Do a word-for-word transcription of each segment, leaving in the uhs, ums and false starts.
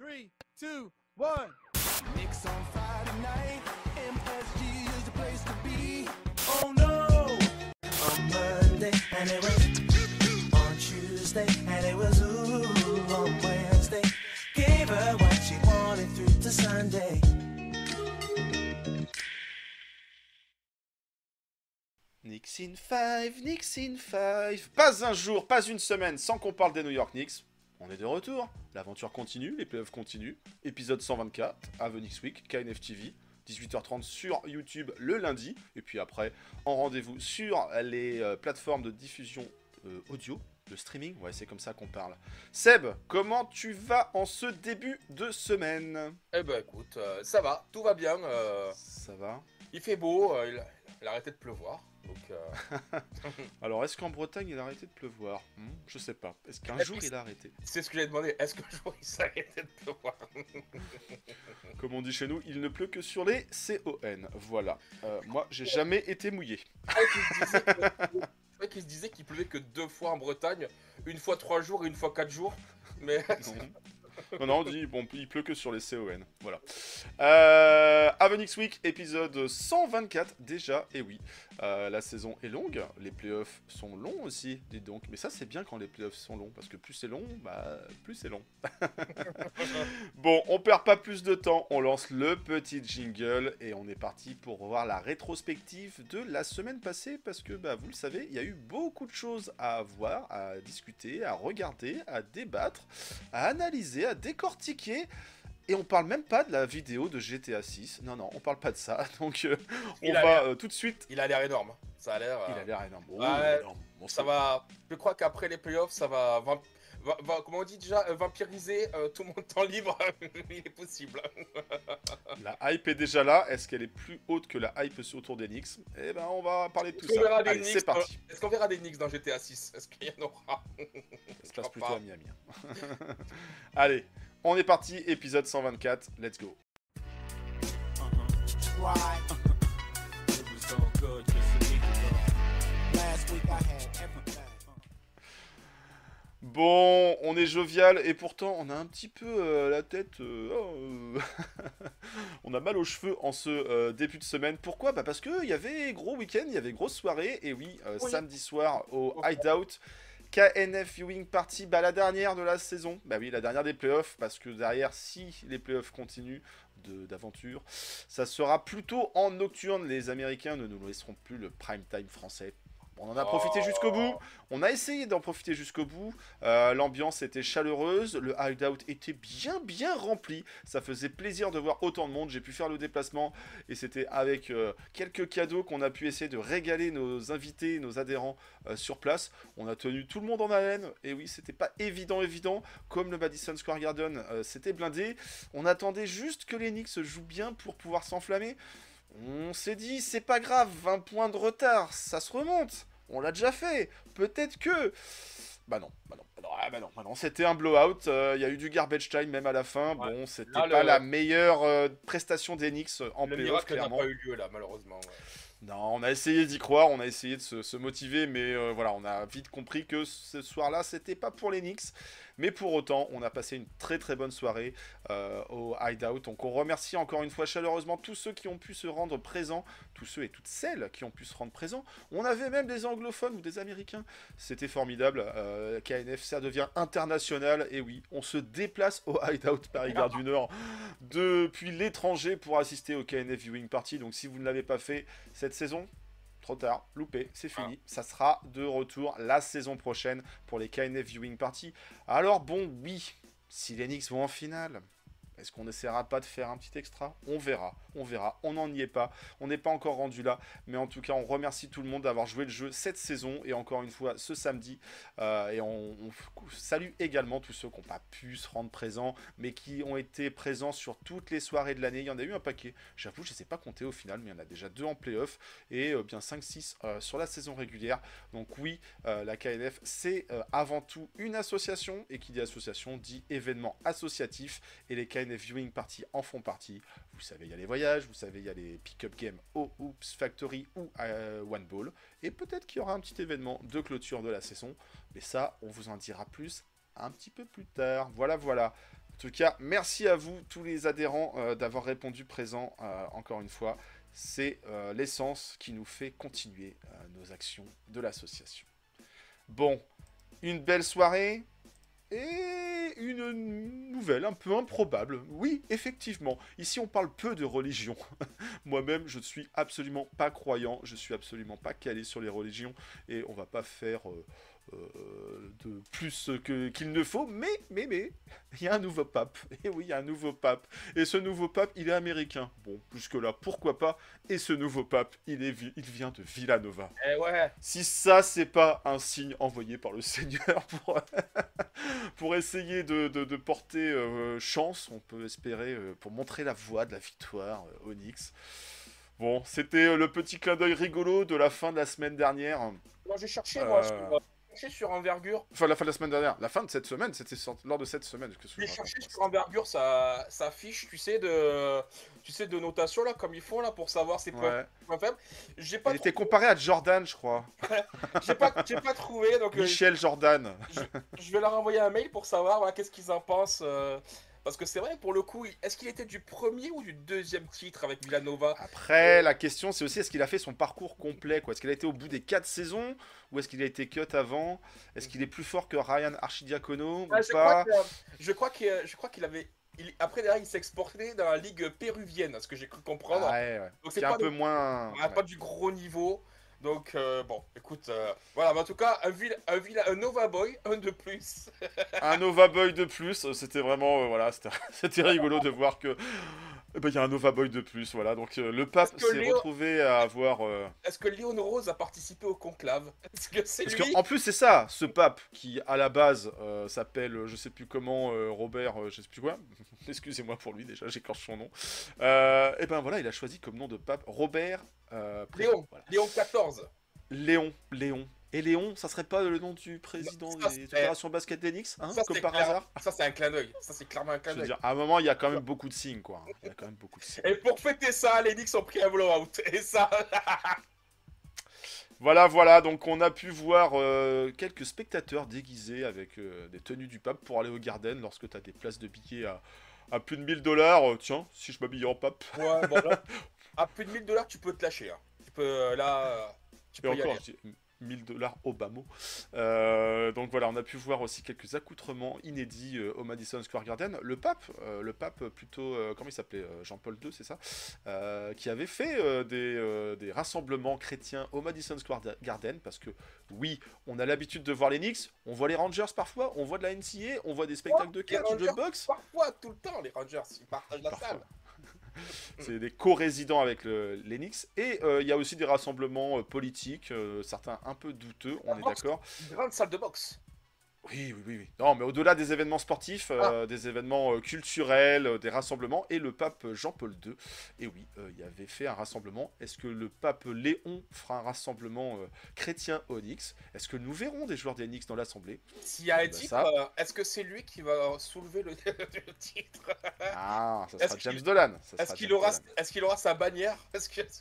Three, two, one. Knicks on Friday night, M S G is the place to be. Oh no! On Monday, and it was on Tuesday, and it was ooh on Wednesday. Gave her what she wanted through to Sunday. Knicks in five, Knicks in five. Pas un jour, pas une semaine sans qu'on parle des New York Knicks. On est de retour. L'aventure continue, les playoffs continuent. Épisode cent vingt-quatre, Avenix Week, K N F T V. dix-huit heures trente sur YouTube le lundi. Et puis après, en rendez-vous sur les euh, plateformes de diffusion euh, audio, de streaming. Ouais, c'est comme ça qu'on parle. Seb, comment tu vas en ce début de semaine? Eh ben écoute, euh, ça va, tout va bien. euh, Ça va. il fait beau, euh, il, a, il a arrêté de pleuvoir. Donc, euh, Alors, est-ce qu'en Bretagne, il a arrêté de pleuvoir? hmm, Je sais pas. Est-ce qu'un Eh, jour, mais il a arrêté? c'est ce que j'ai demandé. Est-ce que le jour il s'est arrêté de pleuvoir? Comme on dit chez nous, il ne pleut que sur les C O N. Voilà. Euh, moi, j'ai jamais été mouillé. C'est vrai qu'il se disait que- c'est vrai qu'il se disait qu'il pleuvait que deux fois en Bretagne, une fois trois jours et une fois quatre jours. Mais Non, non, non, on dit, bon, il pleut que sur les C O N. Voilà. Euh, Avenix Week, épisode cent vingt-quatre, déjà, et oui. Euh, la saison est longue, les playoffs sont longs aussi, dis donc. Mais ça, c'est bien quand les playoffs sont longs, parce que plus c'est long, bah, plus c'est long. Bon, on perd pas plus de temps, on lance le petit jingle, et on est parti pour voir la rétrospective de la semaine passée, parce que, bah, vous le savez, il y a eu beaucoup de choses à voir, à discuter, à regarder, à débattre, à analyser, à décortiquer. Et on parle même pas de la vidéo de G T A six. Non, non, on parle pas de ça. Donc, euh, on Il a va l'air- euh, tout de suite. il a l'air énorme. Ça a l'air. Il euh, a l'air énorme. Oh, Ouais, énorme. Bon, Ça va. Je crois qu'après les playoffs, ça va. vamp- va- va- comment on dit déjà euh, vampiriser euh, tout mon temps libre. Il est possible. La hype est déjà là. Est-ce qu'elle est plus haute que la hype autour des Knicks? Eh ben, on va parler de tout Est-ce qu'on ça. verra des Allez, Knicks c'est parti. dans- Est-ce qu'on verra des Knicks dans G T A six? Est-ce qu'il y en aura? Ça se Je passe crois plutôt pas. à Miami. hein. Allez, on est parti. Épisode cent vingt-quatre. Let's go. Right. It was all good just a week ago. Last week I had everything. Bon, on est jovial et pourtant on a un petit peu euh, la tête... euh, oh, euh, on a mal aux cheveux en ce euh, début de semaine. Pourquoi? Bah parce qu'il y avait gros week-end, il y avait grosse soirée. Et oui, euh, Oui. samedi soir au Hideout, K N F Viewing Party, bah la dernière de la saison. Bah oui, la dernière des playoffs, parce que derrière, si les playoffs continuent de- d'aventure, ça sera plutôt en nocturne. Les Américains ne nous laisseront plus le prime time français. On en a profité jusqu'au bout. On a essayé d'en profiter jusqu'au bout. Euh, L'ambiance était chaleureuse. Le hideout était bien, bien rempli. Ça faisait plaisir de voir autant de monde. J'ai pu faire le déplacement. Et c'était avec euh, quelques cadeaux qu'on a pu essayer de régaler nos invités, nos adhérents euh, sur place. On a tenu tout le monde en haleine. Et oui, c'était pas évident, évident. Comme le Madison Square Garden, euh, c'était blindé. On attendait juste que les Knicks jouent bien pour pouvoir s'enflammer. On s'est dit, c'est pas grave, vingt points de retard, ça se remonte. On l'a déjà fait. Peut-être que... Bah non, bah non, bah non, ah bah non, bah non. C'était un blowout. Il y a eu du garbage time même à la fin. Ouais. Bon, c'était Là, pas le- la meilleure euh, prestation des Knicks en Le playoff, miracle n'a clairement. pas eu lieu là, malheureusement. ouais. Non, on a essayé d'y croire, on a essayé de se, se motiver, mais euh, voilà, on a vite compris que ce soir-là, c'était pas pour les Knicks. Mais pour autant, on a passé une très très bonne soirée euh, au Hideout. Donc on remercie encore une fois chaleureusement tous ceux qui ont pu se rendre présents, tous ceux et toutes celles qui ont pu se rendre présents. On avait même des anglophones ou des américains. C'était formidable. Euh, K N F, ça devient international. Et oui, on se déplace au Hideout Paris-Gare du Nord depuis l'étranger pour assister au K N F Viewing Party. Donc si vous ne l'avez pas fait cette saison, trop tard, loupé, c'est fini. Ça sera de retour la saison prochaine pour les K N F Viewing Party. Alors bon, oui, si les Knicks vont en finale, est-ce qu'on n'essaiera pas de faire un petit extra? On verra, on verra. On n'en y est pas, on n'est pas encore rendu là. Mais en tout cas, on remercie tout le monde d'avoir joué le jeu cette saison et encore une fois ce samedi. Euh, et on, on salue également tous ceux qui n'ont pas pu se rendre présents, mais qui ont été présents sur toutes les soirées de l'année. Il y en a eu un paquet. J'avoue, je ne sais pas compter au final, mais il y en a déjà deux en playoff et euh, bien cinq six euh, sur la saison régulière. Donc oui, euh, la K N F, c'est euh, avant tout une association. Et qui dit association dit événement associatif. Et les K N F Viewing Party en font partie. Vous savez, il y a les voyages, vous savez, il y a les pick-up games au Oops Factory ou à euh, One Ball. Et peut-être qu'il y aura un petit événement de clôture de la saison. Mais ça, on vous en dira plus un petit peu plus tard. Voilà, voilà. tout cas, merci à vous, tous les adhérents, euh, d'avoir répondu présent, euh, encore une fois. C'est euh, l'essence qui nous fait continuer euh, nos actions de l'association. Bon, une belle soirée et une nouvelle un peu improbable. Oui, effectivement, ici on parle peu de religion. Moi-même, je ne suis absolument pas croyant, je suis absolument pas calé sur les religions et on va pas faire... Euh, Euh, de plus que qu'il ne faut, mais, mais, mais, il y a un nouveau pape. Et oui, il y a un nouveau pape. Et ce nouveau pape, il est américain. Bon, jusque-là, pourquoi pas. Et ce nouveau pape, il, est, il vient de Villanova. Eh ouais. Si ça, c'est pas un signe envoyé par le Seigneur pour, pour essayer de, de, de porter euh, chance, on peut espérer, euh, pour montrer la voie de la victoire, euh, Onyx. Bon, c'était euh, le petit clin d'œil rigolo de la fin de la semaine dernière. Moi, j'ai cherché, moi, Euh, sur, cherché sur envergure. Enfin, la fin de la semaine dernière. La fin de cette semaine, c'était sur- lors de cette semaine. Que J'ai cherché sur envergure sa, sa fiche, tu sais, de, tu sais, de notation, là, comme ils font, là, pour savoir ses points, Ouais. points faibles. J'ai pas, Il était trouvé- comparé à Jordan, je crois. j'ai pas, j'ai pas trouvé, donc euh, Michel Jordan. je, je vais leur envoyer un mail pour savoir, voilà, qu'est-ce qu'ils en pensent. euh, Parce que c'est vrai, pour le coup, il- est-ce qu'il était du premier ou du deuxième titre avec Villanova? Après, la question, c'est aussi est-ce qu'il a fait son parcours complet, quoi. Est-ce qu'il a été au bout des quatre saisons ou est-ce qu'il a été cut avant? Est-ce qu'il est plus fort que Ryan Archidiakono Ouais, ou je, pas? crois que, je crois que- je crois qu'il avait. il- après, derrière, il s'est exporté dans la ligue péruvienne, à ce que j'ai cru comprendre. Ah ouais, ouais. Donc, C'est c'est un pas, peu de- moins. ah, Ouais. pas du gros niveau. Donc, euh, bon, écoute, euh, voilà, mais en tout cas, un, Vil- un, Vil- un Nova Boy, un de plus. Un Nova Boy de plus, euh, c'était vraiment, euh, voilà, c'était c'était rigolo de voir que eh ben, il y a un Nova Boy de plus, voilà. Donc euh, le pape Est-ce que s'est Léo- retrouvé à avoir. euh, Est-ce que Léon Rose a participé au conclave? Est-ce que c'est Parce lui? qu'en plus, c'est ça, ce pape qui, à la base, euh, s'appelle, euh, je sais plus comment, euh, Robert, euh, je sais plus quoi. Excusez-moi pour lui, déjà, j'écorche son nom. Euh, et ben voilà, il a choisi comme nom de pape Robert. euh, Président, Léon, voilà. Léon quatorze. Léon, Léon. Et Léon, ça serait pas le nom du président Ça, des c'est- Fédérations Basket d'Enix, hein, Ça, comme c'est par clair- hasard. Ça, c'est un clin d'œil. Ça, c'est clairement un clin Je veux d'œil. dire, à un moment, il y a quand même beaucoup de signes, quoi. Il y a quand même beaucoup de signes. Et pour fêter ça, les Knicks ont pris un blowout. Et ça, Voilà, voilà, donc on a pu voir euh, quelques spectateurs déguisés avec euh, des tenues du pape pour aller au Garden lorsque tu as des places de billets à, à plus de mille dollars. euh, tiens, si je m'habille en pape. ouais, bon, là, à plus de mille dollars, tu peux te lâcher. Hein. Tu peux, euh, là, euh, tu Et peux y encore, aller. je dis mille dollars Obama. Euh, donc voilà, on a pu voir aussi quelques accoutrements inédits euh, au Madison Square Garden. Le pape, euh, le pape plutôt, euh, comment il s'appelait euh, Jean-Paul deux, c'est ça Euh, Qui avait fait euh, des, euh, des rassemblements chrétiens au Madison Square Garden. Parce que oui, on a l'habitude de voir les Knicks, on voit les Rangers parfois, on voit de la N C A, on voit des spectacles de les catch, de Rangers, boxe. Parfois, tout le temps, les Rangers, ils partagent la Parfois. salle. C'est des co-résidents avec le, les Knicks. Et euh, il y a aussi des rassemblements euh, politiques, euh, certains un peu douteux, on est d'accord. Une grande salle de boxe. Oui, oui, oui, oui. Non, mais au-delà des événements sportifs, euh, des événements euh, culturels, euh, des rassemblements, et le pape Jean-Paul deux. Et oui, euh, il avait fait un rassemblement. Est-ce que le pape Léon fera un rassemblement euh, chrétien au Knicks? Est-ce que nous verrons des joueurs des Knicks dans l'assemblée? S'il y a un Bah, titre, ça. euh, est-ce que c'est lui qui va soulever le, le titre? Ah, ça Est-ce sera qu'il- James Dolan. ça Est-ce sera qu'il James aura, Dolan. est-ce qu'il aura sa bannière? Est-ce que...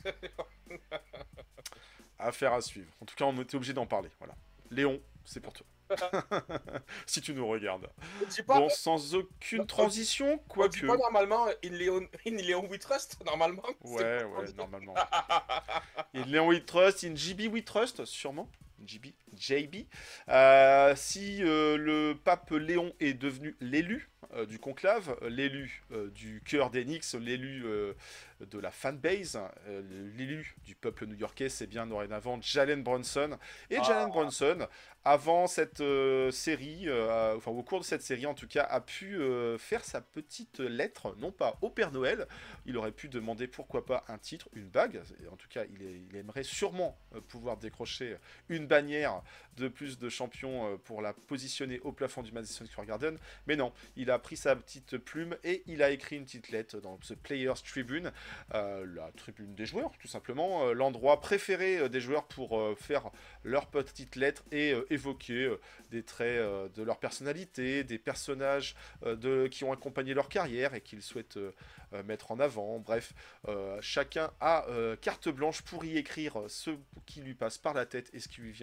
Affaire à suivre. En tout cas, on était obligé d'en parler. Voilà. Léon, c'est pour toi. Si tu nous regardes. On dit pas, Bon, sans aucune on- transition, on dit quoique. pas normalement in Léon, in Léon We Trust, normalement. c'est Ouais, pas- ouais, normalement. Et Léon We Trust, in J B We Trust, sûrement. J B, J B. Euh, si euh, le pape Léon est devenu l'élu euh, du conclave, euh, l'élu euh, du cœur des Knicks, l'élu euh, de la fanbase, euh, l'élu du peuple new-yorkais, c'est bien dorénavant Jalen Brunson. Et Ah. Jalen Brunson, avant cette euh, série, euh, enfin au cours de cette série en tout cas, a pu euh, faire sa petite lettre, non pas au Père Noël, il aurait pu demander pourquoi pas un titre, une bague, et en tout cas il, est- il aimerait sûrement euh, pouvoir décrocher une bannière de plus de champions euh, pour la positionner au plafond du Madison Square Garden, mais non, il a pris sa petite plume et il a écrit une petite lettre dans ce Players Tribune, euh, la tribune des joueurs tout simplement, euh, l'endroit préféré euh, des joueurs pour euh, faire leur petite lettre et euh, évoquer euh, des traits euh, de leur personnalité, des personnages euh, de, qui ont accompagné leur carrière et qu'ils souhaitent euh, euh, mettre en avant. Bref, euh, chacun a euh, carte blanche pour y écrire ce qui lui passe par la tête et ce qui lui vient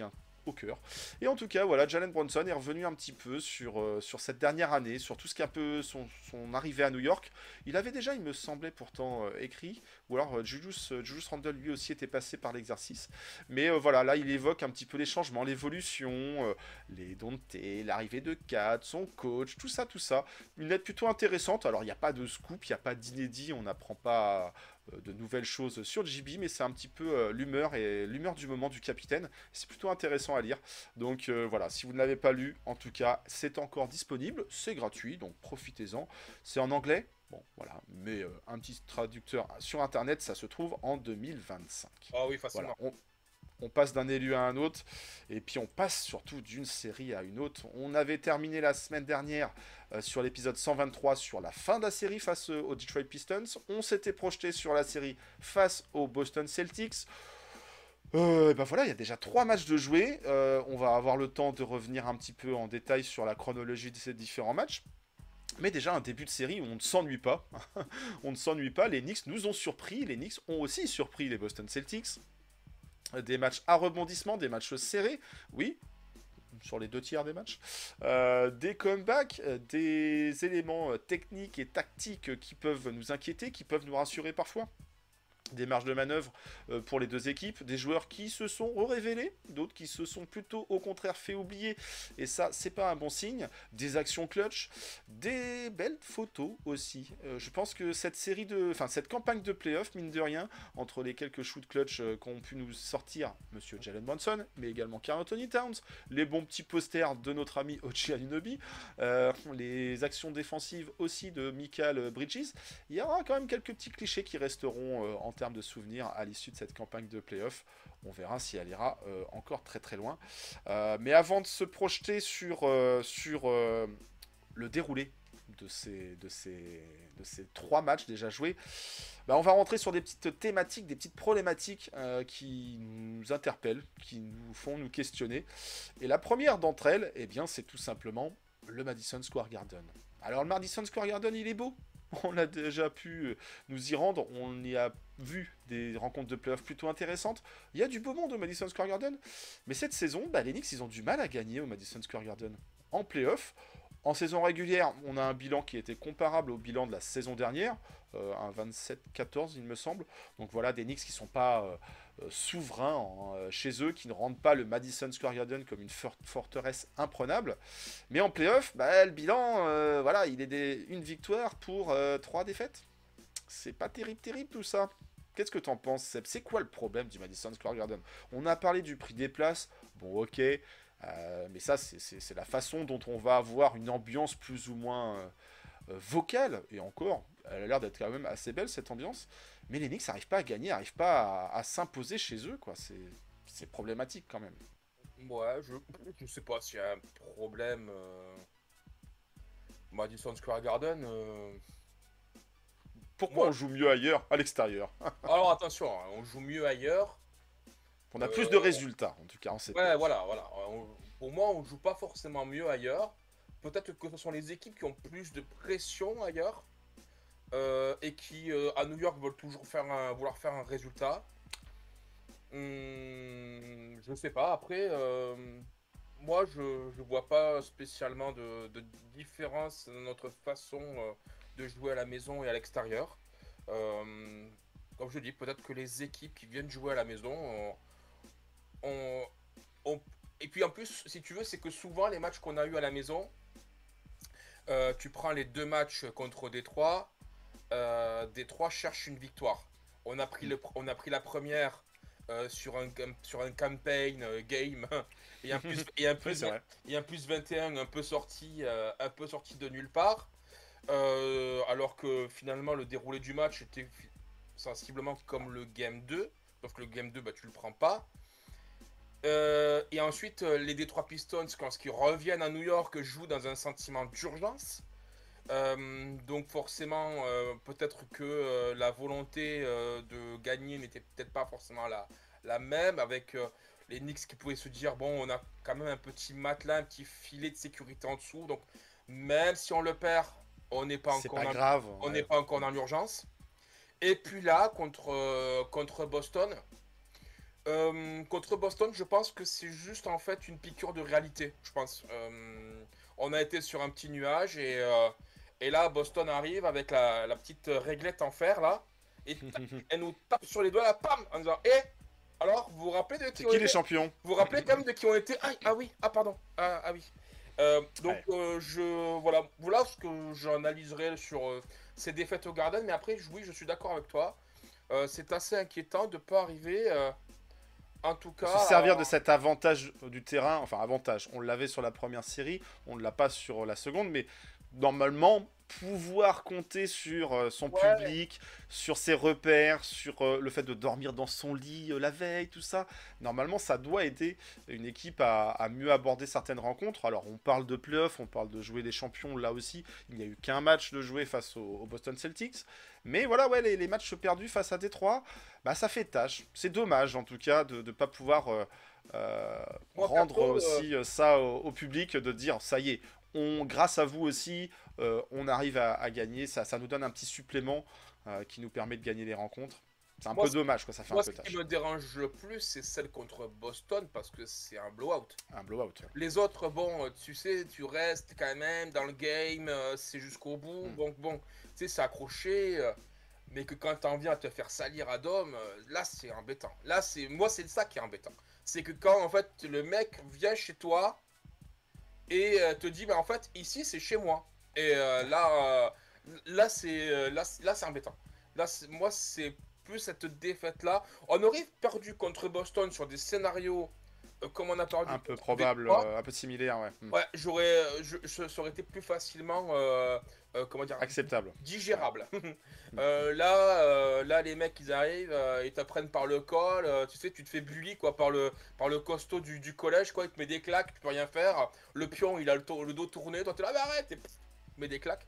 au cœur. Et en tout cas, voilà, Jalen Brunson est revenu un petit peu sur, euh, sur cette dernière année, sur tout ce qui est un peu son, son arrivée à New York. Il avait déjà, il me semblait pourtant, euh, écrit, ou alors euh, Julius, euh, Julius Randle lui aussi était passé par l'exercice. Mais euh, voilà, là, il évoque un petit peu les changements, l'évolution, euh, les domptés, l'arrivée de Kat, son coach, tout ça, tout ça. Une lettre plutôt intéressante. Alors, il n'y a pas de scoop, il n'y a pas d'inédit, on n'apprend pas euh, de nouvelles choses sur J B, mais c'est un petit peu euh, l'humeur et l'humeur du moment du capitaine. C'est plutôt intéressant à lire. Donc euh, voilà, si vous ne l'avez pas lu, en tout cas, c'est encore disponible, c'est gratuit, donc profitez-en. C'est en anglais, bon voilà, mais euh, un petit traducteur sur internet, ça se trouve en deux mille vingt-cinq. Ah oui, facilement. Voilà, on, on passe d'un élu à un autre, et puis on passe surtout d'une série à une autre. On avait terminé la semaine dernière euh, sur l'épisode cent vingt-trois sur la fin de la série face euh, aux Detroit Pistons. On s'était projeté sur la série face aux Boston Celtics. Euh, ben voilà, il y a déjà trois matchs de jouer. Euh, on va avoir le temps de revenir un petit peu en détail sur la chronologie de ces différents matchs. Mais déjà un début de série où on ne s'ennuie pas. On ne s'ennuie pas. Les Knicks nous ont surpris. Les Knicks ont aussi surpris les Boston Celtics. Des matchs à rebondissement, des matchs serrés, oui, sur les deux tiers des matchs. Euh, des comebacks, euh, des éléments euh, techniques et tactiques euh, qui peuvent nous inquiéter, qui peuvent nous rassurer parfois. Des marges de manœuvre euh, pour les deux équipes, des joueurs qui se sont révélés, d'autres qui se sont plutôt au contraire fait oublier, et ça c'est pas un bon signe, des actions clutch, des belles photos aussi. Euh, je pense que cette série de, enfin cette campagne de playoff, mine de rien, entre les quelques shoots clutch euh, qu'ont pu nous sortir Monsieur Jalen Brunson, mais également Karl Anthony Towns, les bons petits posters de notre ami Ochai Anunoby, euh, les actions défensives aussi de Mikal Bridges, il y aura quand même quelques petits clichés qui resteront euh, en termes de souvenirs à l'issue de cette campagne de playoff. On verra si elle ira euh, encore très très loin. Euh, mais avant de se projeter sur, euh, sur euh, le déroulé de ces, de, ces, de ces trois matchs déjà joués, bah on va rentrer sur des petites thématiques, des petites problématiques euh, qui nous interpellent, qui nous font nous questionner. Et la première d'entre elles, eh bien, c'est tout simplement le Madison Square Garden. Alors le Madison Square Garden, il est beau. On a déjà pu nous y rendre, on y a vu des rencontres de playoffs plutôt intéressantes. Il y a du beau monde au Madison Square Garden, mais cette saison, bah, les Knicks, ils ont du mal à gagner au Madison Square Garden. En playoff, en saison régulière, on a un bilan qui était comparable au bilan de la saison dernière, euh, un vingt-sept quatorze il me semble. Donc voilà, des Knicks qui ne sont pas euh, euh, souverains en, euh, chez eux, qui ne rendent pas le Madison Square Garden comme une for- forteresse imprenable. Mais en playoff, bah, le bilan, euh, voilà, il est des, une victoire pour euh, trois défaites. C'est pas terrible, terrible tout ça. Qu'est-ce que t'en penses, Seb? C'est quoi le problème du Madison Square Garden? On a parlé du prix des places, bon ok, euh, mais ça c'est, c'est, c'est la façon dont on va avoir une ambiance plus ou moins euh, euh, vocale, et encore, elle a l'air d'être quand même assez belle cette ambiance, mais les Knicks n'arrivent pas à gagner, n'arrivent pas à, à s'imposer chez eux, quoi. C'est, c'est problématique quand même. Ouais, je, je sais pas s'il y a un problème. euh, Madison Square Garden. euh, Pourquoi Moi- on joue mieux ailleurs, à l'extérieur? Alors attention, hein, on joue mieux ailleurs. On a Euh, plus de résultats, en tout cas, en cette Ouais, voilà, voilà. On- pour moi, on joue pas forcément mieux ailleurs. Peut-être que ce sont les équipes qui ont plus de pression ailleurs euh, et qui, euh, à New York, veulent toujours faire un, vouloir faire un résultat. Hum, je sais pas. Après, euh, moi, je ne vois pas spécialement de, de différence dans notre façon euh, de jouer à la maison et à l'extérieur. Euh, comme je dis, peut-être que les équipes qui viennent jouer à la maison ont, ont- ont- et puis en plus, si tu veux, c'est que souvent les matchs qu'on a eu à la maison, euh, tu prends les deux matchs contre Détroit, euh, Détroit cherche une victoire. On a pris, le, on a pris la première euh, sur, un, cam- sur un campaign euh, game et un plus, et un Oui, plus, c'est vrai. et un plus vingt et un un peu sorti, euh, un peu sorti de nulle part. Euh, alors que finalement le déroulé du match était fi- sensiblement comme le game deux, sauf que le game deux bah, tu le prends pas. Euh, et ensuite euh, les Detroit Pistons quand ils reviennent à New York jouent dans un sentiment d'urgence. Euh, donc forcément euh, peut-être que euh, la volonté euh, de gagner n'était peut-être pas forcément la, la même avec euh, les Knicks qui pouvaient se dire bon on a quand même un petit matelas, un petit filet de sécurité en dessous, donc même si on le perd on n'est pas C'est encore pas dans, grave. on ouais. n'est pas encore dans l'urgence. Et puis là contre, euh, contre Boston, Euh, contre Boston, je pense que c'est juste en fait une piqûre de réalité, je pense. Euh, on a été sur un petit nuage et, euh, et là, Boston arrive avec la, la petite réglette en fer là et tac, elle nous tape sur les doigts là, pam, en disant Eh, alors, vous vous rappelez de qui C'est ont qui été... les champions? Vous vous rappelez quand même de qui ont été Ah, ah oui, ah pardon, ah, ah oui. Euh, donc Ouais. euh, je voilà voilà ce que j'analyserai sur euh, ces défaites au Garden, mais après oui je suis d'accord avec toi. Euh, c'est assez inquiétant de pas arriver euh, en tout cas Se servir à- de cet avantage du terrain, enfin avantage, on l'avait sur la première série, on ne l'a pas sur la seconde, mais normalement, pouvoir compter sur euh, son Ouais. public, sur ses repères, sur euh, le fait de dormir dans son lit euh, la veille, tout ça, normalement ça doit aider une équipe à, à mieux aborder certaines rencontres. Alors on parle de playoffs, on parle de jouer les champions là aussi, il n'y a eu qu'un match de jouer face au, au Boston Celtics, mais voilà, ouais, les, les matchs perdus face à Détroit, bah ça fait tâche. C'est dommage en tout cas de ne pas pouvoir euh, euh, Moi, rendre perso, euh, aussi euh, ça au, au public, de dire ça y est, on, grâce à vous aussi, euh, on arrive à, à gagner. Ça, ça nous donne un petit supplément euh, qui nous permet de gagner les rencontres. C'est un Moi, peu ce- dommage, quoi, ça fait moi un ce peu qui tâche. me dérange le plus c'est celle contre Boston parce que c'est un blowout. Un blowout. Ouais. Les autres bon euh, tu sais tu restes quand même dans le game, euh, c'est jusqu'au bout, Mm. donc bon tu sais c'est accroché. euh, Mais que quand t'en viens à te faire salir à Dom, euh, là c'est embêtant. Là c'est moi c'est ça qui est embêtant. C'est que quand en fait le mec vient chez toi et euh, te dit bah en fait ici c'est chez moi. Et euh, là euh, là c'est euh, là, c'est- là c'est embêtant. Là c'est- moi c'est plus cette défaite là. On aurait perdu contre Boston sur des scénarios euh, comme on a perdu Un peu contre probable, Détroit. euh, un peu similaire, ouais. Mm. Ouais, j'aurais euh, je, je- ça aurait été plus facilement euh, euh, comment dire Acceptable. digérable. Euh, là, euh, là, les mecs, ils arrivent, euh, ils t'apprennent par le col, euh, tu sais, tu te fais bully quoi, par le, par le costaud du, du collège, quoi, il te met des claques, tu peux rien faire. Le pion, il a le, tour- le dos tourné, toi, t'es là, mais arrête, et pff, il met des claques.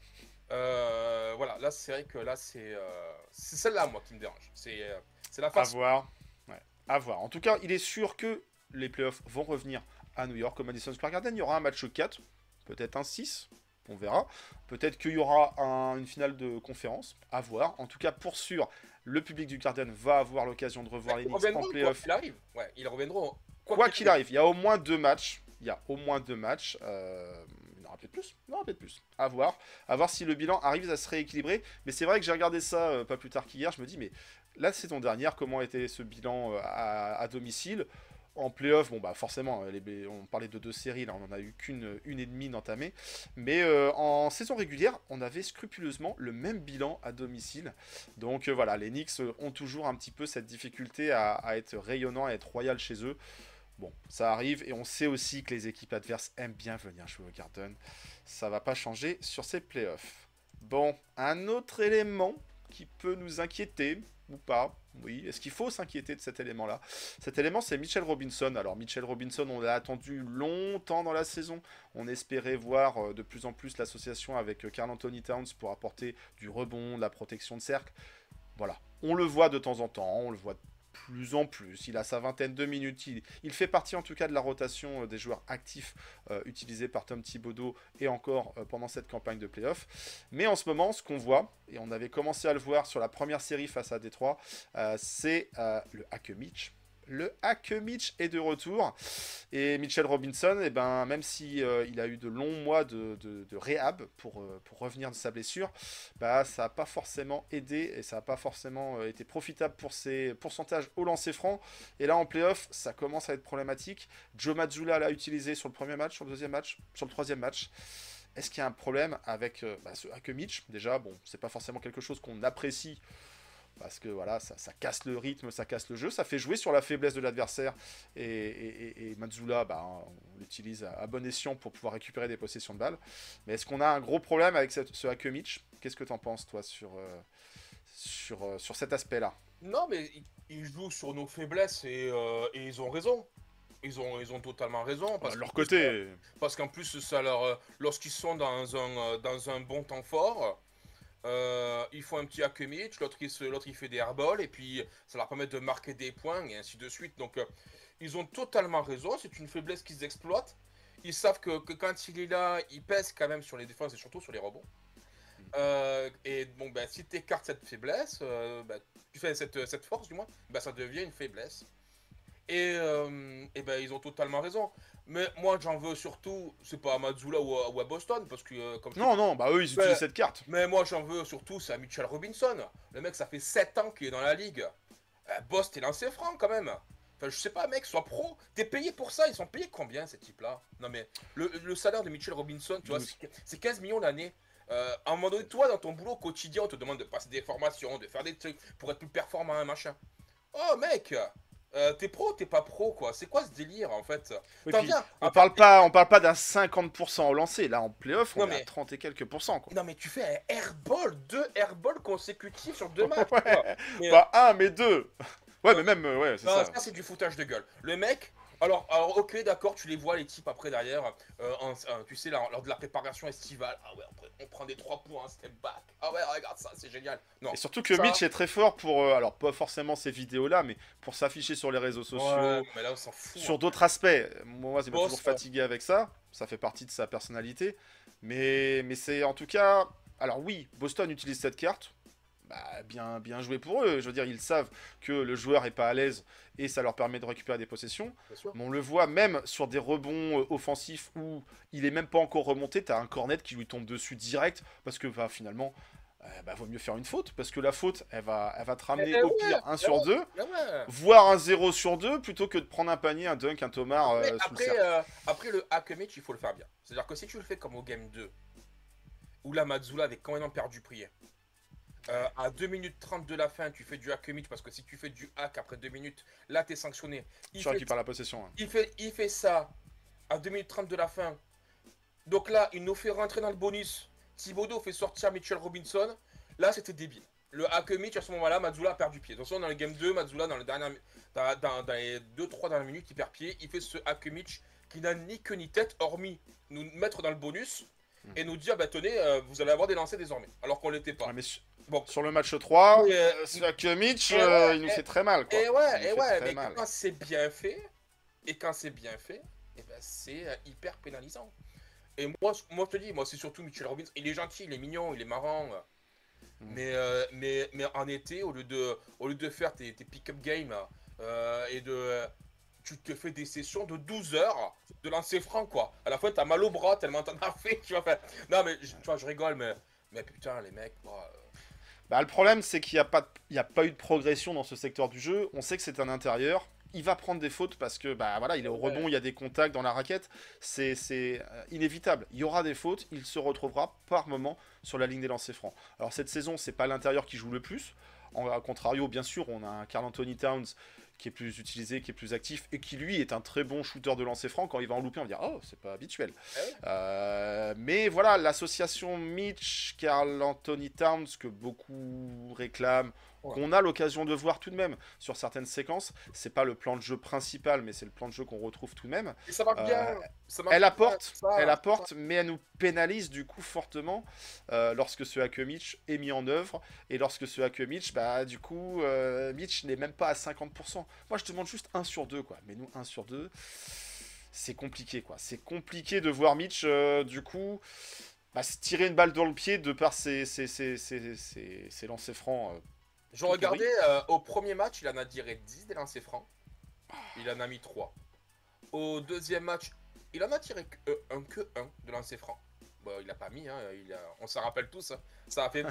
Euh, voilà, là, c'est vrai que là, c'est euh, c'est celle-là, moi, qui me dérange. C'est euh, c'est la À façon. voir. Ouais. À voir. En tout cas, il est sûr que les playoffs vont revenir à New York au Madison Square Garden. Il y aura un match quatre, peut-être un six, on verra. Peut-être qu'il y aura un- une finale de conférence, à voir. En tout cas, pour sûr, le public du Garden va avoir l'occasion de revoir les Ils Knicks en reviendront quoi playoffs. qu'il arrive. Ouais, ils reviendront Quoi qu'il arrive, il y a au moins deux matchs. Il y a au moins deux matchs. Euh, il y en aura peut-être plus. Il y en aura peut-être plus. À voir. À voir si le bilan arrive à se rééquilibrer. Mais c'est vrai que j'ai regardé ça euh, pas plus tard qu'hier. Je me dis, mais la saison dernière, comment était ce bilan euh, à, à domicile? En playoff, bon bah forcément, euh, les- on parlait de deux séries, là on en a eu qu'une une et demie d'entamée. Mais euh, en saison régulière, on avait scrupuleusement le même bilan à domicile. Donc euh, voilà, les Knicks euh, ont toujours un petit peu cette difficulté à, à être rayonnants, à être royal chez eux. Bon, ça arrive et on sait aussi que les équipes adverses aiment bien venir jouer au Garden. Ça va pas changer sur ces playoffs. Bon, un autre élément qui peut nous inquiéter ou pas. Oui, est-ce qu'il faut s'inquiéter de cet élément-là? Cet élément, c'est Mitchell Robinson. Alors, Mitchell Robinson, on l'a attendu longtemps dans la saison. On espérait voir euh, de plus en plus l'association avec euh, Karl Anthony Towns pour apporter du rebond, de la protection de cercle. Voilà, on le voit de temps en temps, on le voit de plus en plus. Il a sa vingtaine de minutes. Il, il fait partie en tout cas de la rotation euh, des joueurs actifs euh, utilisés par Tom Thibodeau et encore euh, pendant cette campagne de playoff. Mais en ce moment, ce qu'on voit, et on avait commencé à le voir sur la première série face à Détroit, euh, c'est euh, le Hack Mitch. Le Hack Mitch est de retour. Et Mitchell Robinson, eh ben, même si euh, il a eu de longs mois de, de, de réhab pour, euh, pour revenir de sa blessure, bah, ça n'a pas forcément aidé et ça n'a pas forcément euh, été profitable pour ses pourcentages au lancer franc. Et là, en playoff, ça commence à être problématique. Joe Mazzulla l'a utilisé sur le premier match, sur le deuxième match, sur le troisième match. Est-ce qu'il y a un problème avec euh, bah, ce Hack Mitch? Déjà, bon, c'est pas forcément quelque chose qu'on apprécie parce que voilà, ça, ça casse le rythme, ça casse le jeu, ça fait jouer sur la faiblesse de l'adversaire. Et, et, et, et Mazzulla, bah, on l'utilise à, à bon escient pour pouvoir récupérer des possessions de balles. Mais est-ce qu'on a un gros problème avec cette, ce Hack Mitch? Qu'est-ce que tu en penses, toi, sur, euh, sur, euh, sur cet aspect-là? Non, mais ils- ils jouent sur nos faiblesses et, euh, et ils ont raison. Ils ont, ils ont totalement raison. Parce De leur qu'en plus, côté, Parce qu'en plus, ça leur, euh, lorsqu'ils sont dans un, euh, dans un bon temps fort, euh, ils font un petit hack Mitch, l'autre il, se- l'autre il fait des airballs, et puis ça leur permet de marquer des points, et ainsi de suite. Donc, euh, ils ont totalement raison, c'est une faiblesse qu'ils exploitent. Ils savent que, que quand il est là, il pèse quand même sur les défenses et surtout sur les rebonds. Euh, et bon, ben, si tu écartes cette faiblesse, euh, ben, tu fais cette, cette force du moins, ben, ça devient une faiblesse. Et, euh, et ben ils ont totalement raison. Mais moi j'en veux surtout, c'est pas à Mazzulla ou à, ou à Boston, parce que euh, comme je Non, non, bah eux, ils Mais- utilisent cette carte. Mais moi j'en veux surtout, c'est à Mitchell Robinson. Le mec, ça fait sept ans qu'il est dans la ligue. Euh, boss, t'es lancé franc quand même. Enfin, je sais pas, mec, sois pro. T'es payé pour ça. Ils sont payés combien, ces types-là? Non, mais le, le salaire de Mitchell Robinson, tu vois, douze. c'est c'est quinze millions l'année. Euh, à un moment donné, toi, dans ton boulot quotidien, on te demande de passer des formations, de faire des trucs pour être plus performant, un machin. Oh, mec, euh, t'es pro ou t'es pas pro, quoi? C'est quoi ce délire, en fait? Oui, T'en puis, viens on à parle part- pas, on parle pas d'un cinquante pour cent au lancer. Là, en playoff, on Non, est à mais- trente et quelques pourcents, quoi. Non, mais tu fais un airball, deux airballs consécutifs sur deux matchs, Ouais. quoi. Mais, Pas un, mais deux. Ouais, mais même, euh, ouais, c'est non, ça. ça, c'est du foutage de gueule. Le mec, alors, alors ok, d'accord, tu les vois, les types après derrière, euh, en- en- tu sais, là, lors de la préparation estivale, ah ouais, on, prend- on prend des trois points, step back. Ah ouais, regarde ça, c'est génial. Non. Et surtout que Ça- Mitch est très fort pour, euh, alors pas forcément ces vidéos-là, mais pour s'afficher sur les réseaux sociaux, Ouais, mais là, on s'en fout. sur hein. d'autres aspects. Moi, c'est pas Boss, toujours fatigué avec ça. Ça fait partie de sa personnalité. Mais, mais c'est en tout cas. Alors oui, Boston utilise cette carte. Bah, bien, bien joué pour eux. Je veux dire, ils savent que le joueur est pas à l'aise et ça leur permet de récupérer des possessions. Bien sûr. Mais on le voit même sur des rebonds euh, offensifs où il est même pas encore remonté. T'as un cornet qui lui tombe dessus direct parce que bah, finalement, euh, bah, vaut mieux faire une faute parce que la faute, elle va, elle va te ramener Eh au ouais, pire un eh sur ouais. deux, Ah ouais. voire un zéro sur deux plutôt que de prendre un panier, un dunk, un tomard euh, Mais sous le après, cercle. euh, après, le hack match, il faut le faire bien. C'est-à-dire que si tu le fais comme au game deux, où la Mazzulla avait quand même perdu prier. Euh, à deux minutes trente de la fin, tu fais du hack match parce que si tu fais du hack après deux minutes, là t'es sanctionné. Il Tu fait, récupères la possession. hein. il, fait, il fait ça à deux minutes trente de la fin. Donc là, il nous fait rentrer dans le bonus. Thibodeau fait sortir Mitchell Robinson. Là, c'était débile. Le hack match, à ce moment-là, Mazzulla a perdu pied. Attention, dans le game deux, Mazzulla, dans, le dernier, dans, dans, dans les deux trois dernières minutes, il perd pied. Il fait ce hack match qui n'a ni queue ni tête, hormis nous mettre dans le bonus et nous dire, bah tenez, euh, vous allez avoir des lancers désormais. Alors qu'on l'était pas. Ouais, mais su- Bon. sur le match trois, Et, euh, euh, c'est là que Mitch, et ouais, euh, il nous et- fait très mal. Quoi. Et Il ouais, nous et fait ouais, très mais mal. quand c'est bien fait, et quand c'est bien fait, et ben c'est euh, hyper pénalisant. Et moi, je- moi je te dis, moi c'est surtout Mitchell Robinson. Il est gentil, il est mignon, il est marrant. euh, Mm. Mais, euh, mais, mais en été, au lieu de, au lieu de faire tes, tes pick-up games euh, et de. Tu te fais des sessions de douze heures de lancer franc, quoi. À la fois, t'as mal au bras tellement t'en as fait, tu vois. Enfin, non, mais je- tu vois, je rigole, mais, mais putain, les mecs, bah, euh, Bah, le problème, c'est qu'il n'y a, pas de- il y a pas eu de progression dans ce secteur du jeu. On sait que c'est un intérieur. Il va prendre des fautes parce que bah voilà, il est au rebond, il y a des contacts dans la raquette. C'est c'est, euh, inévitable. Il y aura des fautes. Il se retrouvera par moment sur la ligne des lancers francs. Alors cette saison, c'est pas l'intérieur qui joue le plus. En, à contrario, bien sûr, on a un Karl Anthony Towns qui est plus utilisé, qui est plus actif et qui lui est un très bon shooter de lancer franc. Quand il va en louper, on va dire oh, c'est pas habituel. Ah ouais. Euh, mais voilà, l'association Mitch, Karl Anthony Towns que beaucoup réclament, Ouais. qu'on a l'occasion de voir tout de même sur certaines séquences. C'est pas le plan de jeu principal, mais c'est le plan de jeu qu'on retrouve tout de même. et ça marche bien. Euh, Ça marche Elle bien, apporte, ça, elle ça. apporte, mais elle nous pénalise du coup fortement euh, lorsque ce hack Mitch est mis en œuvre et lorsque ce hack Mitch, bah du coup, euh, Mitch n'est même pas à cinquante pour cent. Moi, je demande juste un sur deux, quoi. Mais nous, un sur deux, c'est compliqué, quoi. C'est compliqué de voir Mitch, euh, du coup, bah, se tirer une balle dans le pied de par ses, ses, ses, ses, ses- ses lancers francs. euh. Je regardais euh, au premier match, il en a tiré dix des lancers francs. Il en a mis trois. Au deuxième match, il en a tiré que, euh, un que un de lancers francs. Bon, il a pas mis, hein, il a- on s'en rappelle tous. hein. Ça a fait.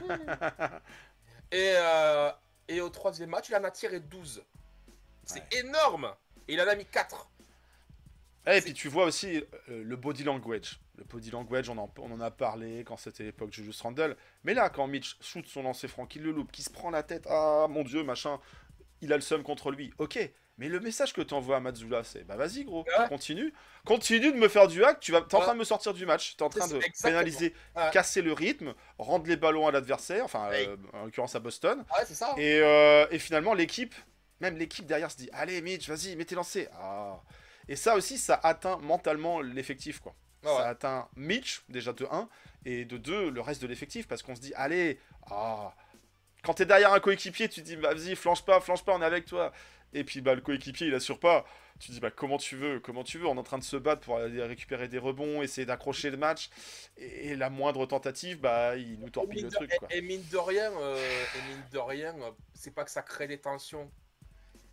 et, euh, et au troisième match, il en a tiré douze. C'est énorme. Et il en a mis quatre. Eh, et puis tu vois aussi euh, le body language. Le body language, on en, on en a parlé quand c'était l'époque de Julius Randle. Mais là, quand Mitch shoot son lancer franc, qu'il le loupe, qu'il se prend la tête, ah mon dieu, machin, il a le seum contre lui. Ok, mais le message que tu envoies à Mazzulla, c'est bah vas-y gros, Ouais. continue. Continue de me faire du hack, tu vas, t'es en Ouais. train de me sortir du match, t'es en train C'est de exactement. pénaliser, Ouais. casser le rythme, rendre les ballons à l'adversaire, enfin Ouais. euh, en l'occurrence à Boston. Ouais, c'est ça. Et, euh, et finalement, l'équipe, même l'équipe derrière se dit allez, Mitch, vas-y, mets tes lancers. Ah. Et ça aussi, ça atteint mentalement l'effectif, quoi. Ah ouais. Ça atteint Mitch, déjà de un, et de deux, le reste de l'effectif, parce qu'on se dit allez, ah. Quand t'es derrière un coéquipier, tu te dis bah, vas-y, flanche pas, flanche pas, on est avec toi. Et puis bah, le coéquipier, il assure pas. Tu te dis bah, comment tu veux, comment tu veux, on est en train de se battre pour aller récupérer des rebonds, essayer d'accrocher le match. Et, et la moindre tentative, bah, il nous Et torpille mine, le de, truc, quoi. et- et mine de rien, euh, et mine de rien, euh, c'est pas que ça crée des tensions.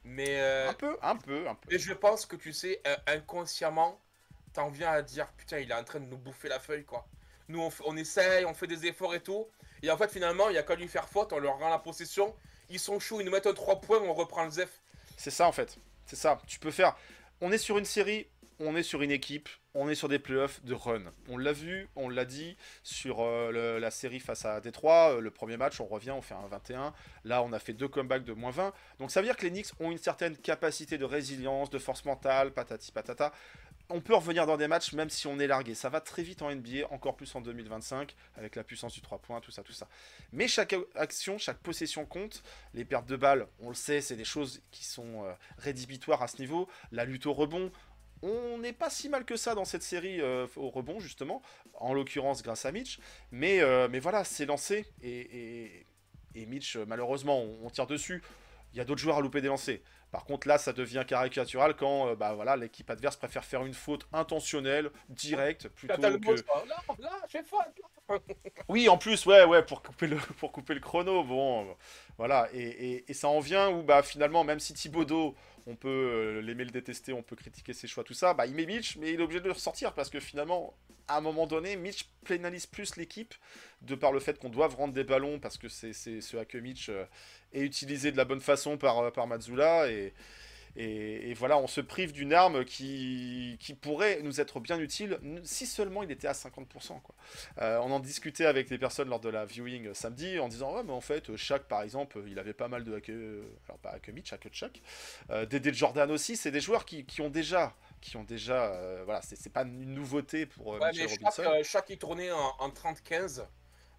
Mais, euh, Un peu, un peu, un peu. mais je pense que tu sais, euh, inconsciemment, t'en viens à dire putain, il est en train de nous bouffer la feuille quoi. Nous on, f- on essaye, on fait des efforts et tout. Et en fait, finalement, il y a qu'à lui faire faute, on leur rend la possession. Ils sont chauds, ils nous mettent un trois points, on reprend le Zef. C'est ça en fait. C'est ça. Tu peux faire. On est sur une série, on est sur une équipe, on est sur des playoffs de run. On l'a vu, on l'a dit sur euh, le- la série face à Détroit. euh, le premier match, on revient, on fait un vingt et un. Là, on a fait deux comebacks de moins vingt. Donc ça veut dire que les Knicks ont une certaine capacité de résilience, de force mentale, patati patata. On peut revenir dans des matchs même si on est largué. Ça va très vite en N B A, encore plus en deux mille vingt-cinq, avec la puissance du trois points, tout ça, tout ça. Mais chaque action, chaque possession compte. Les pertes de balles, on le sait, c'est des choses qui sont euh, rédhibitoires à ce niveau. La lutte au rebond, on n'est pas si mal que ça dans cette série euh, au rebond, justement. En l'occurrence, grâce à Mitch. Mais, euh, mais voilà, c'est lancé. Et, et, et Mitch, euh, malheureusement, on, on tire dessus. Il y a d'autres joueurs à louper des lancers. Par contre, là, ça devient caricatural quand euh, bah, voilà, l'équipe adverse préfère faire une faute intentionnelle, directe, plutôt T'as le mot, que... ça. Là, là, j'ai faute. là. Oui, en plus, ouais, ouais, pour couper le, pour couper le chrono, bon, euh, voilà, et, et- et ça en vient où, bah, finalement, même si Thibodeau, on peut euh, l'aimer, le détester, on peut critiquer ses choix, tout ça, bah, il met Mitch, mais il est obligé de le ressortir, parce que finalement, à un moment donné, Mitch pénalise plus l'équipe, de par le fait qu'on doive rendre des ballons, parce que c'est c'est ce à que Mitch euh, est utilisé de la bonne façon par, euh, par Mazzulla, et... Et, et voilà, on se prive d'une arme qui, qui pourrait nous être bien utile si seulement il était à cinquante pour cent, quoi. Euh, on en discutait avec des personnes lors de la viewing samedi en disant ouais mais en fait Shaq par exemple il avait pas mal de hack, alors pas hack Mitch, hack Shaq. Euh, Dédé Jordan aussi, c'est des joueurs qui, qui ont déjà qui ont déjà euh, voilà, c'est c'est pas une nouveauté pour euh, Ouais, Mitchell mais chaque, Robinson. euh, chaque il tournait en, en trente quinze.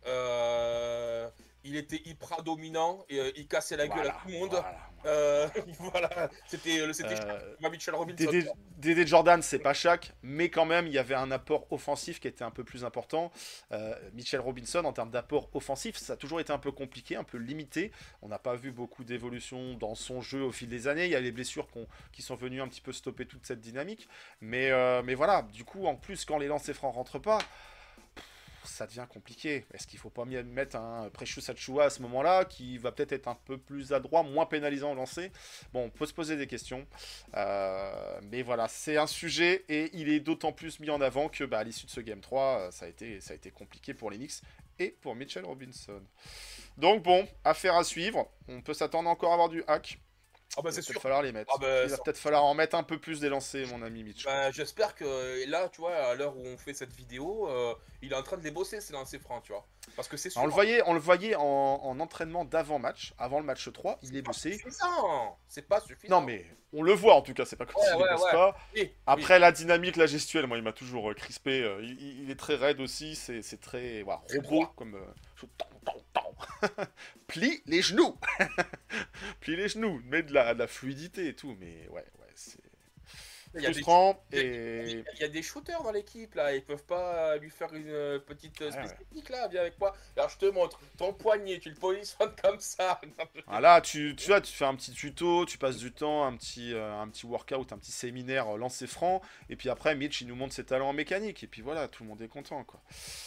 Euh, il était hyper dominant et euh, il cassait la gueule Voilà, à tout le monde. voilà. Euh, voilà, c'était euh, c'était Euh, pas Mitchell Robinson. Dédé, Dédé Jordan, c'est pas Shaq, mais quand même, il y avait un apport offensif qui était un peu plus important. Euh, Mitchell Robinson, en termes d'apport offensif, ça a toujours été un peu compliqué, un peu limité. On n'a pas vu beaucoup d'évolution dans son jeu au fil des années. Il y a les blessures qu'on- qui sont venues un petit peu stopper toute cette dynamique. Mais, euh, mais voilà, du coup, en plus, quand les lancers francs rentrent pas, ça devient compliqué. Est-ce qu'il faut pas mi- mettre un Precious Achiuwa à ce moment-là, qui va peut-être être un peu plus adroit, moins pénalisant au lancer? Bon, on peut se poser des questions. Euh, mais voilà, c'est un sujet, et il est d'autant plus mis en avant que bah, à l'issue de ce Game trois, euh, ça a été, ça a été compliqué pour les Knicks et pour Mitchell Robinson. Donc bon, affaire à suivre. On peut s'attendre encore à avoir du hack. Ah bah Il va c'est peut-être sûr. falloir les mettre. Ah bah, Il va ça- peut-être falloir en mettre un peu plus des lancers, mon ami Mitch. Bah, j'espère que là, tu vois, à l'heure où on fait cette vidéo, euh, il est en train de les bosser, ces lancers francs, tu vois. Parce que c'est sûr. On le voyait, on le voyait en, en entraînement d'avant-match, avant le match trois, il est C'est pas bossé. suffisant. C'est pas suffisant. Non mais on le voit en tout cas, c'est pas comme Ouais, s'il ouais, ne bosse ouais. pas. Oui, oui. Après la dynamique, la gestuelle, moi il m'a toujours euh, crispé. euh, il, il- il est très raide aussi, c'est c'est très voilà, Très robot droit. comme. euh, tant, tant, tant. Plie les genoux, plie les genoux, met de la, de la fluidité et tout, mais ouais ouais c'est Il y a des frustrant il y a- et Il y a des shooters dans l'équipe là, ils peuvent pas lui faire une euh, petite euh, Ouais, ouais. spécifique là, viens avec moi. Alors je te montre, ton poignet, tu le positionnes comme ça. voilà, tu, tu vois, tu fais un petit tuto, tu passes du temps, un petit, euh, un petit workout, un petit séminaire euh, lancer franc, et puis après Mitch il nous montre ses talents en mécanique, et puis voilà, tout le monde est content quoi.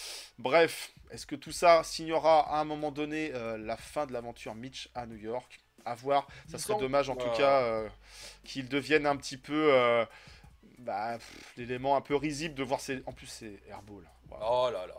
Bref, est-ce que tout ça signera à un moment donné euh, la fin de l'aventure Mitch à New York? À voir, ça serait Disons, dommage en tout euh, cas euh, qu'il devienne un petit peu euh, bah, pff, l'élément un peu risible de voir ses... En plus c'est airball. Wow. Oh là là.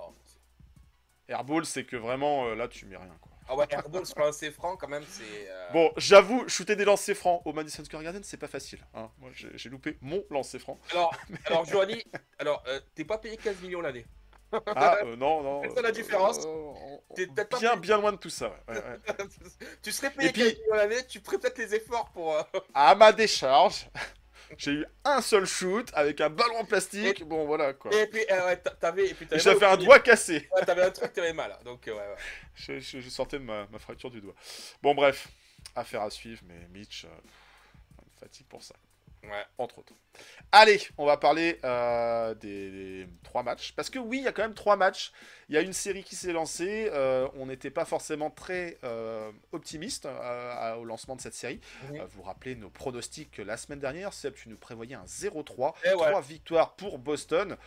Airball c'est que vraiment euh, là tu mets rien quoi. Ah ouais, airball sur lancer franc quand même, c'est. euh, Bon, j'avoue, shooter des lancers francs au Madison Square Garden, c'est pas facile. Hein. Moi, j'ai j'ai loupé mon lancer franc. Alors, alors Giovanni, alors euh, t'es pas payé quinze millions l'année. Ah, euh, non, non. C'est ça, la euh, différence. euh, on- T'es peut-être pas bien, payé. bien loin de tout ça. Ouais, ouais, ouais. Tu serais payé Et puis- quinze millions l'année, tu ferais peut-être les efforts pour. euh, À ma décharge, j'ai eu un seul shoot avec un ballon en plastique. Bon, voilà quoi. Et puis, euh, ouais, t'a- t'avais. Et puis Et t'avais j'avais mal au un poignet. doigt cassé. Ouais, t'avais un truc, t'avais mal. Donc, euh, ouais, ouais. Je, je- je sortais de ma, ma fracture du doigt. Bon, bref, affaire à suivre, mais Mitch, euh, une fatigue pour ça. Ouais. Entre autres. Allez, on va parler euh, des, des trois matchs. Parce que oui, il y a quand même trois matchs. Il y a une série qui s'est lancée. euh, on n'était pas forcément très euh, optimiste euh, à- au lancement de cette série. Mhm. Euh, vous vous rappelez nos pronostics la semaine dernière. Seb, tu nous prévoyais un zéro trois. Eh ouais. trois victoires pour Boston.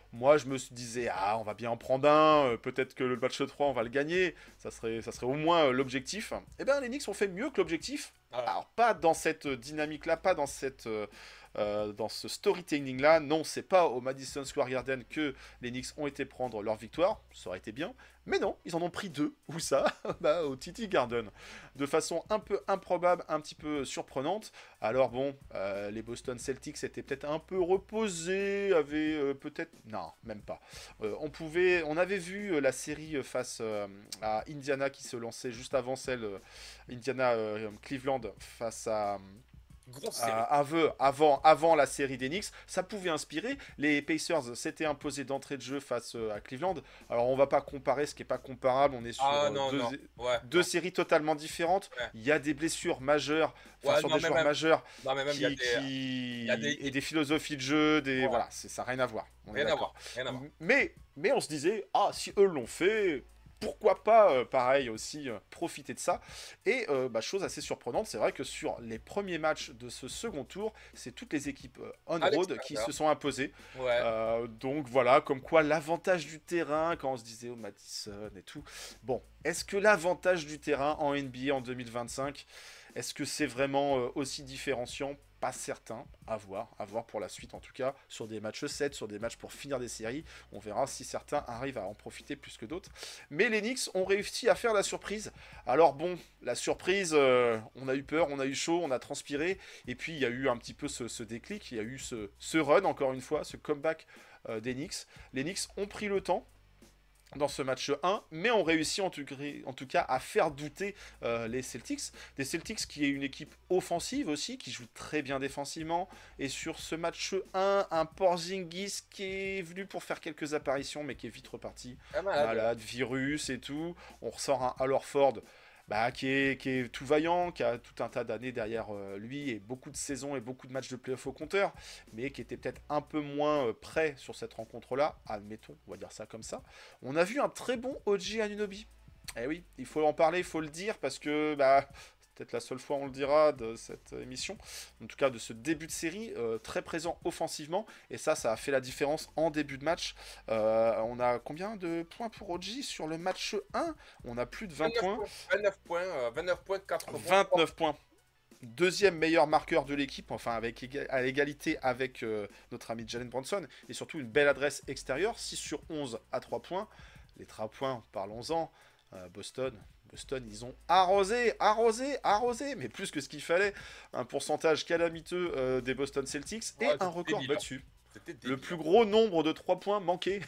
Moi, je me suis- disais, ah, on va bien en prendre un, euh, peut-être que le match trois, on va le gagner, ça serait, ça serait au moins euh, l'objectif. Eh bien, les Knicks ont fait mieux que l'objectif. Ah, Alors, pas dans cette euh, dynamique-là, pas dans, cette, euh, euh, dans ce storytelling-là. Non, c'est pas au Madison Square Garden que les Knicks ont été prendre leur victoire, ça aurait été bien. Mais non, ils en ont pris deux. Où ça? Bah, au T T Garden. De façon un peu improbable, un petit peu surprenante. Alors bon, euh, les Boston Celtics étaient peut-être un peu reposés, avaient euh, peut-être... Non, même pas. Euh, on pouvait... On avait vu euh, la série face euh, à Indiana qui se lançait juste avant celle euh, Indiana-Cleveland face à... grosse série. Euh, aveu, avant, avant la série d'Enix, ça pouvait inspirer. Les Pacers s'étaient imposés d'entrée de jeu face euh, à Cleveland. Alors on va pas comparer ce qui est pas comparable. On est sur Ah euh, non, deux, non. Ouais, deux non. séries totalement différentes. Ouais. Il y a des blessures majeures, enfin Ouais, sur non, des mais joueurs même- majeurs Non, mais même, il y a qui, des... qui- il y a des- et des philosophies de jeu, des Ouais. voilà, c'est ça n'a rien à voir. On est Rien à d'accord. voir. Rien à voir. Mais mais on se disait ah si eux l'ont fait. Pourquoi pas, euh, pareil, aussi euh, profiter de ça. Et euh, bah, chose assez surprenante, c'est vrai que sur les premiers matchs de ce second tour, c'est toutes les équipes euh, À on-road qui l'extérieur. se sont imposées. Ouais. Euh, donc voilà, comme quoi l'avantage du terrain, quand on se disait au Madison et tout. Bon, est-ce que l'avantage du terrain en N B A en deux mille vingt-cinq, est-ce que c'est vraiment euh, aussi différenciant? Pas certain, à voir, à voir pour la suite en tout cas, sur des matchs sept, sur des matchs pour finir des séries, on verra si certains arrivent à en profiter plus que d'autres. Mais les Knicks ont réussi à faire la surprise. Alors bon, la surprise, euh, on a eu peur, on a eu chaud, on a transpiré, et puis il y a eu un petit peu ce, ce déclic, il y a eu ce, ce run encore une fois, ce comeback euh, des Knicks. Les Knicks ont pris le temps dans ce match un, mais ont réussi en tout, en tout cas à faire douter euh, les Celtics. Des Celtics qui est une équipe offensive aussi, qui joue très bien défensivement. Et sur ce match un, un Porzingis qui est venu pour faire quelques apparitions, mais qui est vite reparti. Ah, malade. Malade, virus et tout. On ressort un Al Horford bah, qui, est, qui est tout vaillant, qui a tout un tas d'années derrière euh, lui, et beaucoup de saisons et beaucoup de matchs de playoff au compteur, mais qui était peut-être un peu moins euh, prêt sur cette rencontre-là, admettons, on va dire ça comme ça. On a vu un très bon O G Anunoby. Eh oui, il faut en parler, il faut le dire, parce que bah, c'est peut-être la seule fois on le dira de cette émission, en tout cas de ce début de série, euh, très présent offensivement, et ça, ça a fait la différence en début de match. Euh, on a combien de points pour O G sur le match un? On a plus de vingt points. vingt-neuf points, euh, vingt-neuf points, quatre rebonds. vingt-neuf points. Deuxième meilleur marqueur de l'équipe, enfin avec éga- à l'égalité avec euh, notre ami Jalen Brunson, et surtout une belle adresse extérieure, six sur onze à trois points. Les trois points, parlons-en, euh, Boston, Boston, ils ont arrosé, arrosé, arrosé, mais plus que ce qu'il fallait. Un pourcentage calamiteux euh, des Boston Celtics et Ouais, un c'était record délirant. battu. C'était Le délirant. plus gros nombre de trois points manqués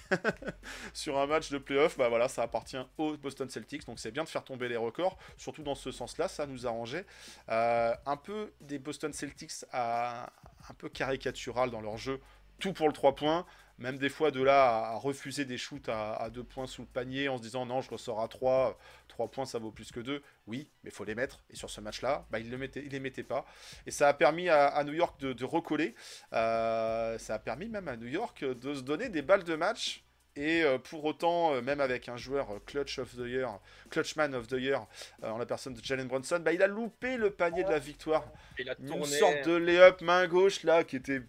sur un match de playoff, bah voilà, ça appartient aux Boston Celtics, donc c'est bien de faire tomber les records, surtout dans ce sens-là, ça nous arrangeait. Euh, un peu des Boston Celtics à, un peu caricatural dans leur jeu, tout pour le trois points, même des fois de là à, à refuser des shoots à, à deux points sous le panier en se disant non, je ressors à trois, trois points ça vaut plus que deux. Oui, mais il faut les mettre, et sur ce match-là, bah, il ne les mettait pas. Et ça a permis à, à New York de, de recoller, euh, ça a permis même à New York de se donner des balles de match. Et euh, pour autant, euh, même avec un joueur euh, clutch of the year, clutchman of the year, euh, en la personne de Jalen Brunson, bah, il a loupé le panier de la victoire. Il a Une tourné. sorte de lay-up main gauche là qui était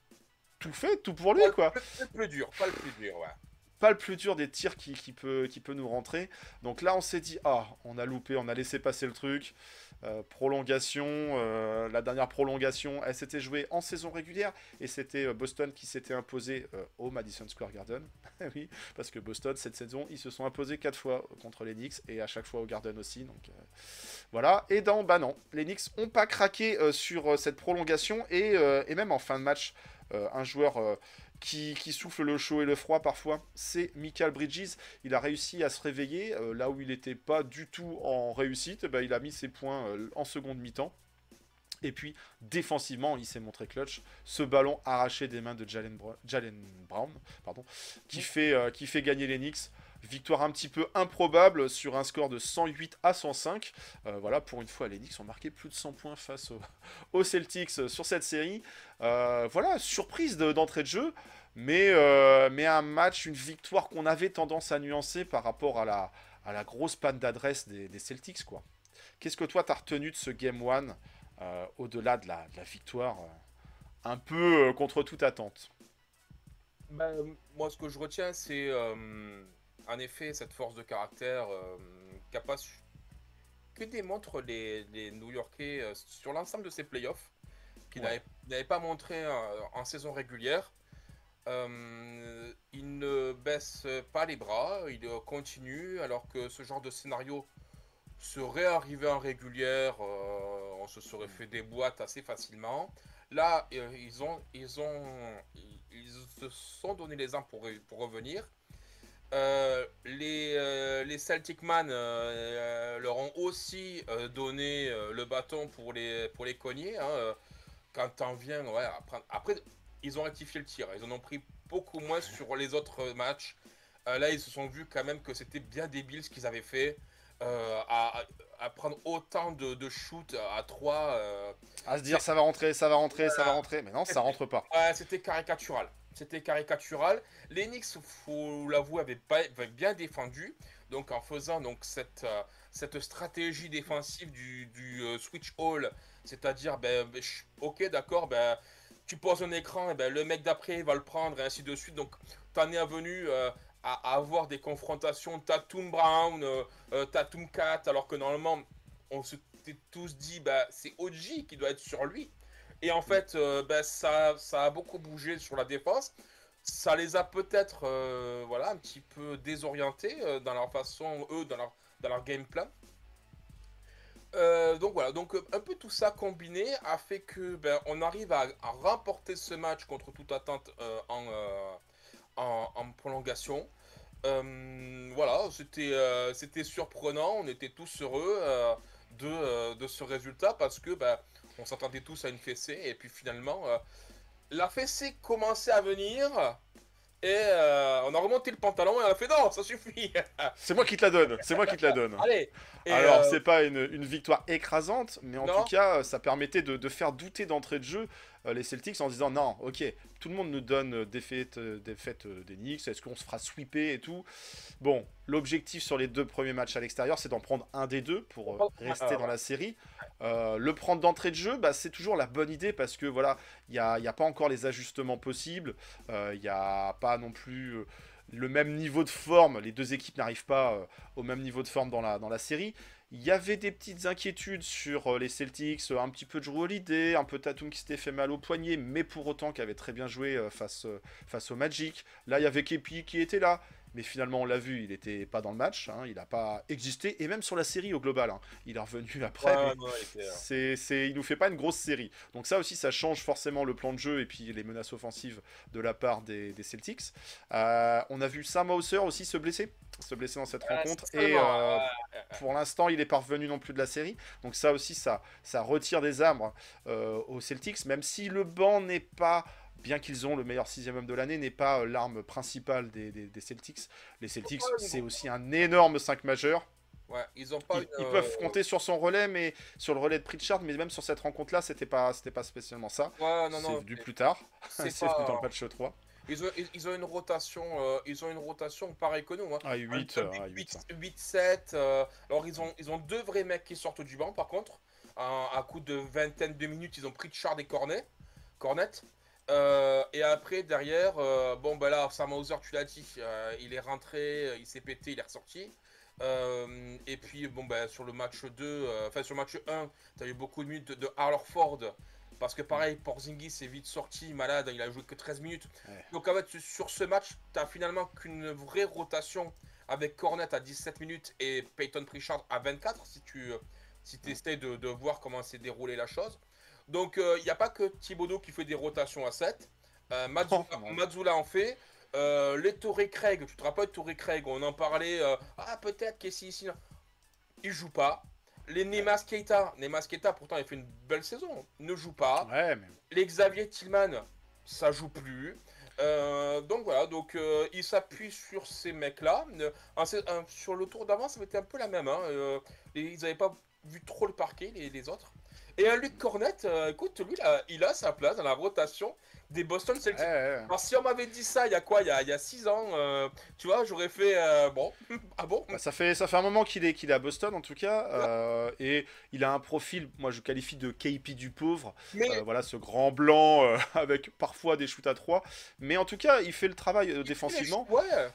tout fait, tout pour lui Pas quoi. le, le plus dur, pas le plus dur, ouais. Pas le plus dur des tirs qui, qui, peut, qui peut nous rentrer. Donc là on s'est dit, ah, on a loupé, on a laissé passer le truc. Euh, prolongation, euh, la dernière prolongation, elle s'était jouée en saison régulière et c'était euh, Boston qui s'était imposé euh, au Madison Square Garden. Oui, parce que Boston cette saison ils se sont imposés quatre fois contre les Knicks et à chaque fois au Garden aussi. Donc euh, voilà. Et dans bah non, les Knicks ont pas craqué euh, sur euh, cette prolongation et, euh, et même en fin de match, euh, un joueur euh, qui, qui souffle le chaud et le froid parfois, c'est Mikal Bridges. Il a réussi à se réveiller, euh, là où il n'était pas du tout en réussite, bah, il a mis ses points euh, en seconde mi-temps. Et puis, défensivement, il s'est montré clutch. Ce ballon arraché des mains de Jalen, Br Jalen Brown, pardon, qui, fait, euh, qui fait gagner les Knicks. Victoire un petit peu improbable sur un score de cent huit à cent cinq. Euh, voilà, pour une fois, les Knicks ont marqué plus de cent points face au, aux Celtics sur cette série. Euh, voilà, surprise d'entrée de, de jeu, mais, euh, mais un match, une victoire qu'on avait tendance à nuancer par rapport à la, à la grosse panne d'adresse des, des Celtics, quoi. Qu'est-ce que toi, tu as retenu de ce Game un, euh, au-delà de la, de la victoire, euh, un peu euh, contre toute attente? Bah, moi, ce que je retiens, c'est euh, en effet cette force de caractère euh, qu'a pas su- que démontrent les, les New-Yorkais euh, sur l'ensemble de ces playoffs, qu'ils Ouais. n'avaient n'avaient pas montré euh, en saison régulière. Euh, ils ne baissent pas les bras, ils euh, continuent, alors que ce genre de scénario serait arrivé en régulière, euh, on se serait fait des boîtes assez facilement. Là, euh, ils ont, ils ont, ils, ils se sont donné les armes pour, pour revenir. Euh, les, euh, les Celtic Man euh, leur ont aussi euh, donné euh, le bâton pour les, pour les cogner. Hein, euh, quand t'en viens, ouais, après, après, ils ont rectifié le tir. Ils en ont pris beaucoup moins sur les autres matchs. Euh, là, ils se sont vus quand même que c'était bien débile ce qu'ils avaient fait. Euh, à, à prendre autant de, de shoots à trois. Euh, À se dire c'est- ça va rentrer, ça va rentrer, ça va rentrer, mais non, ça rentre pas. ouais, c'était caricatural. C'était caricatural. Les Knicks, faut l'avouer, avaient, pas- avaient bien défendu. Donc en faisant donc cette, euh, cette stratégie défensive du, du euh, switch all, c'est-à-dire, ben, ben, ch- ok, d'accord, ben, tu poses un écran, et ben, le mec d'après va le prendre, et ainsi de suite. Donc t'en es venu euh, à, à avoir des confrontations Tatum Brown, euh, euh, Tatum Cat, alors que normalement, on s'était tous dit, ben, c'est O G qui doit être sur lui. Et en Mm. fait, euh, ben, ça, ça a beaucoup bougé sur la défense. Ça les a peut-être euh, voilà, un petit peu désorientés euh, dans leur façon, eux, dans leur, dans leur game plan. Euh, donc voilà, donc euh, un peu tout ça combiné a fait que ben, on arrive à, à remporter ce match contre toute attente euh, en, euh, en, en prolongation. Euh, voilà, c'était euh, c'était surprenant, on était tous heureux euh, de, euh, de ce résultat parce que ben, on s'attendait tous à une fessée et puis finalement euh, la fessée commençait à venir et euh, on a remonté le pantalon et on a fait non, ça suffit. C'est moi qui te la donne, c'est moi qui te la donne. Allez. Et Alors, euh, c'est pas une, une victoire écrasante, mais en tout non, cas, ça permettait de, de faire douter d'entrée de jeu euh, les Celtics en se disant non, ok, tout le monde nous donne euh, défaite, euh, défaite euh, des Knicks, est-ce qu'on se fera sweeper et tout. Bon, l'objectif sur les deux premiers matchs à l'extérieur, c'est d'en prendre un des deux pour euh, rester dans la série. Euh, le prendre d'entrée de jeu, bah, c'est toujours la bonne idée parce que voilà, il n'y a, y a pas encore les ajustements possibles, euh, il n'y a pas non plus. Euh, le même niveau de forme, les deux équipes n'arrivent pas euh, au même niveau de forme dans la, dans la série. Il y avait des petites inquiétudes sur euh, les Celtics, euh, un petit peu de Jrue Holiday, un peu Tatum qui s'était fait mal au poignet, mais pour autant qui avait très bien joué euh, face, euh, face au Magic. Là, il y avait Kepi qui était là, mais finalement, on l'a vu, il n'était pas dans le match, hein, il n'a pas existé, et même sur la série au global, hein, il est revenu après, ouais, mais non, il était, euh, c'est, c'est, il nous fait pas une grosse série. Donc ça aussi, ça change forcément le plan de jeu et puis les menaces offensives de la part des, des Celtics. Euh, on a vu Sam Hauser aussi se blesser, se blesser dans cette euh, rencontre, et seulement, euh, euh, pour l'instant, il n'est pas revenu non plus de la série. Donc ça aussi, ça, ça retire des armes euh, aux Celtics, même si le banc n'est pas, bien qu'ils ont le meilleur sixième homme de l'année, n'est pas euh, l'arme principale des, des, des Celtics. Les Celtics, c'est aussi un énorme cinq majeur. ouais, ils ont pas Ils, une, ils euh, peuvent compter sur son relais, mais sur le relais de Pritchard, mais même sur cette rencontre-là, c'était pas, c'était pas spécialement ça. ouais, non, C'est non, venu c'est plus tard. c'est C'est venu dans le pas. match trois. Ils ont, ils, ils ont une rotation, euh, ils ont une rotation pareil que nous, hein. Ah, Un, huit, un euh, huit. huit sept. Euh, alors ils ont, ils ont deux vrais mecs qui sortent du banc par contre. À, à coup de vingtaine de minutes, ils ont pris Chard et Cornet. Cornet. Euh, et après, derrière, euh, bon, ben là, Sam Hauser, tu l'as dit, euh, il est rentré, il s'est pété, il est ressorti. Euh, et puis, bon, ben, sur le match deux, euh, enfin, sur le match un, tu as eu beaucoup de minutes de, de Harlorford. Parce que pareil, Porzingis est vite sorti, malade, il a joué que treize minutes. Ouais. Donc en fait, sur ce match, tu as finalement qu'une vraie rotation avec Cornet à dix-sept minutes et Peyton Pritchard à vingt-quatre, si tu si essaies de, de voir comment s'est déroulée la chose. Donc il euh, n'y a pas que Thibodeau qui fait des rotations à sept. Euh, Mazzulla, Oh, non. Mazzulla en fait. Euh, les Torrey Craig, tu te rappelles Torrey Craig, on en parlait. euh, ah, peut-être qu'ici, ici, là. Il joue pas. Les Nemas Keita, Nemas Keita pourtant il fait une belle saison, ne joue pas. Ouais, mais Les Xavier Tillman, ça joue plus. Euh, donc voilà, donc euh, il s'appuie sur ces mecs-là. Euh, un- un- sur le tour d'avant, ça avait été un peu la même. Hein. Euh, et ils n'avaient pas vu trop le parquet, les, les autres. Et un Luke Cornett, euh, écoute, lui, là, il a sa place dans la rotation des Boston Celtics. Ouais, ouais. Alors, si on m'avait dit ça il y a quoi, il y a, il y a six ans, euh, tu vois, j'aurais fait, euh, bon, ah bon? Bah, ça fait, ça fait un moment qu'il est, qu'il est à Boston en tout cas, euh, et il a un profil, moi je qualifie de K P du pauvre, Mais euh, voilà ce grand blanc euh, avec parfois des shoots à trois, mais en tout cas il fait le travail euh, défensivement, ouais,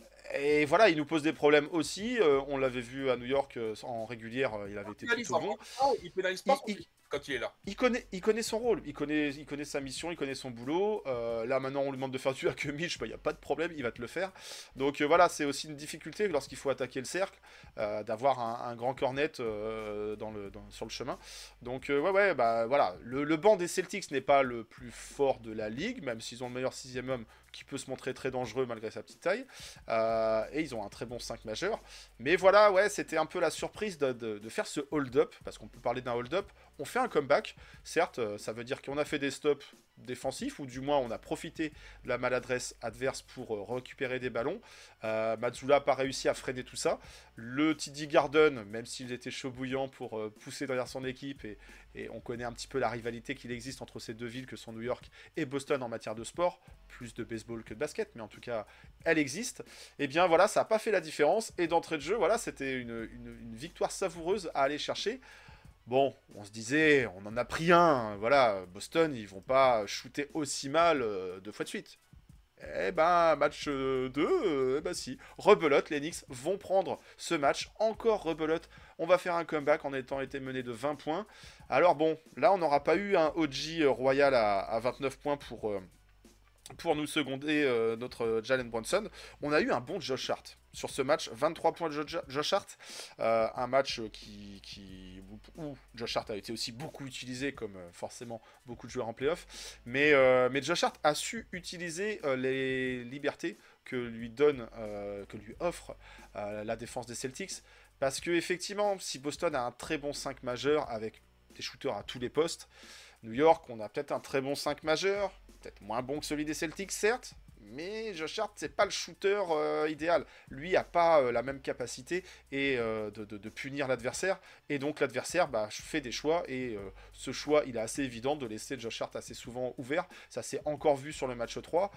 et voilà il nous pose des problèmes aussi, euh, on l'avait vu à New York euh, en régulière, euh, il avait été il pénalise plutôt bon, pas, il pénalise pas Il- son- quand il est là. il connaît, il connaît son rôle, il connaît, il connaît sa mission, il connaît son boulot. Euh, là maintenant, on lui demande de faire du hack Mitch, bah, il n'y a pas de problème, il va te le faire. Donc euh, voilà, c'est aussi une difficulté lorsqu'il faut attaquer le cercle, euh, d'avoir un, un grand cornet euh, dans le, dans- sur le chemin. Donc euh, ouais, ouais, bah voilà, le, le banc des Celtics n'est pas le plus fort de la ligue, même s'ils ont le meilleur sixième homme qui peut se montrer très dangereux malgré sa petite taille. Euh, et ils ont un très bon cinq majeur. Mais voilà, ouais, c'était un peu la surprise de, de- de faire ce hold-up, parce qu'on peut parler d'un hold-up. On fait un comeback, certes, euh, ça veut dire qu'on a fait des stops défensifs, ou du moins on a profité de la maladresse adverse pour euh, récupérer des ballons. Euh, Mazzulla n'a pas réussi à freiner tout ça. Le T D Garden, même s'il était chaud bouillant pour euh, pousser derrière son équipe, et, et on connaît un petit peu la rivalité qu'il existe entre ces deux villes que sont New York et Boston en matière de sport, plus de baseball que de basket, mais en tout cas, elle existe. Et bien voilà, ça n'a pas fait la différence, et d'entrée de jeu, voilà, c'était une, une, une victoire savoureuse à aller chercher. Bon, on se disait, on en a pris un, voilà, Boston, ils vont pas shooter aussi mal euh, deux fois de suite. Eh ben, match euh, deux, euh, eh ben si. Rebelote, les Knicks vont prendre ce match, encore rebelote. On va faire un comeback en étant été mené de vingt points. Alors bon, là on n'aura pas eu un O G royal à, à vingt-neuf points pour, euh, pour nous seconder euh, notre Jalen Brunson. On a eu un bon Josh Hart sur ce match, vingt-trois points de Jo- Josh Hart, euh, un match qui, qui où Josh Hart a été aussi beaucoup utilisé comme euh, forcément beaucoup de joueurs en playoff, mais, euh, mais Josh Hart a su utiliser euh, les libertés que lui donne, euh, que lui offre euh, la défense des Celtics, parce que effectivement, si Boston a un très bon cinq majeur avec des shooters à tous les postes, New York, on a peut-être un très bon cinq majeur, peut-être moins bon que celui des Celtics, certes, mais Josh Hart, c'est pas le shooter euh, idéal. Lui a pas euh, la même capacité et, euh, de, de- de punir l'adversaire. Et donc l'adversaire bah, fait des choix. Et euh, ce choix, il est assez évident de laisser Josh Hart assez souvent ouvert. Ça s'est encore vu sur le match trois.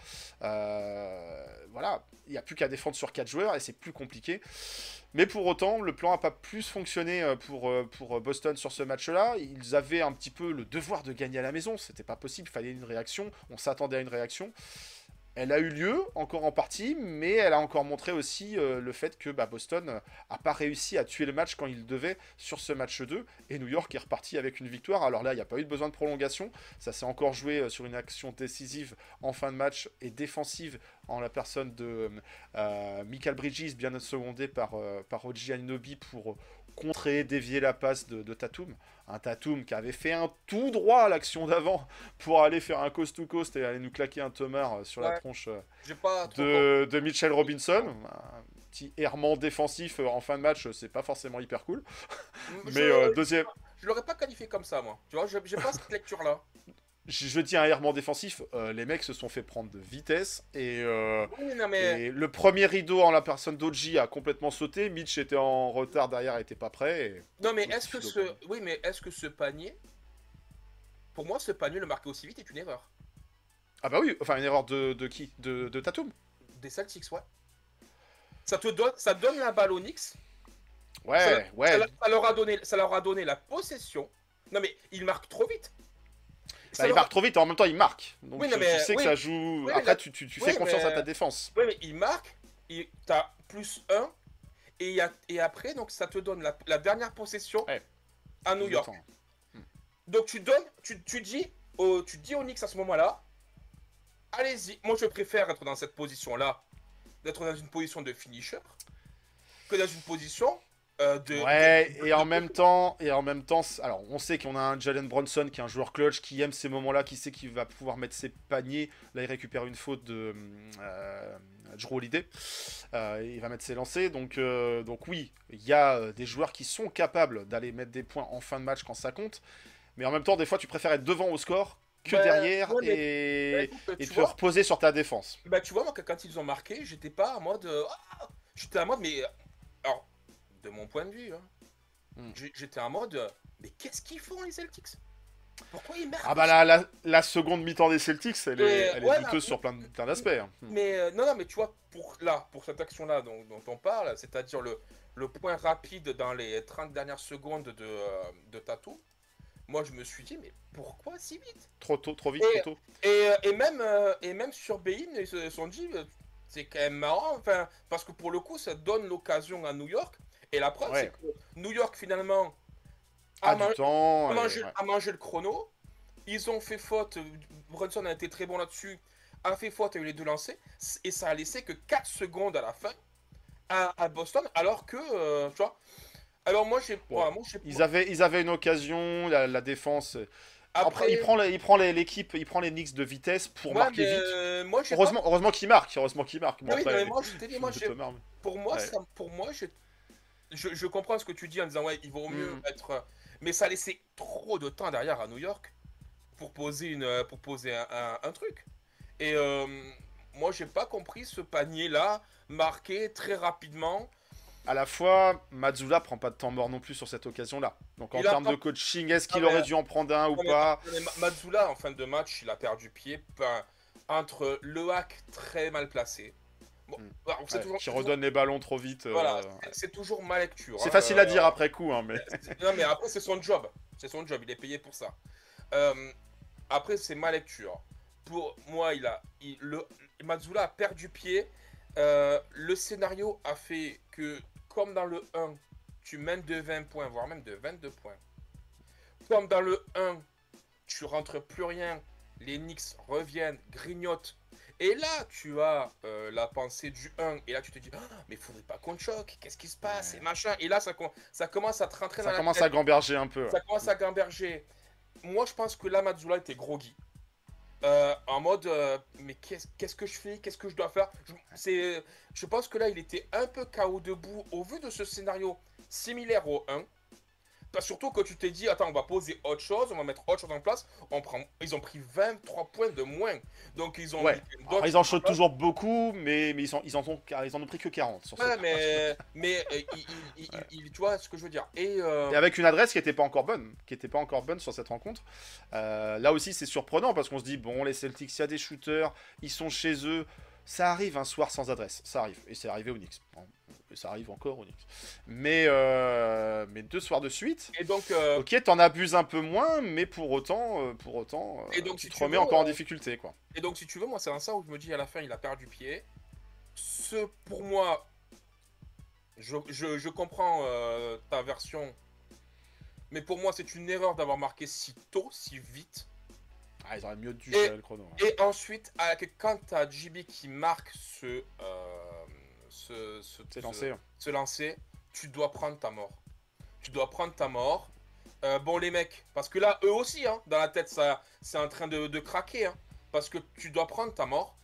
Euh, voilà, il n'y a plus qu'à défendre sur quatre joueurs et c'est plus compliqué. Mais pour autant, le plan n'a pas plus fonctionné euh, pour, euh, pour Boston sur ce match-là. Ils avaient un petit peu le devoir de gagner à la maison. C'était pas possible, il fallait une réaction. On s'attendait à une réaction. Elle a eu lieu, encore en partie, mais elle a encore montré aussi euh, le fait que bah, Boston n'a euh, pas réussi à tuer le match quand il devait sur ce match deux, et New York est reparti avec une victoire. Alors là, il n'y a pas eu de besoin de prolongation, ça s'est encore joué euh, sur une action décisive en fin de match et défensive en la personne de euh, Michael Bridges, bien secondé par, euh, par O G Anunoby pour contrer, dévier la passe de, de Tatum. Un Tatum qui avait fait un tout droit à l'action d'avant pour aller faire un coast-to-coast et aller nous claquer un tomard sur la Ouais. tronche euh, J'ai pas trop de, de Mitchell Robinson. Un petit errement défensif euh, en fin de match, c'est pas forcément hyper cool. compris. Mais je, euh, deuxième, je l'aurais pas qualifié comme ça, moi. Tu vois, je- j'ai pas cette lecture-là. je, je dis un errement défensif, euh, les mecs se sont fait prendre de vitesse et, euh, Oui, non, mais. et le premier rideau en la personne d'O G a complètement sauté. Mitch était en retard derrière, était pas prêt. Et... Non, mais Oui, est-ce que c'est ce. Oui, mais est-ce que ce panier. Pour moi, ce panier le marquer aussi vite est une erreur. Ah bah oui, enfin une erreur de, de qui de, de Tatum. Des Celtics, ouais. Ça te donne, ça donne la balle aux Knicks. Ouais, ça, ouais. ça, ça leur a donné, ça leur a donné la possession. Non, mais ils marquent trop vite. Ça Bah, il leur- marque trop vite et en même temps il marque. Donc Oui, non, tu- mais- tu sais que oui. ça joue. Oui, mais Après, là- tu, tu, tu oui, fais confiance mais- à ta défense. Ouais, mais ils marquent. Et t'as plus un. Et, il y a- et après, donc ça te donne la, la dernière possession Ouais. à New York. Attends. Donc tu donnes, tu, tu dis, au, tu dis aux Knicks à ce moment-là, allez-y. Moi, je préfère être dans cette position-là, d'être dans une position de finisher, que dans une position euh, de. Ouais, de- et en de- même temps, et en même temps, c- alors on sait qu'on a un Jalen Brunson qui est un joueur clutch, qui aime ces moments-là, qui sait qu'il va pouvoir mettre ses paniers. Là, il récupère une faute de euh, Jrue Holiday. Euh, il va mettre ses lancers. Donc, euh, donc oui, il y a euh, des joueurs qui sont capables d'aller mettre des points en fin de match quand ça compte. Mais en même temps, des fois, tu préfères être devant au score que Ouais, derrière ouais, mais- et, Bah, écoute, et tu te vois, reposer sur ta défense. bah, tu vois, moi, quand ils ont marqué, j'étais pas en mode. euh, Ah j'étais en mode, mais. Alors, de mon point de vue, hein, Mm. J'ai- J'étais en mode, mais qu'est-ce qu'ils font les Celtics? Pourquoi ils merdent? Ah bah la, la, la seconde mi-temps des Celtics, elle est, Et, elle est ouais, douteuse bah, sur plein, de- plein d'aspects. hein. Hmm. Mais euh, non, non, mais tu vois, pour là, pour cette action-là dont, dont on parle, c'est-à-dire le, le point rapide dans les trente dernières secondes de, euh, de Tatum, moi je me suis dit, mais pourquoi si vite? Trop tôt, trop vite, Et, trop tôt. et, euh, et même, euh, et même sur Bein, ils se sont dit, euh, c'est quand même marrant, enfin, parce que pour le coup, ça donne l'occasion à New York. Et la preuve, Ouais. c'est que New York finalement Ah, a, du man- temps. a et- mangé, ouais. a mangé le chrono. Ils ont fait faute. Brunson a été très bon là-dessus. A fait faute, a eu les deux lancés. Et ça a laissé que quatre secondes à la fin à, à Boston. Alors que, euh, tu vois. Alors moi, j'ai. Bon, Voilà, moi, j'ai- Ils avaient, ils avaient une occasion, la, la défense. euh, Après, il prend, les- il prend les- l'équipe, il prend les Knicks de vitesse pour ouais, marquer mais, vite. euh, moi, j'ai Heureusement, heureusement qu'il marque, heureusement qu'il marque. Bon, pas. Oui, après, mais moi, je t'ai dit, moi, je j'ai. te marre, mais- Pour moi, Ouais. ça, pour moi, j'ai- je, je comprends ce que tu dis en disant ouais, il vaut mieux Mm. être. euh, Mais ça a laissé trop de temps derrière à New York pour poser une, euh, pour poser un, un- un truc. Et euh, moi, j'ai pas compris ce panier-là marqué très rapidement. À la fois, Mazzulla prend pas de temps mort non plus sur cette occasion-là. Donc en Il a termes pas- de coaching, est-ce qu'il Non, mais- aurait dû en prendre un ou Non, mais- pas? non, mais Ma- Mazzula, en fin de match, il a perdu pied enfin, entre le hack très mal placé. Bon, Mm. bah, c'est Ouais, toujours- qui c'est redonne les ballons trop vite. toujours- voilà, euh, c'est- c'est toujours ma lecture. C'est hein, facile à euh, dire après coup, hein, mais. c'est- Non, mais après, c'est son job. C'est son job, il est payé pour ça. Euh, après, c'est ma lecture. Pour moi, il a, il, le, Mazzula a perdu pied. Euh, le scénario a fait que, comme dans le un, tu mènes de vingt points, voire même de vingt-deux points. Comme dans le un, tu rentres plus rien. Les Knicks reviennent, grignotent. Et là, tu as euh, la pensée du un. Et là, tu te dis, ah, mais il faudrait pas qu'on te choque. Qu'est-ce qui se passe? Ouais. Et machin. Et là, ça, com- ça commence à te rentrer Ça dans la commence tête. à gamberger un peu. Ça commence à gamberger. Moi, je pense que là, Mazzula était groggy. Euh, en mode, euh, mais qu'est-ce qu'est-ce que je fais? Qu'est-ce que je dois faire? je, c'est- je pense que là, il était un peu K O debout au vu de ce scénario similaire au un. Pas surtout que tu t'es dit, attends, on va poser autre chose, on va mettre autre chose en place. On prend, ils ont pris vingt-trois points de moins. Donc, ils ont Ouais. mis d'autres Alors, ils en choses shootent place. toujours beaucoup, mais, mais ils, en, ils, en ont, ils en ont pris que quarante sur ce Ouais, match. mais, mais euh, il, il- il- il- tu vois ce que je veux dire. Et, euh, Et avec une adresse qui n'était pas encore bonne, qui était pas encore bonne sur cette rencontre. Euh, là aussi, c'est surprenant parce qu'on se dit bon, les Celtics, il y a des shooters, ils sont chez eux. Ça arrive un soir sans adresse, ça arrive, et c'est arrivé au Knicks. Bon, et ça arrive encore au Knicks. Mais, euh, mais deux soirs de suite. et donc, euh, Ok, t'en abuses un peu moins, mais pour autant, euh, pour autant, euh, Et donc, tu si te tu remets veux, encore en euh, difficulté, quoi. Et donc, si tu veux, moi, c'est en ça où je me dis à la fin, il a perdu pied. Ce, pour moi, je, je- je comprends euh, ta version, mais pour moi, c'est une erreur d'avoir marqué si tôt, si vite. Ah, ils auraient mieux dû Et- gérer le chrono. hein. Et ensuite, à- quand tu as J B qui marque ce, euh, ce, ce, C'est ce- lancé. hein. se lancer, tu dois prendre ta mort. Tu dois prendre ta mort. Euh, bon, les mecs, parce que là, eux aussi, hein, dans la tête, ça, c'est en train de, de craquer. Hein, parce que tu dois prendre ta mort.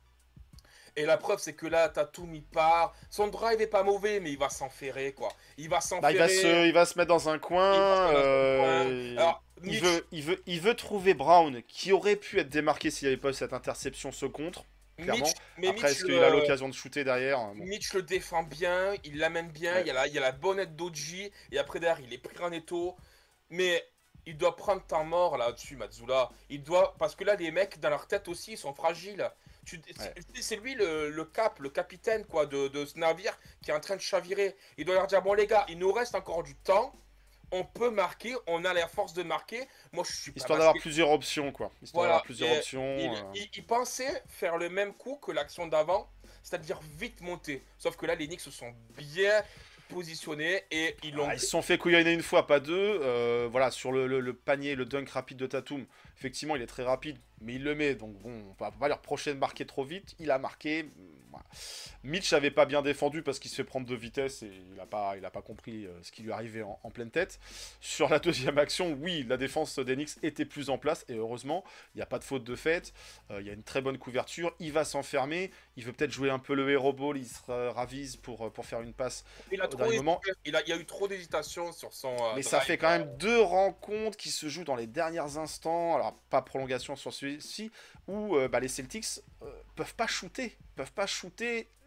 Et la preuve, c'est que là, Tatum, il part. Son drive est pas mauvais, mais il va s'enferrer, quoi. Il va Bah, s'enferrer. il, va se, il va se mettre dans un coin. Il va se mettre dans un euh, coin. Alors, il, Mitch- veut, il, veut, il veut trouver Brown, qui aurait pu être démarqué s'il n'y avait pas eu cette interception ce contre. Clairement. Mitch, mais Après, Mitch, est-ce le- qu'il a l'occasion de shooter derrière? Bon. Mitch le défend bien, il l'amène bien, Ouais. il, y a la, il y a la bonnette d'Oji, et après derrière, il est pris en étau. Mais il doit prendre temps mort là-dessus, Mazzula. Il doit, parce que là, les mecs, dans leur tête aussi, ils sont fragiles. Tu- c'est- Ouais. C'est lui le, le cap, le capitaine quoi, de, de ce navire qui est en train de chavirer. Il doit leur dire, bon les gars, il nous reste encore du temps. On peut marquer, on a la force de marquer. Moi, je suis pas Histoire d'avoir masqué. plusieurs options, quoi. Histoire Voilà, d'avoir plusieurs et options. Il, euh. il- il pensait faire le même coup que l'action d'avant, c'est-à-dire vite monter. Sauf que là, les Knicks se sont bien positionnés et ils l'ont. Ah, ils se sont fait couillonner une fois, pas deux. Euh, voilà, sur le, le- le panier, le dunk rapide de Tatum, effectivement, il est très rapide, mais il le met. Donc bon, on peut pas lui reprocher de marquer trop vite. Il a marqué. Voilà. Mitch n'avait pas bien défendu parce qu'il se fait prendre de vitesse et il n'a pas, il a pas compris euh, ce qui lui arrivait en, en pleine tête. Sur la deuxième action, oui, la défense des Knicks était plus en place et heureusement, il n'y a pas de faute de fait. Euh, il y a une très bonne couverture. Il va s'enfermer. Il veut peut-être jouer un peu le hero ball. Il se ravise pour, pour faire une passe. Il a au trop dernier hésité. moment. Il, a, il y a eu trop d'hésitation sur son. euh, Mais ça drive. fait quand même deux rencontres qui se jouent dans les derniers instants. Alors, pas prolongation sur celui-ci, où euh, bah, les Celtics euh, peuvent pas shooter. Peuvent pas shooter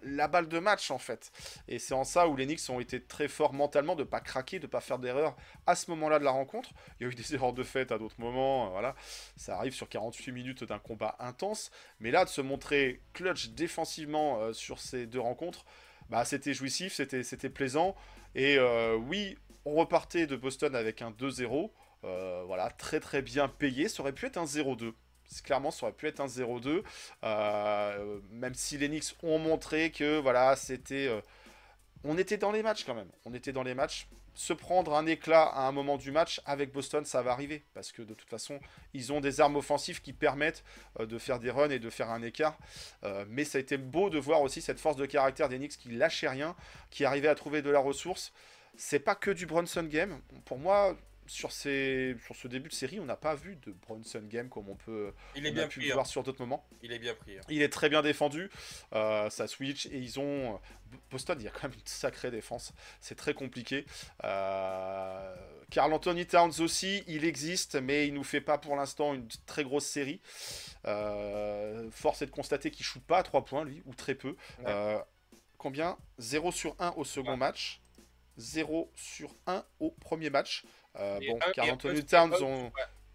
la balle de match en fait. Et c'est en ça où les Knicks ont été très forts mentalement de ne pas craquer, de ne pas faire d'erreur à ce moment-là de la rencontre. Il y a eu des erreurs de fait à d'autres moments, euh, voilà. Ça arrive sur quarante-huit minutes d'un combat intense. Mais là, de se montrer clutch défensivement euh, sur ces deux rencontres, bah, c'était jouissif, c'était, c'était plaisant. Et euh, oui, on repartait de Boston avec un deux zéro. Euh, voilà, très très bien payé. Ça aurait pu être un zéro deux. Clairement, ça aurait pu être un zéro deux. Euh, même si les Knicks ont montré que voilà, c'était. Euh, on était dans les matchs quand même. On était dans les matchs. Se prendre un éclat à un moment du match avec Boston, ça va arriver. Parce que de toute façon, ils ont des armes offensives qui permettent euh, de faire des runs et de faire un écart. Euh, mais ça a été beau de voir aussi cette force de caractère des Knicks qui lâchait rien, qui arrivait à trouver de la ressource. C'est pas que du Brunson game. Pour moi, sur, ces, sur ce début de série, on n'a pas vu de Brunson game comme on peut Il est on bien a pu pris, le hein. voir sur d'autres moments. Il est bien pris. hein. Il est très bien défendu, euh, ça switch et ils ont... Boston, il y a quand même une sacrée défense, c'est très compliqué. Euh... Karl Anthony Towns aussi, il existe, mais il nous fait pas pour l'instant une très grosse série. Euh... Force est de constater qu'il shoot pas à trois points, lui, ou très peu. Ouais. Euh... Combien zéro sur un au second Ouais. match, zéro sur un au premier match. Euh, Et bon, un- Karl et un- Anthony et Towns, un- on... ouais.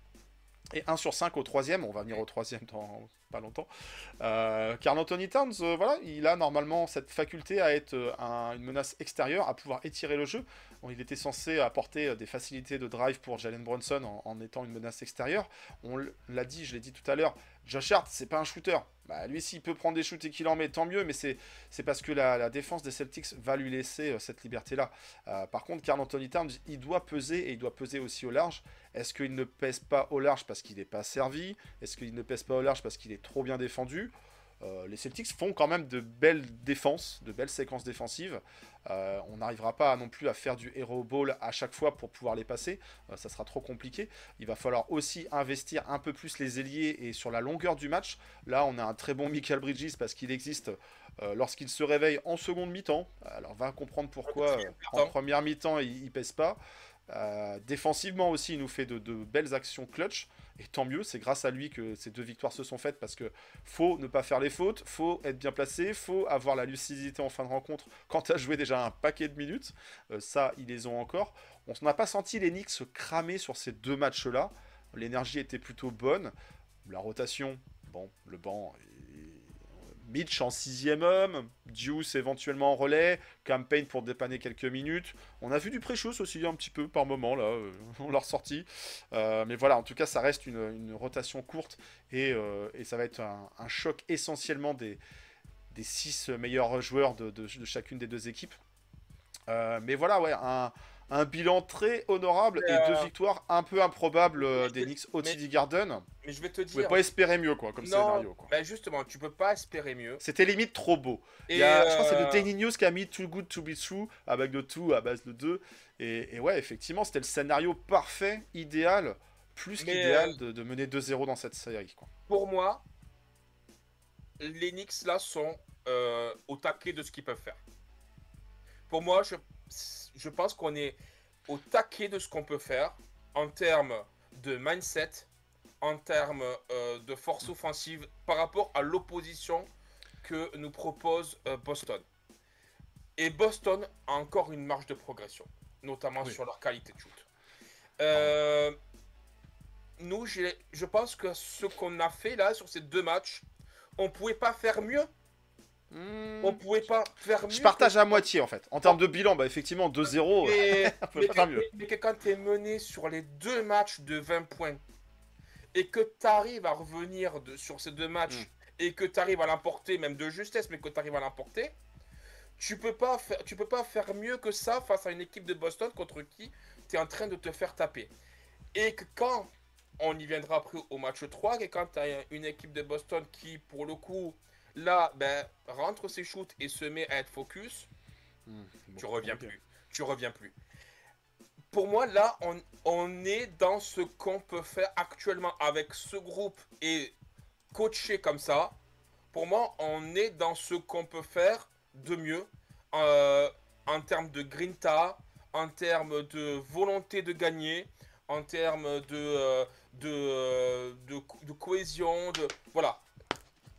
et un sur cinq au troisième, on va venir au troisième dans pas longtemps. Euh, Karl Anthony Towns, euh, voilà, il a normalement cette faculté à être euh, un- une menace extérieure, à pouvoir étirer le jeu. Bon, il était censé apporter euh, des facilités de drive pour Jalen Brunson en, en étant une menace extérieure. On l'a dit, je l'ai dit tout à l'heure, Josh Hart, c'est pas un shooter. Bah, lui, s'il peut prendre des shoots et qu'il en met, tant mieux, mais c'est c'est parce que la, la défense des Celtics va lui laisser euh, cette liberté-là. Euh, par contre, Karl Anthony Towns, il doit peser et il doit peser aussi au large. Est-ce qu'il ne pèse pas au large parce qu'il n'est pas servi? Est-ce qu'il ne pèse pas au large parce qu'il est trop bien défendu? Euh, les Celtics font quand même de belles défenses, de belles séquences défensives. Euh, on n'arrivera pas non plus à faire du hero ball à chaque fois pour pouvoir les passer. Euh, ça sera trop compliqué. Il va falloir aussi investir un peu plus les ailiers et sur la longueur du match. Là, on a un très bon Michael Bridges parce qu'il existe euh, lorsqu'il se réveille en seconde mi-temps. Alors, va comprendre pourquoi euh, en première mi-temps, il, il pèse pas. Euh, défensivement aussi, il nous fait de, de belles actions clutch. Et tant mieux, c'est grâce à lui que ces deux victoires se sont faites parce que faut ne pas faire les fautes, faut être bien placé, faut avoir la lucidité en fin de rencontre quand tu as joué déjà un paquet de minutes. Euh, ça, ils les ont encore. On n'a pas senti les Knicks se cramer sur ces deux matchs-là. L'énergie était plutôt bonne. La rotation, bon, le banc... Mitch en sixième homme, Deuce éventuellement en relais, Campaign pour dépanner quelques minutes. On a vu du Precious aussi un petit peu par moment, là, euh, on l'a ressorti. Euh, mais voilà, en tout cas, ça reste une, une rotation courte et, euh, et ça va être un, un choc essentiellement des, des six meilleurs joueurs de, de, de chacune des deux équipes. Euh, mais voilà, ouais, un, un bilan très honorable Mais et euh... deux victoires un peu improbables euh, des mais, Knicks au mais, T D Garden. Mais je vais te Vous pouvez dire. pas espérer mieux, quoi, comme non, scénario. Quoi. Bah justement, tu peux pas espérer mieux. C'était limite trop beau. Et Il y a, euh... Je crois que c'est le Daily News qui a mis Too Good to Be True avec de tout à base de deux. Et, et ouais, effectivement, c'était le scénario parfait, idéal, plus qu'idéal euh... de, de mener deux zéro dans cette série. Quoi. Pour moi, les Knicks là sont euh, au taquet de ce qu'ils peuvent faire. Pour moi, je, je pense qu'on est au taquet de ce qu'on peut faire en termes de mindset, en termes euh, de force offensive par rapport à l'opposition que nous propose euh, Boston. Et Boston a encore une marge de progression, notamment oui. sur leur qualité de shoot. Euh, nous, je pense que ce qu'on a fait là sur ces deux matchs, on pouvait pas faire mieux. Mmh. On pouvait pas faire mieux. Je partage que... à moitié en fait. En termes de bilan, bah effectivement deux zéro. Mais, mais, que, mieux. mais que quand tu es mené sur les deux matchs de vingt points et que tu arrives à revenir de, sur ces deux matchs mmh. et que tu arrives à l'emporter, même de justesse, mais que tu arrives à l'emporter, tu peux pas faire, tu peux pas faire mieux que ça face à une équipe de Boston contre qui tu es en train de te faire taper. Et que quand on y viendra après au match trois, et quand tu as une équipe de Boston qui, pour le coup, là, ben, rentre ses shoots et se met à être focus, mmh, bon, tu reviens okay. plus. Tu reviens plus. Pour moi, là, on, on est dans ce qu'on peut faire actuellement avec ce groupe et coaché comme ça. Pour moi, on est dans ce qu'on peut faire de mieux euh, en termes de grinta, en termes de volonté de gagner, en termes de, euh, de, euh, de, de cohésion, de voilà.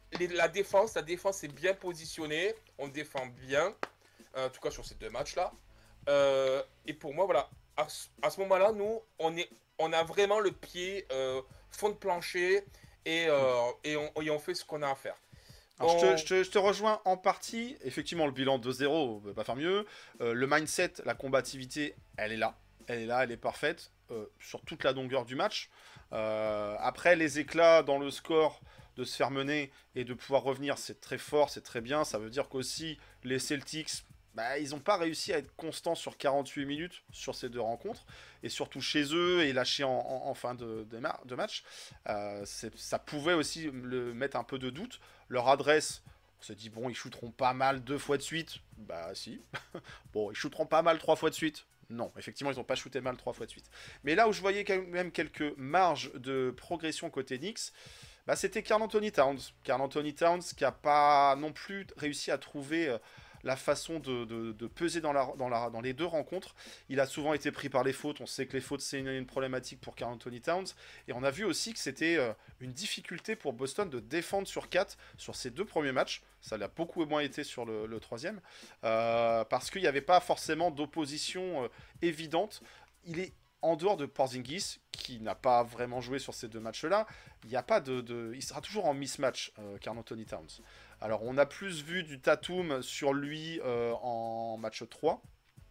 les- la défense, la défense est bien positionnée, on défend bien, euh, en tout cas sur ces deux matchs-là. Euh, et pour moi, voilà, à, ce- à ce moment-là, nous, on, est, on a vraiment le pied euh, fond de plancher et, euh, et, on, et on fait ce qu'on a à faire. Alors, je, te, On- je, te, je te rejoins en partie. Effectivement, le bilan deux zéro, on peut pas faire mieux. Euh, le mindset, la combativité, elle est là. Elle est là, elle est parfaite euh, sur toute la longueur du match. Euh, après, les éclats dans le score, de se faire mener et de pouvoir revenir, c'est très fort, c'est très bien. Ça veut dire qu'aussi, les Celtics, bah, ils n'ont pas réussi à être constants sur quarante-huit minutes sur ces deux rencontres. Et surtout chez eux et lâcher en, en, en fin de, de, ma- de match. Euh, c'est- ça pouvait aussi le mettre un peu de doute. Leur adresse, on s'est dit, bon, ils shooteront pas mal deux fois de suite. Bah, si. Bon, ils shooteront pas mal trois fois de suite. Non, effectivement, ils n'ont pas shooté mal trois fois de suite. Mais là où je voyais quand même quelques marges de progression côté Knicks, bah, c'était Karl Anthony Towns. Karl Anthony Towns qui n'a pas non plus réussi à trouver euh, la façon de, de- de peser dans, la, dans, la- dans les deux rencontres. Il a souvent été pris par les fautes. On sait que les fautes, c'est une, une problématique pour Karl Anthony Towns. Et on a vu aussi que c'était euh, une difficulté pour Boston de défendre sur quatre sur ces deux premiers matchs. Ça l'a beaucoup moins été sur le, le troisième. Euh, parce qu'il n'y avait pas forcément d'opposition euh, évidente. Il est en dehors de Porzingis, qui n'a pas vraiment joué sur ces deux matchs-là. Il n'y a pas de, de- il sera toujours en mismatch, euh, Karl Anthony Towns. Alors, on a plus vu du Tatum sur lui euh, en match trois.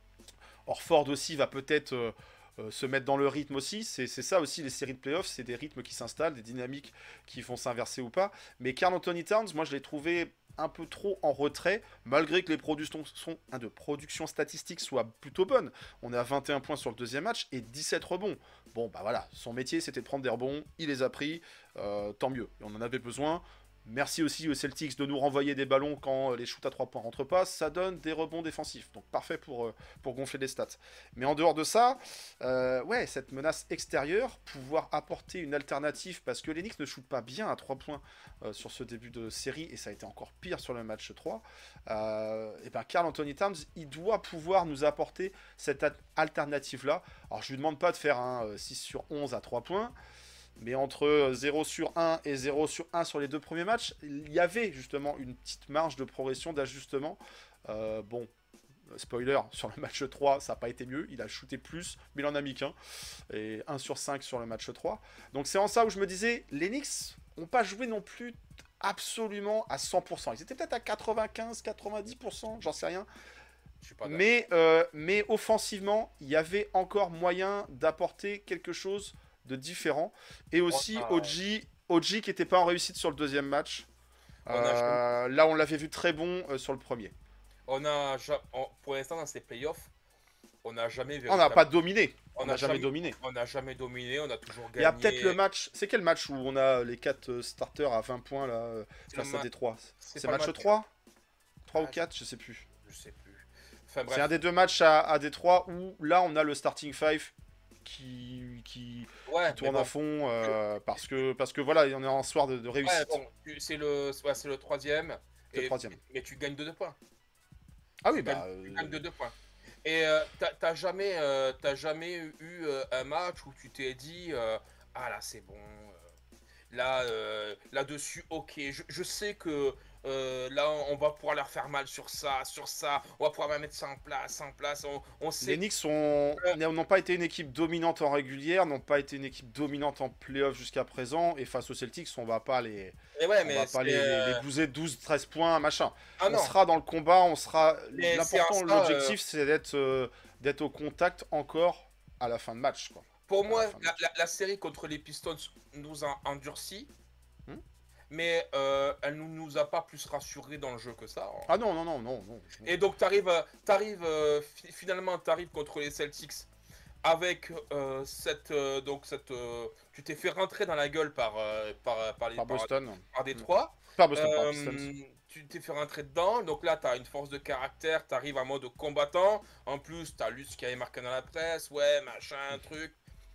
Orford aussi va peut-être euh, euh, se mettre dans le rythme aussi. C'est c'est ça aussi, les séries de playoffs, c'est des rythmes qui s'installent, des dynamiques qui vont s'inverser ou pas. Mais Karl Anthony Towns, moi, je l'ai trouvé un peu trop en retrait, malgré que les productions, sont, hein, de production statistique soient plutôt bonnes. On est à vingt et un points sur le deuxième match et dix-sept rebonds. Bon, bah voilà, son métier, c'était de prendre des rebonds. Il les a pris, euh, tant mieux. Et on en avait besoin. Merci aussi aux Celtics de nous renvoyer des ballons quand les shoots à trois points rentrent pas. Ça donne des rebonds défensifs. Donc parfait pour, euh, pour gonfler les stats. Mais en dehors de ça, euh, ouais, cette menace extérieure, pouvoir apporter une alternative, parce que les Knicks ne shootent pas bien à trois points euh, sur ce début de série, et ça a été encore pire sur le match trois. Euh, et ben Karl Anthony Towns, il doit pouvoir nous apporter cette a- alternative-là. Alors je lui demande pas de faire un euh, six sur onze à trois points. Mais entre zéro sur un et zéro sur un sur les deux premiers matchs, il y avait justement une petite marge de progression, d'ajustement. Euh, bon, spoiler, sur le match trois, ça n'a pas été mieux. Il a shooté plus, mais il en a mis qu'un. Et un sur cinq sur le match trois. Donc c'est en ça où je me disais, les Knicks n'ont pas joué non plus absolument à cent pour cent. Ils étaient peut-être à quatre-vingt-quinze, quatre-vingt-dix pour cent, j'en sais rien. Je suis pas d'accord. Mais, euh, mais offensivement, il y avait encore moyen d'apporter quelque chose de différent. Et aussi, On a- O G, O G qui n'était pas en réussite sur le deuxième match. On a Euh, là, on l'avait vu très bon euh, sur le premier. On a, ja- on- pour l'instant, dans ces playoffs, on n'a jamais On n'a véritablement- pas dominé. on On n'a n'a jamais jamais- dominé. On n'a jamais dominé, on a toujours Il y gagné. a peut-être le match. C'est quel match où on a les quatre euh, starters à vingt points là euh, C'est face le à ma- Détroit? c'est C'est pas le match match- trois trois ou Ah, quatre, je sais plus. Je sais plus. Enfin C'est bref, un des deux matchs à, à Détroit où là on a le starting five qui, qui, ouais, qui tourne mais bon, à fond euh, parce que parce que voilà on est en soir de, de ouais, réussite. bon, tu- c'est le, ouais, c'est le troisième. C'est le et- troisième. Mais tu gagnes de deux points. Ah oui Tu bah gagnes, tu euh, gagnes de deux points. Et euh, t'as t'as jamais, euh, t'as jamais eu euh, un match où tu t'es dit euh, ah là c'est bon, euh, là euh, là-dessus ok, je, je sais que euh, là on va pouvoir leur faire mal sur ça, sur ça, on va pouvoir mettre ça en place, en place, on, on sait. les Knicks sont- n'ont pas été une équipe dominante en régulière, n'ont pas été une équipe dominante en playoff jusqu'à présent, et face aux Celtics, on va pas les, Et ouais, on mais va pas c'est, les, les, euh, les bouser douze treize points, machin. ah On non, sera dans le combat, on sera. Mais L'important, c'est un ça, l'objectif, c'est d'être euh, d'être au contact encore à la fin de match, quoi. pour à moi la fin de la, match. la- la série contre les Pistons nous a endurci, Hmm. mais euh, elle ne nous a pas plus rassurés dans le jeu que ça, hein. Ah non, non, non, non, non. Et donc t'arrives, euh, t'arrives euh, fi- finalement t'arrives contre les Celtics avec euh, cette euh, donc cette euh, tu t'es fait rentrer dans la gueule par euh, par par les Par par, Boston. par Détroit. Par Boston, par Euh, Pistons. tu t'es fait rentrer dedans, donc là t'as une force de caractère, t'arrives en mode combattant. En plus t'as Lutz qui avait marqué dans la presse, ouais machin truc.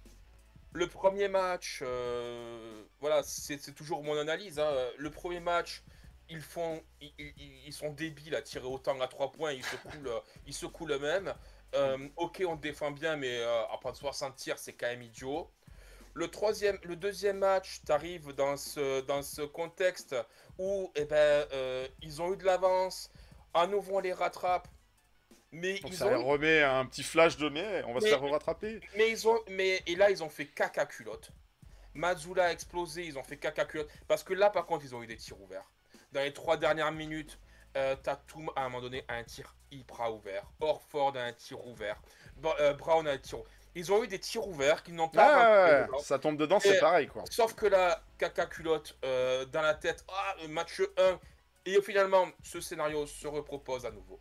Le premier match, euh, voilà, c'est c'est toujours mon analyse, hein. Le premier match, ils font, ils, ils- ils sont débiles à tirer autant à trois points, ils se coulent, euh, ils se coulent eux-mêmes. Euh, ok, on défend bien, mais euh, à pas de soixante tirs, c'est quand même idiot. le troisième, le deuxième match, tu arrives dans ce, dans ce contexte où eh ben, euh, ils ont eu de l'avance, à nouveau on les rattrape, mais Donc ils ça ont eu- remet un petit flash de mais on va se Mais- faire rattraper. mais ils ont, mais et là ils ont fait caca culotte. Mazzola a explosé, ils ont fait caca culotte. Parce que là, par contre, ils ont eu des tirs ouverts. Dans les trois dernières minutes, euh, Tatum, à un moment donné, a un tir hyper ouvert. Orford a un tir ouvert. Bra- euh, Brown a un tir ouvert. Ils ont eu des tirs ouverts qu'ils n'ont Ouais, pas ouais, ratés, ouais, blanc. ça tombe dedans, c'est Et- pareil quoi. Sauf que là, caca culotte euh, dans la tête. Ah, euh, match un. Et finalement, ce scénario se repropose à nouveau.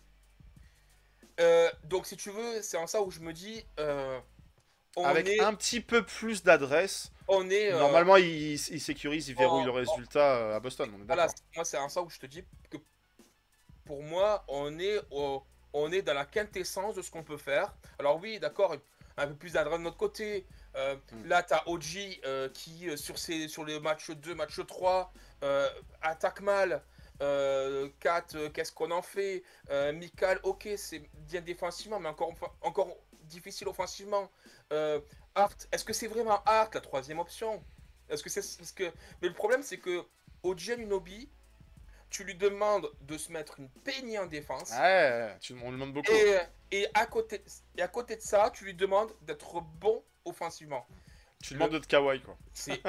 Euh, donc, si tu veux, c'est en ça où je me dis. euh, on Avec est. un petit peu plus d'adresse, On est euh, normalement il, il sécurise, il verrouille en- le résultat euh, à Boston. On est Voilà, d'accord. moi c'est en ça où je te dis que pour moi, on est, au- on est dans la quintessence de ce qu'on peut faire. Alors oui, d'accord, un peu plus d'adresse de notre côté. Euh, Mm. Là, tu as O G euh, qui, euh, sur, ses, sur les matchs deux, match trois, euh, attaque mal. Euh, Kat, euh, qu'est-ce qu'on en fait euh, Mikal, ok, c'est bien défensivement, mais encore, encore difficile offensivement. Euh, Hart, est-ce que c'est vraiment Hart, la troisième option? Est-ce que c'est parce que mais le problème c'est que O G Anunoby, tu lui demandes de se mettre une peignée en défense. Ouais, tu, on le demande beaucoup. Et, et, à côté, et à côté de ça, tu lui demandes d'être bon offensivement. Tu demandes d'être kawaii quoi. C'est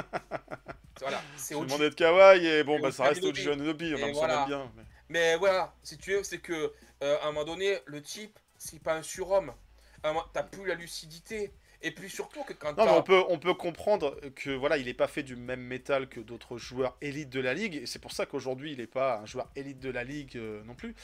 voilà, c'est Tu O G. demandes d'être kawaii et bon Et bah ça reste Anunoby. Oji Anunoby, on Et aime ça, on voilà. aime bien. mais- Mais voilà, si tu veux, c'est que euh, à un moment donné, le type, c'est pas un surhomme. À un moment- T'as plus la lucidité. Et puis surtout que quand Non mais t'as- on peut, on peut comprendre que voilà, il n'est pas fait du même métal que d'autres joueurs élites de la ligue, et c'est pour ça qu'aujourd'hui il n'est pas un joueur élite de la ligue euh, non plus.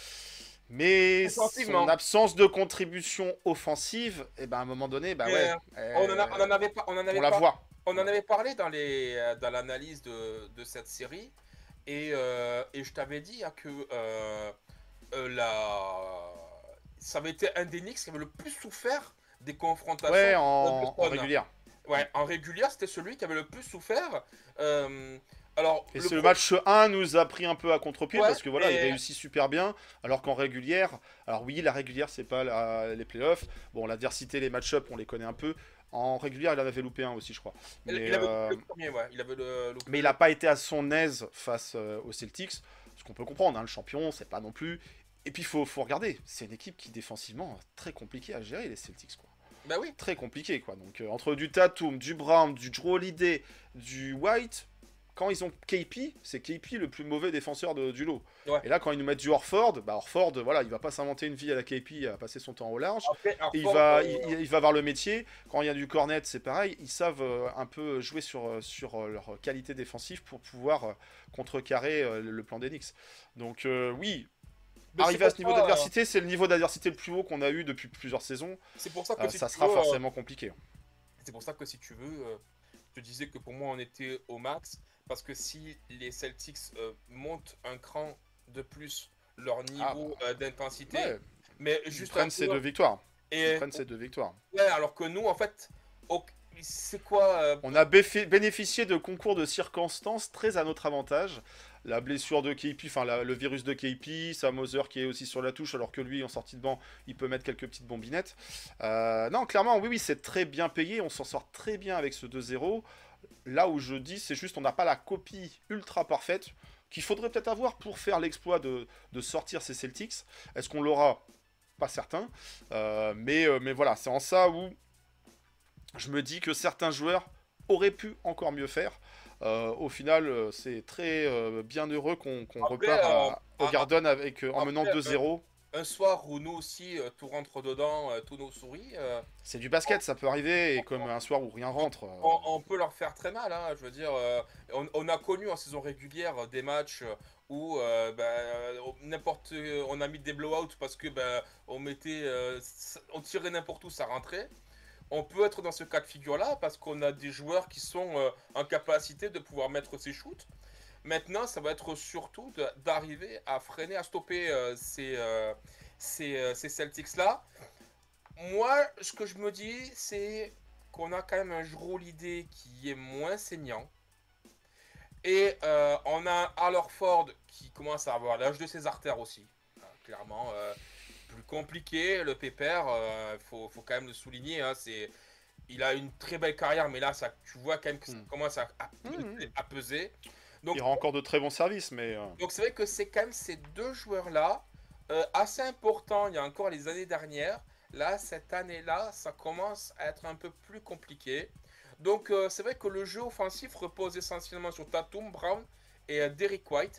Mais Offensivement. son absence de contribution offensive, et ben à un moment donné, bah ouais, on en, a- on en euh, avait pas, on en avait on la pas- voit. on en avait parlé dans les, euh, dans l'analyse de, de cette série, et, euh, et je t'avais dit hein, que euh, euh, la... ça avait été un des Knicks qui avait le plus souffert des confrontations. Ouais, de en, en Boston. régulière. Ouais, en régulière, c'était celui qui avait le plus souffert. Euh, alors, Et le ce pro- match un nous a pris un peu à contre-pied Ouais, parce que voilà, mais- il réussit super bien, alors qu'en régulière, alors oui, la régulière c'est pas la- les playoffs. Bon, l'adversité, les match-up, on les connaît un peu. En régulière, il en avait loupé un aussi, je crois. il, Mais, il avait euh, le premier, ouais, il avait le, le- mais il n'a pas été à son aise face euh, aux Celtics, ce qu'on peut comprendre. Hein, le champion, c'est pas non plus. Et puis il faut, faut regarder, c'est une équipe qui défensivement très compliquée à gérer les Celtics, quoi. Bah oui. Très compliqué quoi. Donc euh, entre du Tatum, du Brown, du Drew Holiday, du White, quand ils ont K P, c'est K P le plus mauvais défenseur de- du lot. Ouais. Et là quand ils nous mettent du Horford, bah Horford, voilà, il va pas s'inventer une vie à la K P, à passer son temps au large. Après, alors, Et il fort, va, euh, il, il va voir le métier. Quand il y a du cornet, c'est pareil. Ils savent euh, un peu jouer sur, euh, sur euh, leur qualité défensive pour pouvoir euh, contrecarrer euh, le plan d'Enix. Donc euh, oui, mais arriver c'est à ce pour niveau ça, d'adversité, c'est le niveau d'adversité le plus haut qu'on a eu depuis plusieurs saisons. C'est pour ça que Euh, si ça tu sera veux, euh, forcément compliqué. C'est pour ça que si tu veux, euh, je te disais que pour moi on était au max, parce que si les Celtics euh, montent un cran de plus leur niveau euh, d'intensité, Ouais, mais ils juste prennent un ces peu- deux victoires. Ils et prennent ces deux victoires. ouais, alors que nous en fait, au- c'est quoi euh, On a béfi- bénéficié de concours de circonstances très à notre avantage. La blessure de K P, enfin la- le virus de K P, Sam Hauser qui est aussi sur la touche, alors que lui, en sortie de banc, il peut mettre quelques petites bombinettes. Euh, non, clairement, oui, oui, c'est très bien payé. On s'en sort très bien avec ce deux zéro. Là où je dis, c'est juste, on n'a pas la copie ultra parfaite qu'il faudrait peut-être avoir pour faire l'exploit de, de sortir ces Celtics. Est-ce qu'on l'aura? Pas certain. Euh, mais, euh, mais voilà, c'est en ça où je me dis que certains joueurs auraient pu encore mieux faire. Euh, au final, euh, c'est très euh, bien heureux qu'on qu'on Après, repart à- euh, au Garden avec, euh, en après, menant euh, deux zéro. un soir où nous aussi euh, tout rentre dedans, euh, tous nos souris, euh, C'est du basket, ça peut arriver, et comme un soir où rien rentre. euh, on, on peut leur faire très mal. Hein, je veux dire, euh, on, on a connu en saison régulière euh, des matchs où euh, ben, euh, n'importe, on a mis des blowouts parce que ben, on mettait, euh, ça- on tirait n'importe où, ça rentrait. On peut être dans ce cas de figure-là parce qu'on a des joueurs qui sont euh, en capacité de pouvoir mettre ces shoots. Maintenant, ça va être surtout de- d'arriver à freiner, à stopper euh, ces, euh, ces, euh, ces Celtics-là. Moi, ce que je me dis, c'est qu'on a quand même un Jrue Holiday qui est moins saignant. Et euh, on a un Al Horford qui commence à avoir l'âge de ses artères aussi. Euh, clairement, euh, plus compliqué, le pépère, il faut, faut quand même le souligner. Hein, c'est, il a une très belle carrière, mais là, ça, tu vois quand même que ça Mm. commence à, à, Mm. à peser. Donc, Il rend encore de très bons services, mais... euh, donc c'est vrai que c'est quand même ces deux joueurs-là, euh, assez importants, il y a encore les années dernières. Là, cette année-là, ça commence à être un peu plus compliqué. Donc, euh, c'est vrai que le jeu offensif repose essentiellement sur Tatum, Brown et euh, Derrick White.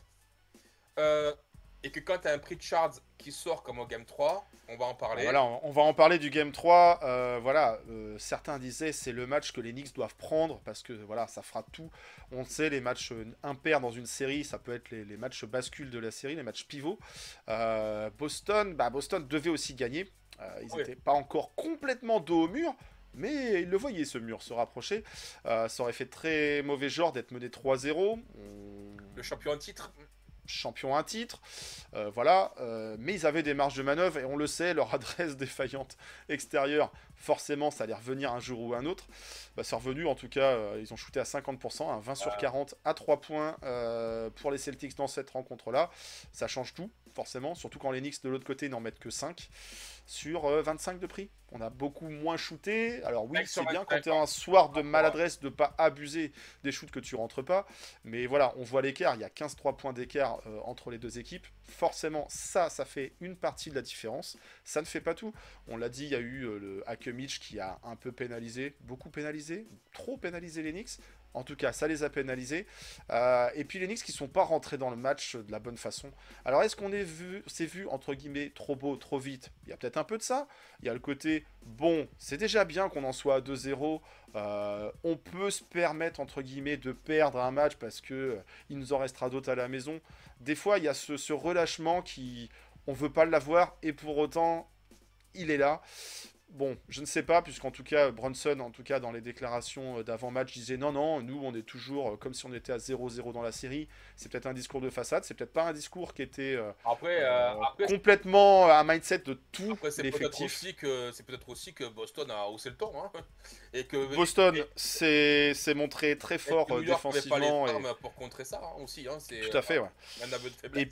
Euh, et que quand tu as un Pritchard qui sort comme au Game trois, on va en parler. Voilà, on on va en parler du Game trois. Euh, voilà, euh, certains disaient c'est le match que les Knicks doivent prendre parce que voilà, ça fera tout. On sait, les matchs euh, impairs dans une série, ça peut être les, les matchs bascules de la série, les matchs pivots. Euh, Boston, bah, Boston devait aussi gagner. Euh, ils Oui. n'étaient pas encore complètement dos au mur. Mais ils le voyaient, ce mur se rapprocher. Euh, ça aurait fait très mauvais genre d'être mené trois zéro. On- Le champion en titre. champion un titre, euh, voilà, euh, mais ils avaient des marges de manœuvre et on le sait, leur adresse défaillante extérieure, forcément ça allait revenir un jour ou un autre. Bah, c'est revenu en tout cas, euh, ils ont shooté à cinquante pour cent, un vingt sur quarante à trois points euh, pour les Celtics dans cette rencontre-là. Ça change tout, forcément, surtout quand les Knicks de l'autre côté n'en mettent que cinq sur euh, vingt-cinq de prix. On a beaucoup moins shooté. Alors oui, cinq sur c'est bien vingt-cinq, quand tu as un soir de ouais. maladresse de pas abuser des shoots que tu rentres pas. Mais voilà, on voit l'écart. Il y a quinze trois points d'écart euh, entre les deux équipes. Forcément, ça, ça fait une partie de la différence. Ça ne fait pas tout. On l'a dit, il y a eu euh, le Hakemich qui a un peu pénalisé, beaucoup pénalisé, trop pénalisé les Knicks. En tout cas, ça les a pénalisés. Euh, et puis les Knicks qui ne sont pas rentrés dans le match de la bonne façon. Alors est-ce qu'on est vu, c'est vu, entre guillemets, trop beau, trop vite? Il y a peut-être un peu de ça. Il y a le côté, bon, c'est déjà bien qu'on en soit à deux zéro. Euh, on peut se permettre, entre guillemets, de perdre un match parce que euh, il nous en restera d'autres à la maison. Des fois, il y a ce, ce relâchement qui... On ne veut pas l'avoir et pour autant, il est là. Bon, je ne sais pas, puisqu'en tout cas, Brunson, en tout cas, dans les déclarations d'avant-match, disait non, non, nous, on est toujours euh, comme si on était à zéro zéro dans la série. C'est peut-être un discours de façade, c'est peut-être pas un discours qui était euh, Après, euh, euh, après, complètement un mindset de tout après, c'est peut-être l'effectif. aussi que c'est peut-être aussi que Boston a haussé le ton, hein, et que Boston et- s'est s'est montré très et fort que euh, New York n'avait pas les défensivement. Et... armes pour contrer ça hein, aussi. Hein, c'est Tout à fait, ouais. un aveu de Et faiblesse.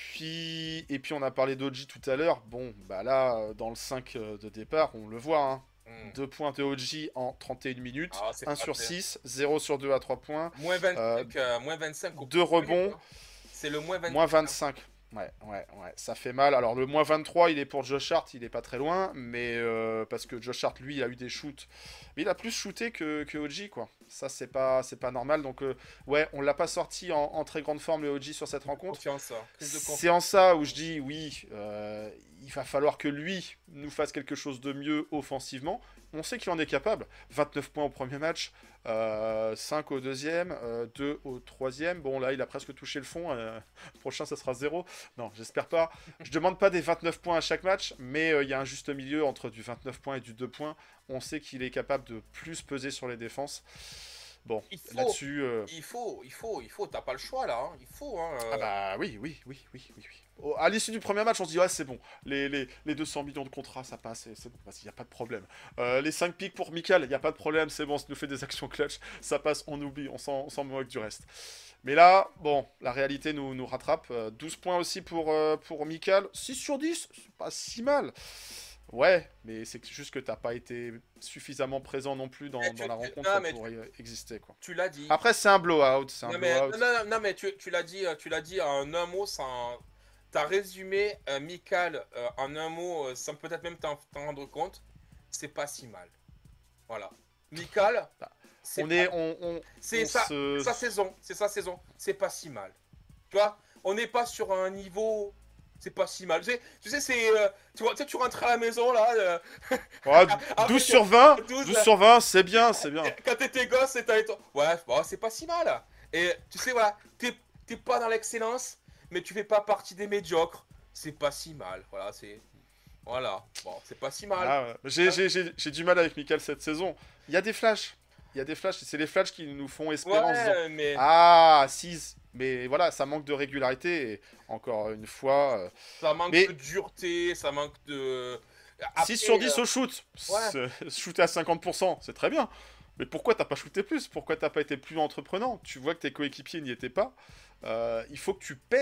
puis, et puis on a parlé d'O G tout à l'heure. Bon, bah là, euh, dans le cinq euh, de départ, on le voit. Hein. Hmm. deux points de O G en trente et une minutes. Ah, c'est un pas sur vrai. six, zéro sur deux à trois points. Moins vingt-cinq, euh, moins vingt-cinq au deux rebonds. C'est le moins vingt-cinq. Moins vingt-cinq. Ouais, ouais, ouais, ça fait mal. Alors le moins vingt-trois, il est pour Josh Hart, il est pas très loin, mais euh, parce que Josh Hart, lui, il a eu des shoots, mais il a plus shooté que, que O G, quoi. Ça, c'est pas, c'est pas normal. Donc euh, ouais, on l'a pas sorti en, en très grande forme le O G sur cette rencontre. Confiance, hein. Prise de confiance. C'est en ça où je dis oui, euh, il va falloir que lui nous fasse quelque chose de mieux offensivement. On sait qu'il en est capable. vingt-neuf points au premier match, euh, cinq au deuxième, euh, deux au troisième. Bon, là, il a presque touché le fond. Euh, prochain, ça sera zéro. Non, j'espère pas. Je demande pas des vingt-neuf points à chaque match, mais il euh, y a un juste milieu entre du vingt-neuf points et du deux points. On sait qu'il est capable de plus peser sur les défenses. Bon, Il faut- là-dessus... euh, Il faut, il faut, il faut, t'as pas le choix là, hein. Il faut. Hein, euh. Ah bah oui, oui, oui, oui, oui, oui. Au- À l'issue du premier match, on se dit, ouais, c'est bon. Les, les, les deux cents millions de contrats, ça passe, et c'est bon, il n'y a pas de problème. Euh, les cinq pics pour Mikal, il n'y a pas de problème, c'est bon, ça nous fait des actions clutch, ça passe, on oublie, on s'en on s'en moque du reste. Mais là, bon, la réalité nous, nous rattrape. Euh, douze points aussi pour, euh, pour Mikal, six sur dix, c'est pas si mal. Ouais, mais c'est juste que t'as pas été suffisamment présent non plus dans, Mais dans tu- la tu- rencontre non, mais pour y exister, quoi. Tu l'as dit. Après, c'est un blowout, c'est un non, mais, blowout. non, non, non, mais tu, tu l'as dit, euh, tu l'as dit en un mot, sans. T'as résumé euh, Mikal euh, en un mot, euh, sans peut-être même t'en t'en rendre compte. C'est pas si mal. Voilà. Mikal, Bah, c'est On pas- est, on, on, c'est on sa, se- sa saison, c'est sa saison, c'est pas si mal. Tu vois, on n'est pas sur un niveau, c'est pas si mal. Tu sais, tu sais c'est, euh, tu vois, tu sais, tu rentres à la maison là, euh, Ouais, Après, douze sur vingt, douze, douze sur vingt, c'est bien, c'est bien. quand t'étais gosse, et t'avais ton... Ouais, bon, c'est pas si mal. Et tu sais, voilà, t'es t'es pas dans l'excellence, mais tu fais pas partie des médiocres. C'est pas si mal. Voilà, c'est... Voilà, bon, c'est pas si mal. Ah ouais. J'ai j'ai- j'ai- j'ai du mal avec Mikal cette saison. Il y a des flashs. Il y a des flashs, c'est les flashs qui nous font espérer en se disant, ouais, mais ah, six. Mais voilà, ça manque de régularité. Et encore une fois, euh, ça manque mais- de dureté, ça manque de... six Après, sur dix euh, au shoot. ouais. C'est- Shooter à cinquante pour cent, c'est très bien. Mais pourquoi t'as pas shooté plus? Pourquoi t'as pas été plus entreprenant? Tu vois que tes coéquipiers n'y étaient pas. Euh, il faut que tu pèses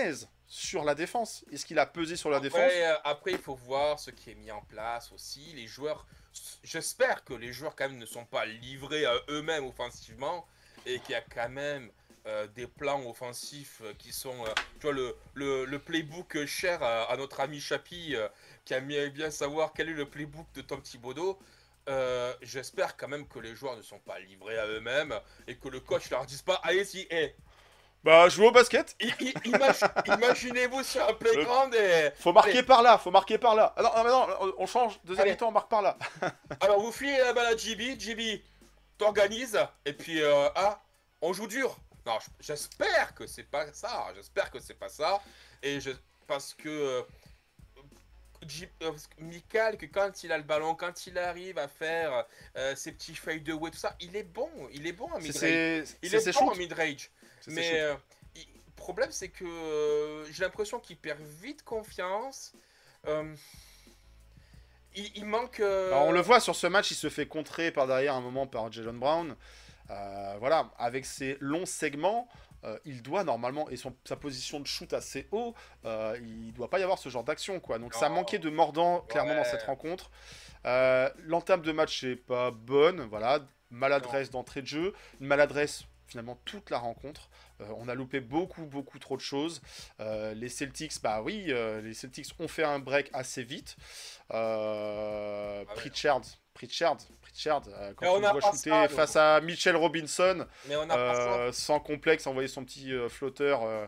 sur la défense? Est-ce qu'il a pesé sur la Après, défense? euh, après, il faut voir ce qui est mis en place aussi. Les joueurs, j'espère que les joueurs quand même ne sont pas livrés à eux-mêmes offensivement et qu'il y a quand même euh, des plans offensifs euh, qui sont, euh, tu vois, le, le, le playbook euh, cher à, à notre ami Chapi euh, qui aimerait bien savoir quel est le playbook de Tom Thibodeau. Euh, j'espère quand même que les joueurs ne sont pas livrés à eux-mêmes et que le coach leur dise pas, allez-y, hé, Bah, jouer au basket. I- i- imag- imaginez-vous sur un playground et... Faut marquer Allez. par là, faut marquer par là. Ah non, ah, mais non, on change. Deuxième Allez. mi-temps, on marque par là. Alors vous filez la balle à J B, J B t'organises et puis euh, ah, on joue dur. Non, j- j'espère que c'est pas ça. J'espère que c'est pas ça. Et je parce que euh, J- euh, parce que Mikal, que quand il a le ballon, quand il arrive à faire euh, ses petits feuilles de way, tout ça, il est bon. Il est bon à C'est mid-range. c'est Il c'est est ses bon shoots. à mid-range. C'est ses Mais shoots. euh, il- le problème, c'est que euh, j'ai l'impression qu'il perd vite confiance. Euh, il, il manque. euh, Alors, on le voit sur ce match, il se fait contrer par derrière un moment par Jalen Brown. Euh, voilà, avec ses longs segments, euh, il doit normalement, et son, sa position de shoot assez haut, euh, il doit pas y avoir ce genre d'action, quoi. Donc ça Non. manquait de mordant clairement dans Ouais. cette rencontre. Euh, L'entame de match est pas bonne, voilà, maladresse d'entrée de jeu, une maladresse finalement toute la rencontre. Euh, on a loupé beaucoup, beaucoup trop de choses. Euh, les Celtics, bah oui, euh, les Celtics ont fait un break assez vite. Euh, Ah ouais. Pritchard, Pritchard, Pritchard, euh, quand Mais on tu le a vois pas shooter ça, nous. face à Mitchell Robinson, Mais on n'a pas ça. euh, sans complexe, envoyer son petit euh, flotteur euh,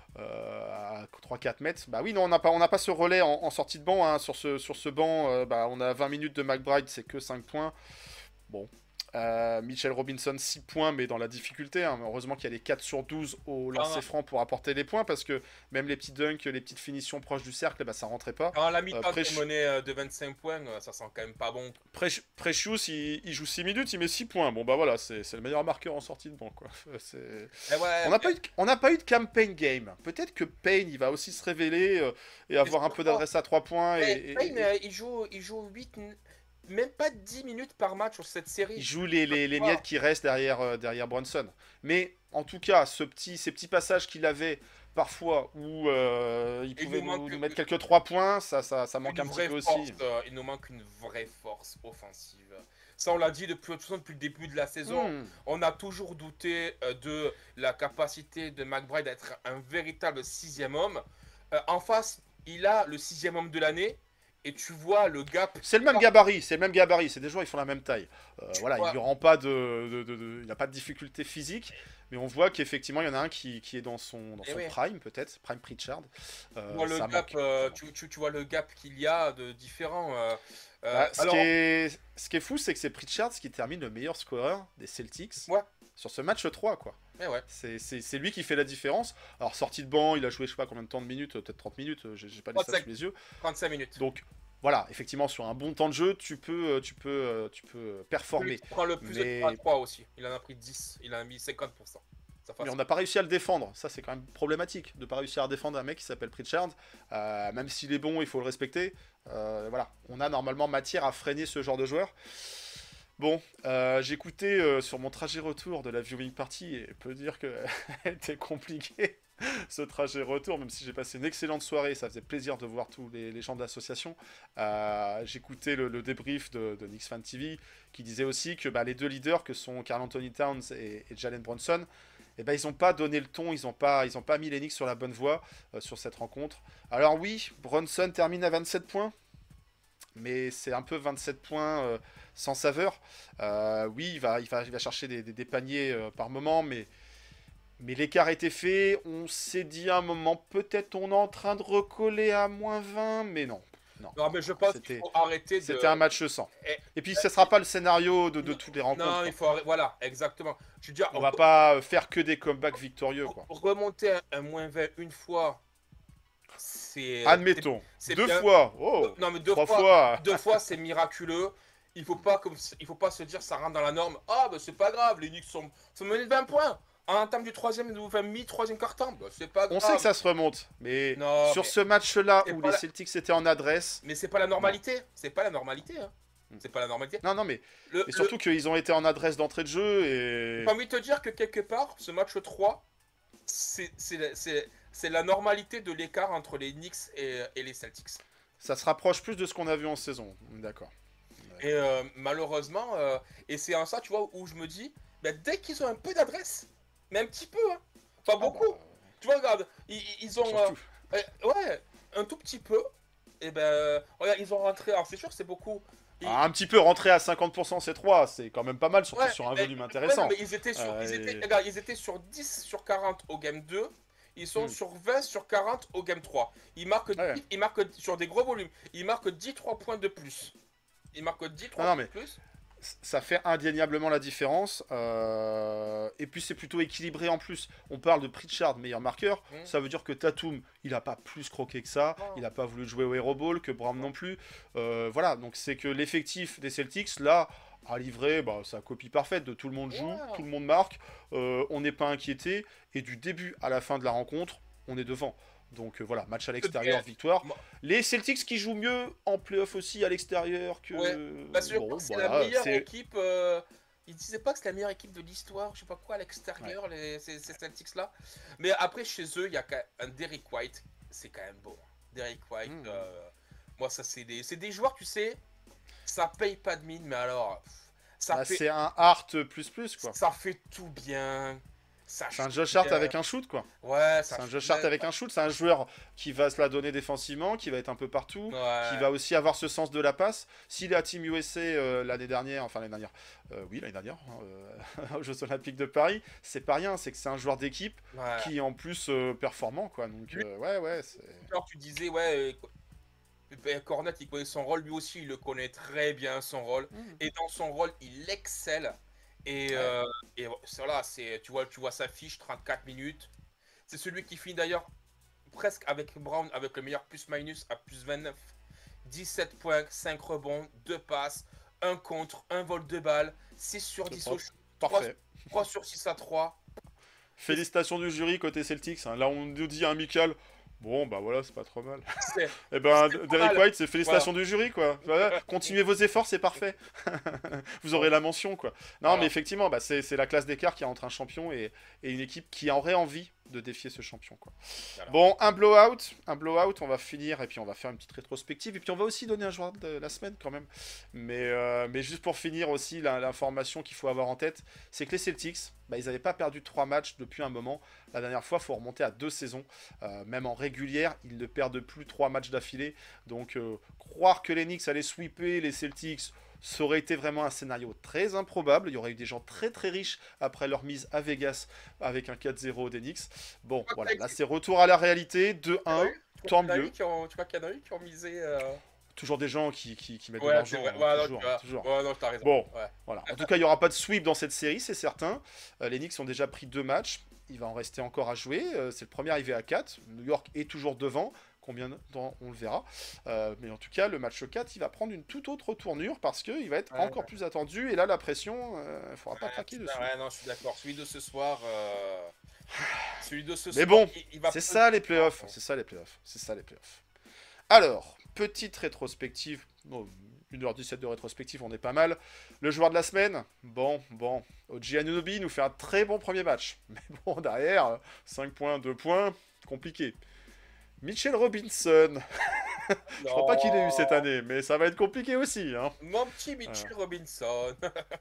euh, à trois quatre mètres. Bah oui, non, on n'a pas, on n'a pas ce relais en, en sortie de banc. Hein. Sur, ce, sur ce banc, euh, bah, on a vingt minutes de McBride, c'est que cinq points. Bon. Euh, Mitchell Robinson, six points, mais dans la difficulté. Hein. Heureusement qu'il y a les quatre sur douze au lancer Ah. franc pour apporter les points, parce que même les petits dunks, les petites finitions proches du cercle, bah, ça rentrait pas. Quand la mi-temps Après, est je- menée euh, de vingt-cinq points, euh, ça sent quand même pas bon. Precious, Precious, il, il joue six minutes, il met six points. Bon, bah voilà, c'est c'est le meilleur marqueur en sortie de banc, quoi. C'est- Eh ouais, On n'a pas, eu de- on n'a pas eu de campaign game. Peut-être que Payne, il va aussi se révéler euh, et avoir un peu d'adresse à trois points. Et, mais et- Payne, et- euh, il joue, il joue huit, même pas dix minutes par match sur cette série. il joue les, les, les Wow. miettes qui restent derrière, euh, derrière Brunson. Mais en tout cas, ce petit, ces petits passages qu'il avait parfois où euh, il Il pouvait nous nous, manque nous une- mettre quelques trois points, ça, ça, ça manque Une un petit vraie peu force, aussi. euh, il nous manque une vraie force offensive. Ça, on l'a dit depuis, de toute façon, depuis le début de la saison. Hmm. On a toujours douté euh, de la capacité de McBride d'être un véritable sixième homme. Euh, en face, il a le sixième homme de l'année. Et tu vois le gap. C'est le même gabarit, c'est le même gabarit, c'est des joueurs, ils font la même taille. Euh, voilà, vois. il ne rend pas de, de, de- de- il n'a pas de difficulté physique, mais on voit qu'effectivement, il y en a un qui, qui est dans son, dans Eh son oui. prime, peut-être, prime Pritchard. Euh, Tu vois le ça gap, manque, euh, ça tu, manque. tu- tu vois le gap qu'il y a de différents. euh, euh, Bah, ce, alors, qui est, ce qui est fou, c'est que c'est Pritchard qui termine le meilleur scoreur des Celtics Ouais. sur ce match trois, quoi. eh ouais. C'est c'est- c'est lui qui fait la différence. Alors, sorti de banc, il a joué, je sais pas combien de temps de minutes, peut-être trente minutes, euh, j'ai j'ai pas les stats trente-cinq. sous les yeux. trente-cinq minutes. Donc, voilà, effectivement, sur un bon temps de jeu, tu peux, euh, tu peux, euh, tu peux performer. Il prend le plus Mais- de trois aussi. Il en a pris dix. Il en a mis cinquante pour cent. Ça Mais fasse- on n'a pas réussi à le défendre. Ça, c'est quand même problématique de ne pas réussir à défendre un mec qui s'appelle Pritchard. Euh, même s'il est bon, il faut le respecter. Euh, voilà, on a normalement matière à freiner ce genre de joueur. Bon, euh, j'ai écouté euh, sur mon trajet retour de la viewing party et je peux dire que était compliqué ce trajet retour, même si j'ai passé une excellente soirée, ça faisait plaisir de voir tous les, les gens de l'association. Euh, J'écoutais le, le débrief de, de Knicks Fan T V qui disait aussi que bah, les deux leaders que sont Karl Anthony Towns et, et Jalen Brunson, eh ben, ils n'ont pas donné le ton, ils n'ont pas, ils ont pas mis les Knicks sur la bonne voie euh, sur cette rencontre. Alors oui, Brunson termine à vingt-sept points, mais c'est un peu vingt-sept points euh, sans saveur. Euh, oui, il va, il va, il va chercher des, des, des paniers euh, par moment, mais, mais l'écart était fait. On s'est dit à un moment, peut-être on est en train de recoller à moins vingt, mais non. Non, Non, mais je pense C'était- qu'il faut arrêter de. c'était un match sans. Eh, Et puis, ce ne sera pas le scénario de, de toutes les rencontres. Non, quoi. il faut arrêter. Voilà, exactement. Je veux dire, On va pas faire que des comebacks victorieux, quoi. remonter un, un moins vingt une fois, c'est. Admettons. c'est Deux bien. fois. Oh, Non, mais deux trois fois. fois. Deux fois, c'est miraculeux. Il faut pas comme il faut pas se dire ça rentre dans la norme. Ah bah c'est pas grave, les Knicks sont, sont menés de vingt points. En entame du troisième ou enfin mi-troisième quart-temps, bah, c'est pas grave. On sait que ça se remonte. Mais Non, sur mais- ce match-là c'est où pas les la- Celtics étaient en adresse. Mais c'est pas la normalité. C'est pas la normalité. Hein. Hmm. C'est pas la normalité. Non, non, mais Le, et le- surtout qu'ils ont été en adresse d'entrée de jeu et. J'ai envie de te dire que quelque part, ce match trois, c'est c'est- c'est- c'est la normalité de l'écart entre les Knicks et, et les Celtics. Ça se rapproche plus de ce qu'on a vu en saison. D'accord. Et euh, malheureusement, euh, et c'est en ça, tu vois, où je me dis, bah, dès qu'ils ont un peu d'adresse, mais un petit peu, hein, pas beaucoup, Ah bah, tu vois, regarde, ils, ils ont, surtout. euh, euh, ouais, un tout petit peu, et ben, regarde, ils ont rentré, alors c'est sûr, c'est beaucoup. Ils- Ah, un petit peu rentrer à cinquante pour cent, c'est trois, c'est quand même pas mal, surtout ouais, sur un mais- volume ouais, intéressant. non, mais ils étaient sur, Euh, ils étaient, et- regarde, ils étaient sur dix sur quarante au game deux, ils sont Hmm. sur vingt sur quarante au game trois. Ils marquent, Ouais. dix ils marquent sur des gros volumes, ils marquent dix trois points de plus. Ils marquent dix trois Non, non, points mais- de plus. Ça fait indéniablement la différence. euh, Et puis c'est plutôt équilibré en plus. On parle de Pritchard, meilleur marqueur. Mm. Ça veut dire que Tatum, il a pas plus croqué que ça. Non. Il a pas voulu jouer au Hero Ball, que Brown non plus. Euh, voilà, donc c'est que l'effectif des Celtics, là, à livrer, bah, c'est la copie parfaite de tout le monde joue, Ouais. tout le monde marque. Euh, on n'est pas inquiété. Et du début à la fin de la rencontre, on est devant. Donc euh, voilà, match à l'extérieur, bien. victoire. Moi- Les Celtics qui jouent mieux en playoff aussi à l'extérieur que. Ouais, Parce que je Bon, crois que c'est voilà, la meilleure c'est- équipe. Euh... Ils disaient pas que c'est la meilleure équipe de l'histoire, je sais pas quoi, à l'extérieur, les, ces, ces Celtics là. Mais après, chez eux, il y a quand même un Derrick White, c'est quand même bon. Derrick White, Mm. euh, moi, ça, c'est des, c'est des joueurs, tu sais, ça paye pas de mine, mais alors, pff, ça, Bah, fait, c'est un art plus plus quoi. ça fait tout bien. Ça C'est un shoot Josh Hart bien. avec un shoot quoi. Ouais, ça C'est un shoot Josh Hart bien. avec un shoot. C'est un joueur qui va se la donner défensivement, qui va être un peu partout, Ouais. qui va aussi avoir ce sens de la passe. S'il est à Team U S A euh, l'année dernière, enfin l'année dernière, euh, oui l'année dernière, hein, euh, aux Jeux Olympiques de Paris, c'est pas rien. C'est que c'est un joueur d'équipe Ouais. qui est en plus euh, performant quoi. Donc Lui- euh, ouais ouais. c'est- Alors tu disais, ouais, euh, ben, Cornet, il connaît son rôle, lui aussi, il le connaît très bien, son rôle. Et dans son rôle, il excelle. Et, Ouais. euh, et voilà, c'est, tu vois, tu vois sa fiche, trente-quatre minutes. C'est celui qui finit d'ailleurs presque avec Brown, avec le meilleur plus-minus à plus vingt-neuf. dix-sept points, cinq rebonds, deux passes, un contre, un vol de balle, six sur C'est dix propre. au shoot, trois, Parfait. trois sur six à trois. Félicitations du jury côté Celtics. hein. Là on nous dit un Michael. Bon bah voilà c'est pas trop mal. C'est- Eh ben, C'est pas Derrick mal. White, c'est félicitations du jury, quoi. Voilà, continuez vos efforts, c'est parfait. Vous aurez la mention, quoi. Non, Voilà. mais effectivement, bah, c'est c'est la classe d'écart qui a entre un champion et, et une équipe qui aurait envie de défier ce champion, quoi. Voilà. Bon, un blowout, un blowout, on va finir et puis on va faire une petite rétrospective et puis on va aussi donner un joueur de la semaine quand même. Mais, euh, mais juste pour finir aussi, la- l'information qu'il faut avoir en tête, c'est que les Celtics, bah, ils n'avaient pas perdu trois matchs depuis un moment. La dernière fois, il faut remonter à deux saisons. Euh, même en régulière, ils ne perdent plus trois matchs d'affilée. Donc, euh, croire que les Knicks allaient sweeper les Celtics, ça aurait été vraiment un scénario très improbable. Il y aurait eu des gens très très riches après leur mise à Vegas avec un quatre zéro des Knicks. Bon, crois voilà, que- là c'est retour à la réalité, deux un. Ouais, tu tant crois qu'il y en a mieux. eu qui ont- Tu vois qu'il y en a eu qui ont misé. euh, Toujours des gens qui, qui, qui mettent de Ouais, l'argent. c'est vrai. hein, Ouais, non, toujours, tu vois. toujours. Ouais, non, t'as raison. Bon. Ouais. Voilà. En tout cas, il n'y aura pas de sweep dans cette série, c'est certain. Euh, les Knicks ont déjà pris deux matchs. Il va en rester encore à jouer. Euh, c'est le premier arrivé à quatre. New York est toujours devant. Combien de temps, on le verra. Euh, mais en tout cas, le match quatre, il va prendre une toute autre tournure parce qu'il va être Ouais, encore ouais. plus attendu. Et là, la pression, il ne faudra pas Ouais, craquer putain, dessus. ouais, non, je suis d'accord. Celui de ce soir. euh, Celui de ce Mais soir. bon, il- il va C'est pas- ça les playoffs. C'est ça les playoffs. C'est ça les playoffs. Alors, petite rétrospective. Oh, une heure dix-sept de rétrospective, on est pas mal. Le joueur de la semaine, bon, bon. O G Anunoby nous fait un très bon premier match. Mais bon, derrière, cinq points, deux points, compliqué. Mitchell Robinson. Je crois pas qu'il ait eu cette année, mais ça va être compliqué aussi. Hein. Mon petit Mitchell Robinson.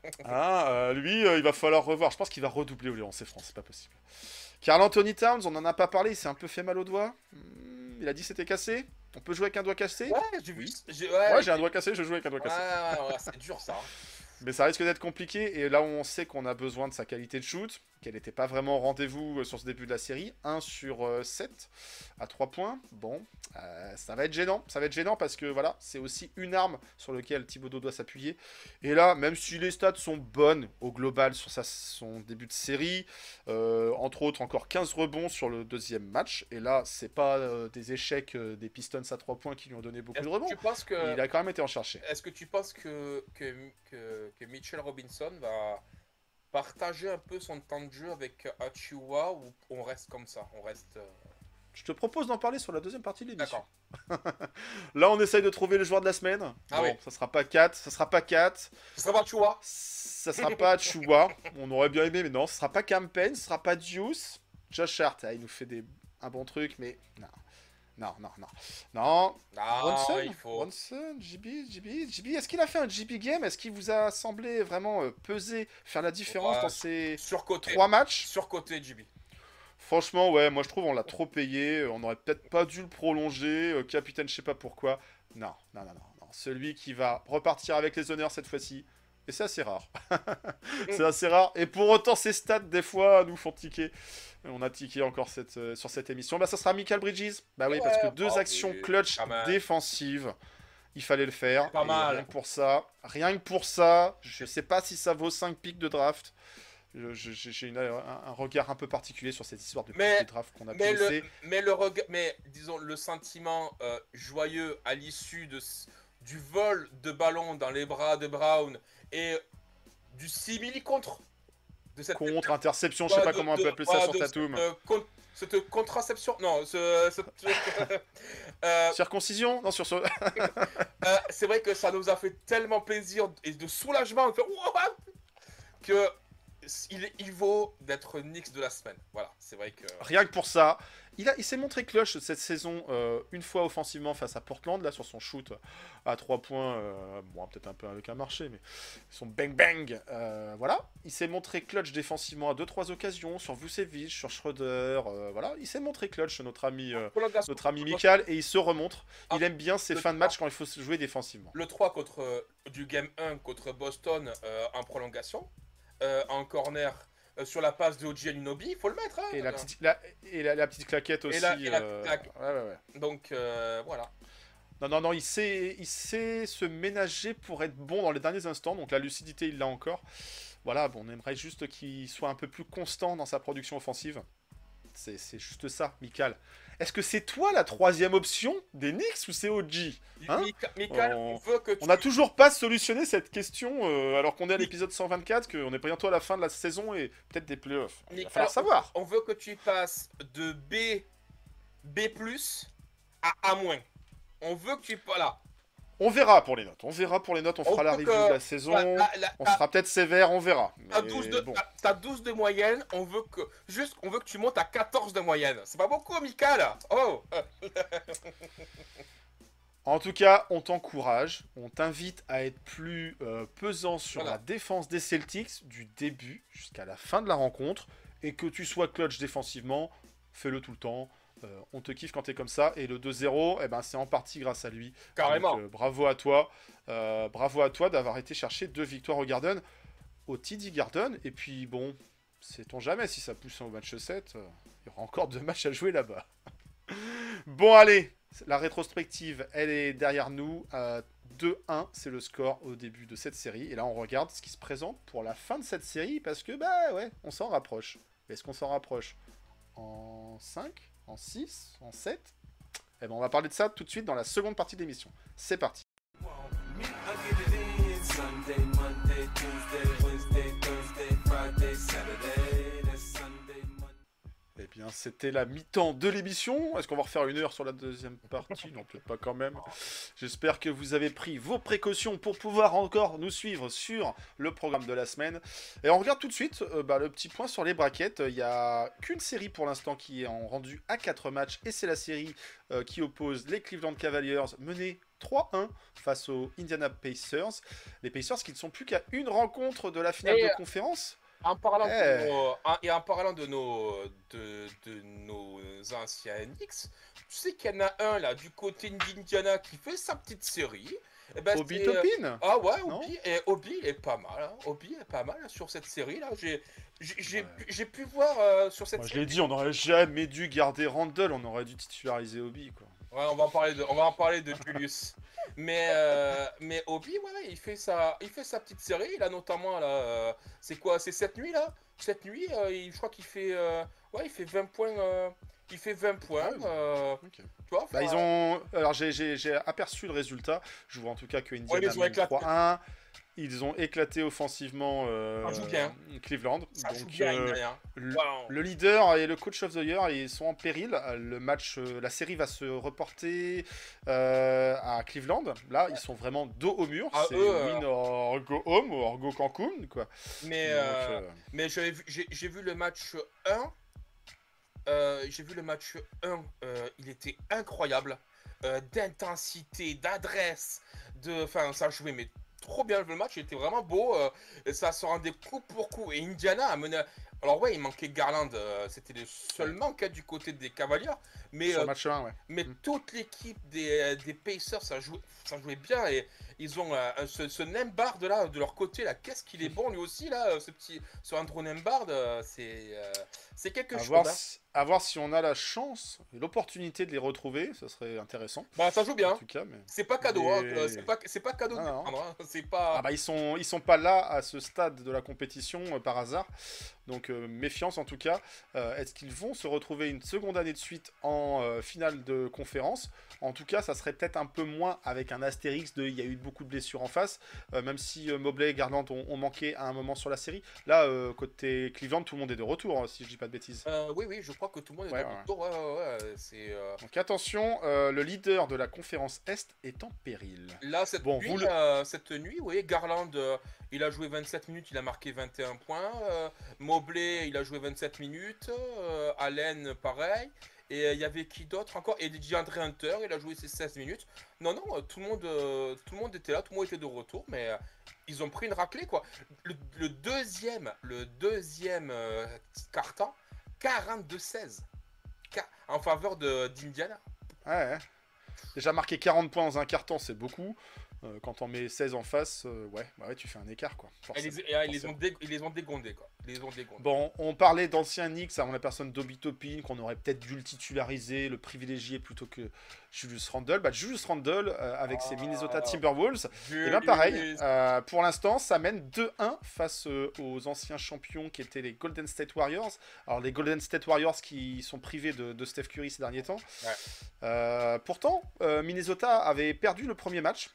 Ah, euh, lui, euh, il va falloir revoir. Je pense qu'il va redoubler au lancer franc, c'est pas possible. Carl Anthony Towns, on en a pas parlé, il s'est un peu fait mal au doigt. Hmm, il a dit c'était cassé. On peut jouer avec un doigt cassé. Ouais, j'ai vu. Oui. j'ai- Ouais, Ouais, j'ai un doigt cassé, je joue avec un doigt ouais, cassé. ouais, ouais, c'est dur ça. Mais ça risque d'être compliqué. Et là où on sait qu'on a besoin de sa qualité de shoot, qu'elle n'était pas vraiment au rendez-vous euh, sur ce début de la série, un sur euh, sept à trois points. Bon, euh, ça va être gênant. Ça va être gênant parce que voilà, c'est aussi une arme sur laquelle Thibodeau doit s'appuyer. Et là, même si les stats sont bonnes au global sur sa, son début de série, euh, entre autres encore quinze rebonds sur le deuxième match. Et là, c'est pas euh, des échecs euh, des Pistons à trois points qui lui ont donné beaucoup Est-ce de que rebonds. tu penses que. Il a quand même été en chercher. Est-ce que tu penses que, que, que, que Mitchell Robinson va partager un peu son temps de jeu avec Achiuwa ou on reste comme ça? On reste. euh, Je te propose d'en parler sur la deuxième partie de l'émission. D'accord. Là, on essaye de trouver le joueur de la semaine. Ah bon, oui. ça sera pas quatre, ça sera pas quatre, Ce sera pas Achiuwa. ça sera pas Chouba. On aurait bien aimé, mais non, ce sera pas Campen, ce sera pas Deuce. Josh Hart, ah, il nous fait des un bon truc, mais non. Non, non, non. Non. Ah, Bronson, il faut. Bronson, J B, J B, J B, est-ce qu'il a fait un J B game? Est-ce qu'il vous a semblé vraiment euh, peser, faire la différence Ouais, dans ces Surcoté. trois matchs? Surcoté, J B. Franchement, ouais, moi je trouve on l'a trop payé. On aurait peut-être pas dû le prolonger. euh, capitaine, je sais pas pourquoi. Non, non, non, non, non. Celui qui va repartir avec les honneurs cette fois-ci. Et c'est assez rare. C'est assez rare. Et pour autant, ces stats, des fois, nous font tiquer. On a tiqué encore cette, euh, sur cette émission. Bah, ça sera Michael Bridges. Bah oui, parce que Ouais, deux bah actions oui, clutch pas mal. défensives. Il fallait le faire. Pas Et mal. Rien que pour ça. Rien que pour ça. Je sais pas si ça vaut cinq pics de draft. Je- je- J'ai une- un, un regard un peu particulier sur cette histoire de pics Mais- de draft qu'on a pu Mais laisser. le, mais le regard, mais disons le sentiment euh, joyeux à l'issue de ce- du vol de ballon dans les bras de Brown et du simili contre de cette Contre, interception, je sais pas de- comment on de- peut appeler ça ouais, sur de Tatum. cette, euh, con- cette contraception, non, ce, cette- euh, Circoncision? Non, sur ce. euh, c'est vrai que ça nous a fait tellement plaisir et de soulagement on fait, Ouah que il, il vaut d'être Knicks de la semaine. Voilà, c'est vrai que. Rien que pour ça. Il, a- il s'est montré clutch cette saison, euh, une fois offensivement face à Portland, là sur son shoot à trois points, euh, bon peut-être un peu avec un marché, mais son bang bang, euh, voilà. Il s'est montré clutch défensivement à deux trois occasions, sur Vucevic, sur Schroeder, euh, voilà. Il s'est montré clutch, notre ami, euh, Prolongation. notre ami Michael, et il se remontre. Il Ah, aime bien ses le fins de match quand il faut se jouer défensivement. Le trois contre, euh, du game un contre Boston euh, en prolongation, euh, en corner euh, sur la passe de O G Anunoby, il faut le mettre. Hein, Et la euh. petite, la, et la, la petite claquette aussi. la- et la euh, claque. ouais, ouais, ouais. Donc euh, voilà. Non, non, non, il sait, il sait se ménager pour être bon dans les derniers instants. Donc la lucidité, il l'a encore. Voilà, bon, on aimerait juste qu'il soit un peu plus constant dans sa production offensive. C'est c'est juste ça, Michael. Est-ce que c'est toi la troisième option des Knicks ou c'est O G? Hein Mika- Michael, On- on veut que tu... On n'a toujours pas solutionné cette question euh, alors qu'on est à l'épisode cent vingt-quatre, qu'on est bientôt à la fin de la saison et peut-être des playoffs. Il va Michael, falloir savoir. On veut que tu passes de B, B+, à A-. On veut que tu... Voilà. On verra pour les notes. On verra pour les notes. On On fera la veut review que- de la saison. La- la- la- On ta- sera peut-être sévère, on verra. T'as Mais douze, de, bon. t'as- t'as douze de moyenne, on veut que... Juste, on veut que tu montes à quatorze de moyenne. C'est pas beaucoup, Michael. Oh euh, En tout cas, on t'encourage, on t'invite à être plus euh, pesant sur Voilà. la défense des Celtics du début jusqu'à la fin de la rencontre, et que tu sois clutch défensivement, fais-le tout le temps. Euh, on te kiffe quand t'es comme ça, et le deux zéro, eh ben, c'est en partie grâce à lui. Carrément. Donc, euh, bravo à toi, Euh, bravo à toi d'avoir été chercher deux victoires au Garden, au T D Garden, et puis bon, sait-on jamais si ça pousse au match sept, euh, il y aura encore deux matchs à jouer là-bas. Bon allez, la rétrospective, elle est derrière nous. Euh, deux un, c'est le score au début de cette série. Et là, on regarde ce qui se présente pour la fin de cette série. Parce que, bah ouais, on s'en rapproche. Mais est-ce qu'on s'en rapproche en cinq, en six, en sept? Eh ben, on va parler de ça tout de suite dans la seconde partie de l'émission. C'est parti. Me, I get it in Sunday, Monday, Tuesday, Wednesday, Thursday, Friday, Saturday. That's Sunday, Monday. Eh bien, c'était la mi-temps de l'émission. Est-ce qu'on va refaire une heure sur la deuxième partie? Non, peut-être pas quand même. J'espère que vous avez pris vos précautions pour pouvoir encore nous suivre sur le programme de la semaine. Et on regarde tout de suite euh, bah, le petit point sur les braquettes. Il n'y a qu'une série pour l'instant qui est en rendu à quatre matchs. Et c'est la série euh, qui oppose les Cleveland Cavaliers menés trois un face aux Indiana Pacers. Les Pacers qui ne sont plus qu'à une rencontre de la finale Et, de euh, conférence. En parlant, Eh. de nos, en- et en parlant de nos, de, de nos anciens Knicks, tu sais qu'il y en a un là du côté d'Indiana qui fait sa petite série. Eh ben, Obi c'est, euh, Toppin. Ah ouais, Non Obi, et Obi est pas mal. Hein. Obi est pas mal sur cette série là. J'ai, j'ai, j'ai Ouais. pu- j'ai pu voir euh, sur cette Moi, je série. l'ai dit, on n'aurait jamais dû garder Randall, on aurait dû titulariser Obi, quoi. Ouais, on va en parler de, on va en parler de Julius. mais euh, mais Obi, ouais, ouais, il fait sa, il fait sa petite série. Il a notamment là, euh, c'est quoi, c'est cette nuit là, cette nuit, euh, il- je crois qu'il fait, euh, ouais, il fait vingt points, euh, il fait vingt points. Ah ouais. euh, Ok. tu vois, Bah, ils enfin, ont. Alors, j'ai- j'ai j'ai aperçu le résultat. Je vois en tout cas que Indiana Ouais, ils ont mène éclaté. trois un. Ils ont éclaté offensivement euh, Ça joue bien. Cleveland. ça joue Donc, bien, euh, Indiana. le, Wow. le leader et le coach of the year, ils sont en péril. Euh, Le match, euh, la série va se reporter euh, à Cleveland. Là, ils sont vraiment dos au mur. Ah, C'est eux, euh, win or go home or go Cancun, quoi. Mais Donc, euh, euh, mais j'avais vu- j'ai j'ai vu le match un. euh, j'ai vu le match un, euh, il était incroyable. Euh, d'intensité, d'adresse, de... Enfin, ça jouait, mais trop bien le match, il était vraiment beau. Euh, et ça se rendait coup pour coup. Et Indiana a mené... Alors ouais, il manquait Garland, euh, c'était le seul manque hein, du côté des Cavaliers. Mais, Sur euh, le match un, ouais. mais Mm. toute l'équipe des, des Pacers, ça jouait, ça jouait bien. Et ils ont euh, ce, ce Nembhard là, de leur côté, là, qu'est-ce qu'il est bon lui aussi, là, ce petit... Ce Andrew Nembhard, euh, c'est euh, c'est quelque À chose. voir, Hein. si, à voir si on a la chance et l'opportunité de les retrouver, ça serait intéressant. Bah ça joue bien. En tout cas, mais... C'est pas cadeau, hein. Mais- C'est pas, c'est pas cadeau de Non, non. prendre, hein. C'est pas... Ah bah ils sont ils sont pas là à ce stade de la compétition euh, par hasard. Donc euh, méfiance en tout cas. Euh, Est-ce qu'ils vont se retrouver une seconde année de suite en euh, finale de conférence? En tout cas, ça serait peut-être un peu moins avec un astérix de il y a eu beaucoup de blessures en face. Euh, même si euh, Mobley et Garland ont, ont manqué à un moment sur la série. Là, euh, côté Cleveland, tout le monde est de retour, hein, si je dis pas de bêtises. Euh, oui, oui, je crois que tout le monde est Ouais, de ouais. retour. Ouais, ouais, ouais. C'est, euh, Donc attention, euh, le leader de la conférence Est est en péril. Là, cette, Bon, nuit, vous le- euh, cette nuit, oui, Garland, euh, il a joué vingt-sept minutes, il a marqué vingt et un points. Euh, Mobley, il a joué vingt-sept minutes. Euh, Allen, pareil. Et euh, il y avait qui d'autre encore? Et DeAndre Hunter, il a joué ses seize minutes. Non, non, euh, tout le monde, euh, tout le monde était là, tout le monde était de retour, mais euh, ils ont pris une raclée, quoi. Le, le deuxième, le deuxième euh, quart-temps, quarante-deux seize. Ca- En faveur de- d'Indiana. Ouais, ouais. Déjà marqué quarante points dans un carton, c'est beaucoup. Euh, quand on met seize en face, euh, ouais, bah ouais, tu fais un écart, quoi. Et les, forcément, et, euh, ils, les forcément. ont dé- ils les ont dégondés, quoi. Ils les ont dégondés. Bon, on parlait d'anciens Knicks avant la personne d'Obi Toppin, qu'on aurait peut-être dû le titulariser, le privilégier plutôt que Julius Randle. Bah, Julius Randle, euh, avec ses Minnesota Timberwolves, et bien pareil, euh, pour l'instant, ça mène deux un face euh, aux anciens champions qui étaient les Golden State Warriors. Alors, les Golden State Warriors qui sont privés de, de Steph Curry ces derniers temps. Ouais. Euh, pourtant, euh, Minnesota avait perdu le premier match.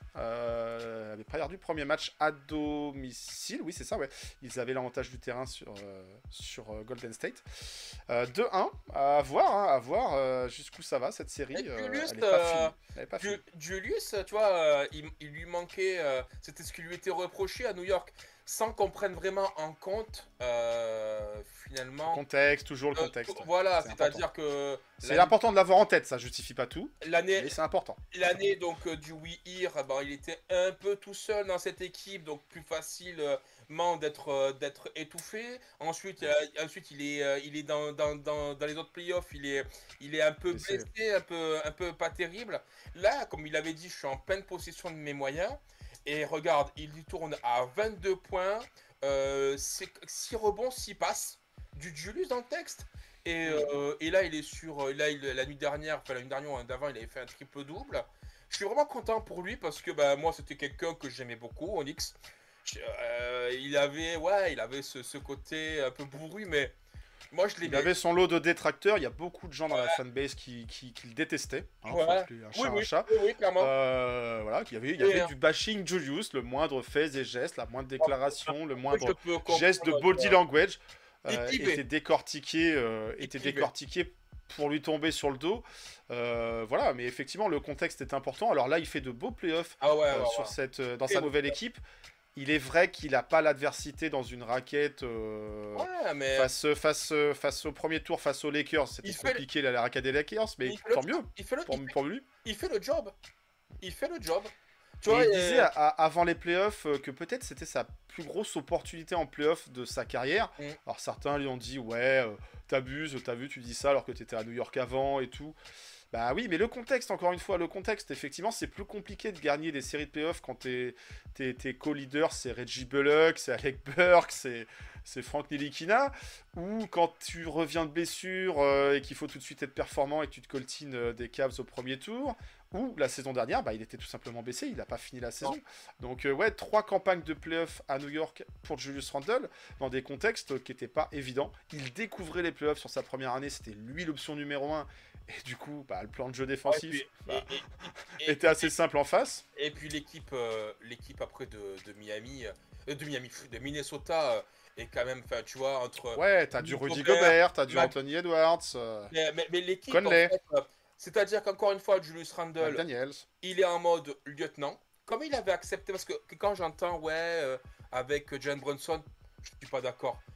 Euh, avait perdu le premier match à domicile. Oui, c'est ça, ouais. Ils avaient l'avantage du terrain sur, euh, sur euh, Golden State. Euh, deux un, à voir, hein, à voir euh, jusqu'où ça va cette série. Et Euh, Julius, elle n'est pas euh, finie. Elle est pas Ju- finie. Julius, tu vois, euh, il, il lui manquait. euh, C'était ce qui lui était reproché à New York, sans qu'on prenne vraiment en compte, euh, finalement. Contexte, toujours le euh, contexte. ouais. voilà, C'est c'est-à-dire que C'est l'année- important de l'avoir en tête, ça justifie pas tout, l'année mais c'est important. l'année donc euh, du We Here, ben, il était un peu tout seul dans cette équipe, donc plus facilement d'être euh, d'être étouffé. Ensuite, euh, ensuite il est euh, il est dans, dans, dans, dans les autres playoffs, il est il est un peu Blessé. blessé, un peu un peu pas terrible. Là, comme il avait dit, je suis en pleine possession de mes moyens. Et regarde, il y tourne à vingt-deux points, euh, six rebonds, six passes, du Julius dans le texte. Et, euh, et là, il est sur. Là, il, la nuit dernière, enfin la nuit dernière ou d'avant, il avait fait un triple-double. Je suis vraiment content pour lui parce que bah, moi, c'était quelqu'un que j'aimais beaucoup, Onyx. Je- euh, il avait, ouais, il avait ce, ce côté un peu bourru, mais moi, je Il l'aimais. avait son lot de détracteurs, il y a beaucoup de gens dans la Ouais. fanbase qui, qui, qui le détestaient. Hein, faut Ouais. appeler un chat Oui, un oui, chat. oui, oui, clairement. Euh, voilà, qu'il y avait, il y Et, avait euh, du bashing Julius, le moindre fait et geste, la moindre déclaration, le Je moindre peux comprendre, geste de body euh, language euh, équipé. était décortiqué, euh, était Équipé. décortiqué pour lui tomber sur le dos. Euh, voilà, mais effectivement, le contexte est important. Alors là, il fait de beaux playoffs Ah ouais, euh, ouais, sur ouais. cette, euh, dans Et sa de- nouvelle équipe. Il est vrai qu'il n'a pas l'adversité dans une raquette. euh, Ouais, mais Face, face, face au premier tour, face aux Lakers, c'était Il fait le- compliqué la raquette des Lakers, mais il fait le tant job. mieux il fait le, pour, il fait- pour lui. il fait le job. Il fait le job. Tu Et vois, il et- disait à- à- avant les playoffs euh, que peut-être c'était sa plus grosse opportunité en playoffs de sa carrière. Mm. Alors certains lui ont dit ouais, euh, t'abuses, t'as vu, tu dis ça alors que t'étais à New York avant et tout. Bah oui, mais le contexte, encore une fois, le contexte, effectivement, c'est plus compliqué de gagner des séries de playoffs quand tes, tes, tes co-leaders, c'est Reggie Bullock, c'est Alec Burks, c'est, c'est Frank Ntilikina, ou quand tu reviens de blessure euh, et qu'il faut tout de suite être performant et que tu te coltines euh, des Cavs au premier tour, ou la saison dernière, bah, il était tout simplement baissé, il n'a pas fini la saison. Donc euh, ouais, trois campagnes de playoffs à New York pour Julius Randle, dans des contextes qui n'étaient pas évidents. Il découvrait les playoffs sur sa première année, c'était lui l'option numéro un. Et du coup, bah, le plan de jeu défensif Ouais, et puis- bah, et- et- et- était assez simple en face. Et puis l'équipe, euh, l'équipe après de, de Miami, euh, de Miami, de Minnesota euh, est quand même, enfin, tu vois, entre. Ouais, t'as du Rudy Rudy Gobert, Gobert, t'as du Mac- Anthony Edwards, euh, Mais, mais- mais l'équipe, Conley. en fait, euh, c'est-à-dire qu'encore une fois, Julius Randle, McDaniels. il est en mode lieutenant, comme il avait accepté, parce que, que quand j'entends, ouais, euh, avec Jalen Brunson, je suis pas d'accord.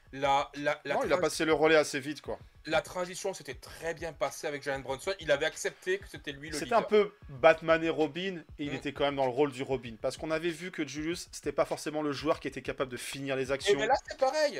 La, la, la, Non, il a transi- passé le relais assez vite, quoi. la transition s'était très bien passée avec Jalen Brunson. Il avait accepté que c'était lui le C'était un leader. peu Batman et Robin, et il Mm. était quand même dans le rôle du Robin. Parce qu'on avait vu que Julius, c'était pas forcément le joueur qui était capable de finir les Et actions, mais là, c'est pareil.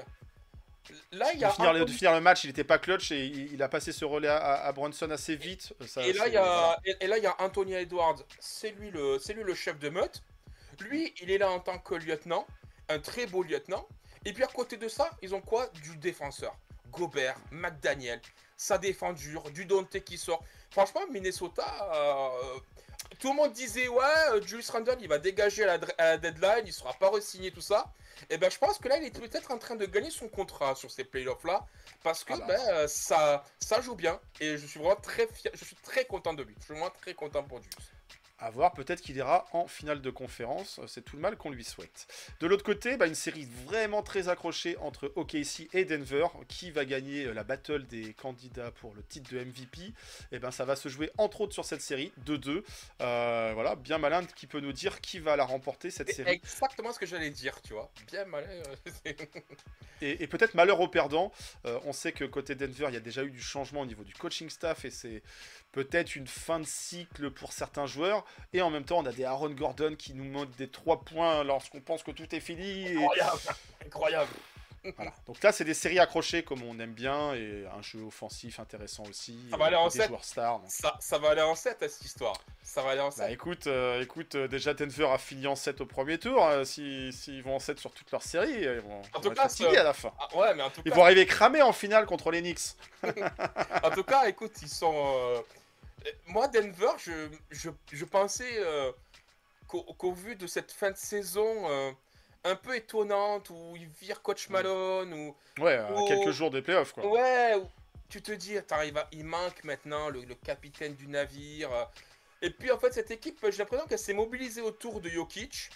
Là, il y de a finir, le, de Anthony- finir le match, il était pas clutch, et il, il a passé ce relais à, à- à Brunson assez vite. Ça, Et là, c'est- il y a, voilà. et, et là, il y a Anthony Edwards. C'est lui le, c'est lui le chef de meute. Lui, il est là en tant que lieutenant, un très beau lieutenant. Et puis à côté de ça, ils ont quoi? Du défenseur. Gobert, McDaniel, ça défend dur, du Dante qui sort. Franchement, Minnesota, euh, tout le monde disait ouais, euh, Julius Randle, il va dégager à la, dr- à la deadline, il sera pas re-signé, tout ça. Et ben, je pense que là, il est peut-être en train de gagner son contrat sur ces playoffs là, parce que Ah bah. ben, euh, ça, ça joue bien. Et je suis vraiment très fier, je suis très content de lui. Je suis vraiment très content pour Julius. À voir, peut-être qu'il ira en finale de conférence, c'est tout le mal qu'on lui souhaite. De l'autre côté, bah, une série vraiment très accrochée entre O K C et Denver. Qui va gagner la battle des candidats pour le titre de M V P? Et ben ça va se jouer entre autres sur cette série, deux deux. Euh, voilà, bien malin qui peut nous dire qui va la remporter cette C'est série. exactement ce que j'allais dire, tu vois. Bien malin. euh, c'est- Et, et peut-être malheur aux perdants. Euh, on sait que côté Denver, il y a déjà eu du changement au niveau du coaching staff et c'est peut-être une fin de cycle pour certains joueurs. Et en même temps, on a des Aaron Gordon qui nous montrent des trois points lorsqu'on pense que tout est fini. Et Incroyable, incroyable. voilà. Donc là, c'est des séries accrochées comme on aime bien et un jeu offensif intéressant aussi. Ça va aller en des sept. joueurs stars. donc. Ça, ça va aller en sept à cette histoire. Ça va aller en Bah sept. écoute, euh, écoute euh, déjà Denver a fini en sept au premier tour. Euh, S'ils si, vont en sept sur toute leur série, ils vont, En ils tout vont être cas, fatigués ça- à la fin. Ah, ouais, mais en tout Ils cas, vont arriver cramés en finale contre les Knicks. en tout cas, écoute, ils sont. euh, Moi, Denver, je, je, je pensais euh, qu'au qu'au vu de cette fin de saison euh, un peu étonnante où ils virent Coach Malone, ou Ouais, à Oh. quelques jours des playoffs quoi. ouais, où tu te dis, attends, il, va- il manque maintenant le, le capitaine du navire. euh. Et puis en fait, cette équipe, j'ai l'impression qu'elle s'est mobilisée autour de Jokic.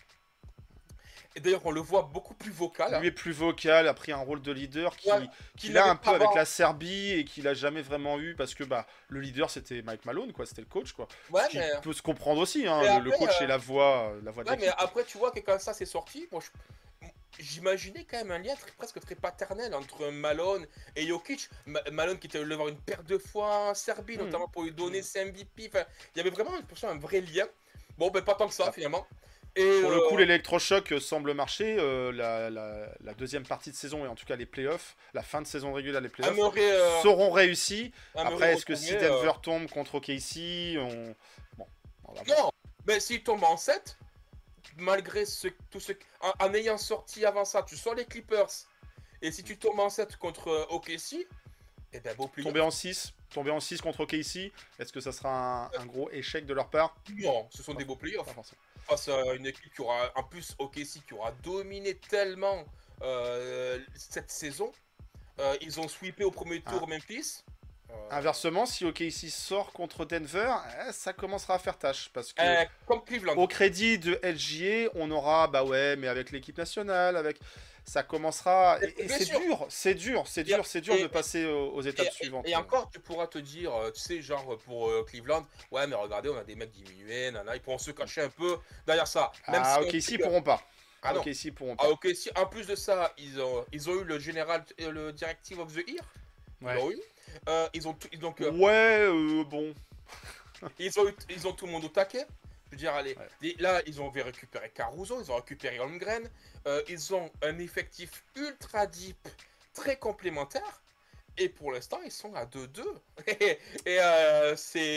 Et d'ailleurs, on le voit beaucoup plus vocal. Lui est plus vocal, a pris un rôle de leader qui- Ouais, qu'il qu'il a n'avait un peu pas avec avant. la Serbie et qu'il a jamais vraiment eu parce que bah le leader c'était Mike Malone quoi, c'était le coach quoi. Ouais, Ce qui mais, peut se comprendre aussi hein, mais le, le après, coach euh, est la voix euh, la voix de ouais, mais l'équipe. après, tu vois que quand ça s'est sorti, moi, je- j'imaginais quand même un lien très- presque très paternel entre Malone et Jokic. Ma- Malone qui était allé le voir une paire de fois en Serbie, Mhm. notamment pour lui donner ses M V P. Enfin, il y avait vraiment une portion, un vrai lien. Bon, ben pas tant que ça, Ah. finalement. Et, Pour le euh, coup, l'électrochoc euh, semble marcher. euh, la, la- la deuxième partie de saison et en tout cas les playoffs, la fin de saison régulière, les playoffs aimerait, euh, seront réussis. aimerait Après, est-ce que si retrouver, euh, Denver tombe contre O K C, on... Bon, on va voir. Non, mais s'il tombe en sept, malgré ce, tout ce, en, en ayant sorti avant ça, tu sors les Clippers, et si tu tombes en sept contre euh, O K C, eh ben beau plus. Tomber en six, tomber en six contre O K C, est-ce que ça sera un, un gros échec de leur part? Non, ce sont des beaux playoffs. Pas forcément. Face à une équipe qui aura, en plus, O K C qui aura dominé tellement euh, cette saison. Euh, ils ont sweepé au premier tour Ah. Memphis. Euh, Inversement, si O K C sort contre Denver, eh, ça commencera à faire tâche parce que euh, comme Cleveland. au crédit de L G A, on aura bah ouais, mais avec l'équipe nationale, avec ça commencera et, et Bien c'est sûr. dur, c'est dur, c'est Et- dur, c'est dur et- de passer aux, aux étapes Et, suivantes. et encore, tu pourras te dire, euh, tu sais, genre pour euh, Cleveland, ouais, mais regardez, on a des mecs diminués, nana, ils pourront se cacher un peu derrière ça. Même Ah, si on O K C sait ils que- pourront pas. Ah Ah, non. O K C ils pourront pas. Ah, ok, si en plus de ça, ils ont, ils ont eu le général, euh, le directive of the year. Ils Ouais. l'ont eu. Euh, ils ont tout, ils- donc, euh, Ouais, euh, bon. ils ont, eu- ils ont tout le monde au taquet. Je veux dire, allez, Ouais. et là, ils ont récupéré Caruso, ils ont récupéré Holmgren. Euh, ils ont un effectif ultra deep, très complémentaire. Et pour l'instant, ils sont à deux deux. et euh,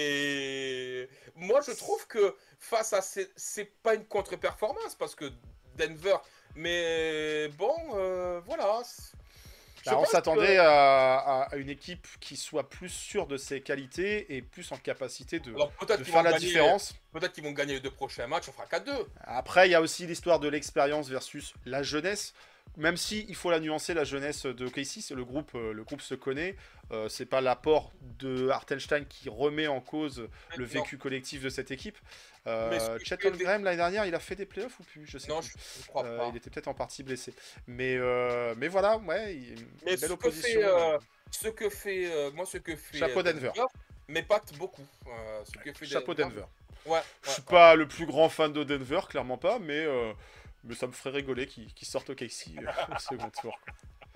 c'est. Moi, je trouve que face à ces. C'est pas une contre-performance parce que Denver. Mais bon, euh, voilà. Je Bah, on pense s'attendait que- à, à- à une équipe qui soit plus sûre de ses qualités et plus en capacité de, Alors, peut-être de qu'ils faire vont la gagner- différence. Peut-être qu'ils vont gagner les deux prochains matchs, on fera quatre deux. Après, il y a aussi l'histoire de l'expérience versus la jeunesse. Même si il faut la nuancer, la jeunesse de O K C, c'est le groupe, euh, le groupe se connaît. Euh, c'est pas l'apport de Hartenstein qui remet en cause le Non. vécu collectif de cette équipe. Euh, Mais ce qui Chet fait des- Holmgren l'année dernière, il a fait des playoffs ou plus? Je sais Non, plus. je ne crois Euh, pas. il était peut-être en partie blessé. Mais, euh, mais voilà, ouais, il- une Mais ce belle que opposition. fait, euh, ce que fait, euh, moi, ce que fait Chapeau euh, Denver. m'épate beaucoup. Euh, ce que fait Chapeau Denver. Ouais. Je ouais, suis pas le plus grand fan de Denver, clairement pas, mais, euh, mais ça me ferait rigoler qu'ils qu'ils sortent O K C euh, au second tour.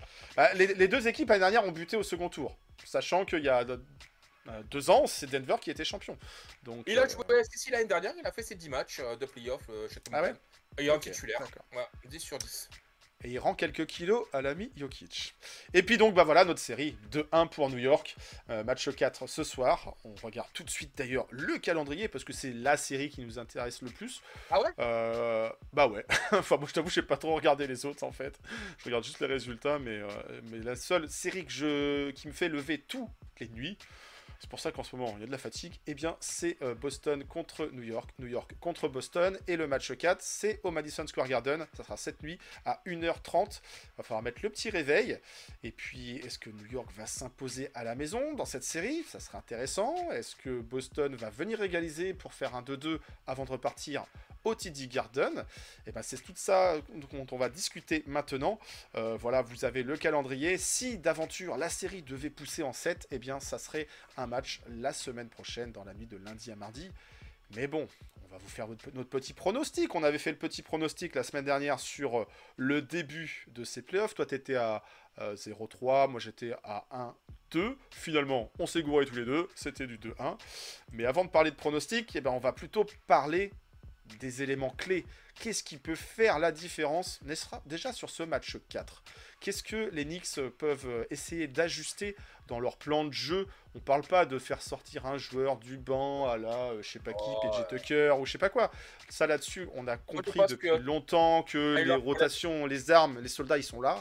Bah, les, les deux équipes l'année dernière ont buté au second tour, sachant qu'il y a de- euh, deux ans, c'est Denver qui était champion. Donc, Il a euh, joué si, si, l'année dernière, il a fait ses dix matchs euh, de playoff euh, chez Tom Ah ouais Brady. Et il est en Ok, titulaire. d'accord. Ouais, dix sur dix. Et il rend quelques kilos à l'ami Jokic. Et puis donc, bah voilà, notre série deux un pour New York. Euh, match quatre ce soir. On regarde tout de suite d'ailleurs le calendrier parce que c'est la série qui nous intéresse le plus. Ah ouais Euh, Bah ouais. Enfin, moi je t'avoue, je n'ai pas trop regardé les autres en fait. Je regarde juste les résultats, mais, euh, mais la seule série que je... qui me fait lever toutes les nuits, c'est pour ça qu'en ce moment il y a de la fatigue, eh bien c'est euh, Boston contre New York, New York contre Boston, et le match quatre c'est au Madison Square Garden, ça sera cette nuit à une heure trente, il va falloir mettre le petit réveil, et puis est-ce que New York va s'imposer à la maison dans cette série? Ça sera intéressant. Est-ce que Boston va venir égaliser pour faire un deux deux avant de repartir au T D Garden? Et ben c'est tout ça dont on va discuter maintenant. Euh, voilà, vous avez le calendrier. Si d'aventure la série devait pousser en sept, eh bien ça serait un match la semaine prochaine dans la nuit de lundi à mardi. Mais bon, on va vous faire notre, notre petit pronostic. On avait fait le petit pronostic la semaine dernière sur euh, le début de ces playoffs. Toi, tu étais à euh, zéro trois, moi j'étais à un deux. Finalement, on s'est gouré tous les deux. C'était du deux un. Mais avant de parler de pronostic, eh ben, on va plutôt parler des éléments clés. Qu'est-ce qui peut faire la différence déjà sur ce match quatre? Qu'est-ce que les Knicks peuvent essayer d'ajuster dans leur plan de jeu? On parle pas de faire sortir un joueur du banc à la, euh, je sais pas qui, Oh, P J Tucker ou je sais pas quoi. Ça là-dessus, on a compris pense depuis que- longtemps que Ah, il les leur- rotations, les armes, les soldats, ils sont là.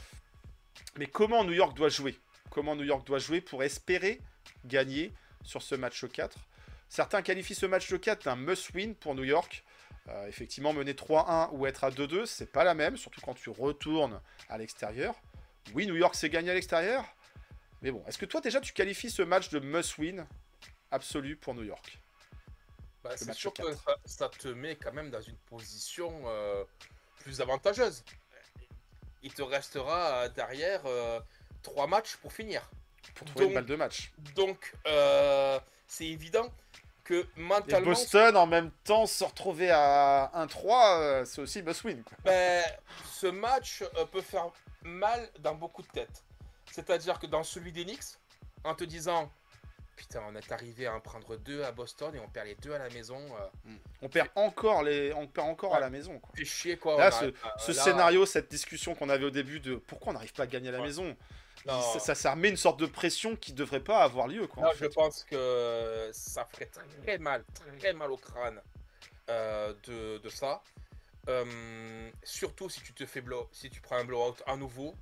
Mais comment New York doit jouer? Comment New York doit jouer pour espérer gagner sur ce match quatre? Certains qualifient ce match quatre d'un must-win pour New York. Euh, effectivement, mener trois un ou être à deux deux, c'est pas la même, surtout quand tu retournes à l'extérieur. Oui, New York s'est gagné à l'extérieur, mais bon, est-ce que toi déjà tu qualifies ce match de must-win absolu pour New York? Bah, c'est match sûr que quatre. ça, ça te met quand même dans une position euh, plus avantageuse. Il te restera euh, derrière euh, trois matchs pour finir. Pour trouver Donc- une balle de match. Donc, euh, c'est évident que Et mentalement, Boston, en même temps, se retrouver à un trois, euh, c'est aussi must-win, quoi. ben, ce match euh, peut faire mal dans beaucoup de têtes. C'est-à-dire que dans celui des Knicks, en te disant putain, on est arrivé à en prendre deux à Boston et on perd les deux à la maison. Euh, On perd encore, les... on perd encore Ouais. à la maison, quoi. fait chier quoi. Là, on ce, arrive à- ce là, scénario, cette discussion qu'on avait au début de pourquoi on n'arrive pas à gagner à la Ouais. maison, Non. ça, ça, ça met une sorte de pression qui devrait pas avoir lieu, quoi. Là, en je fait. pense que ça ferait très mal, très mal au crâne euh, de, de ça. Euh, surtout si tu te fais blow, si tu prends un blowout à nouveau.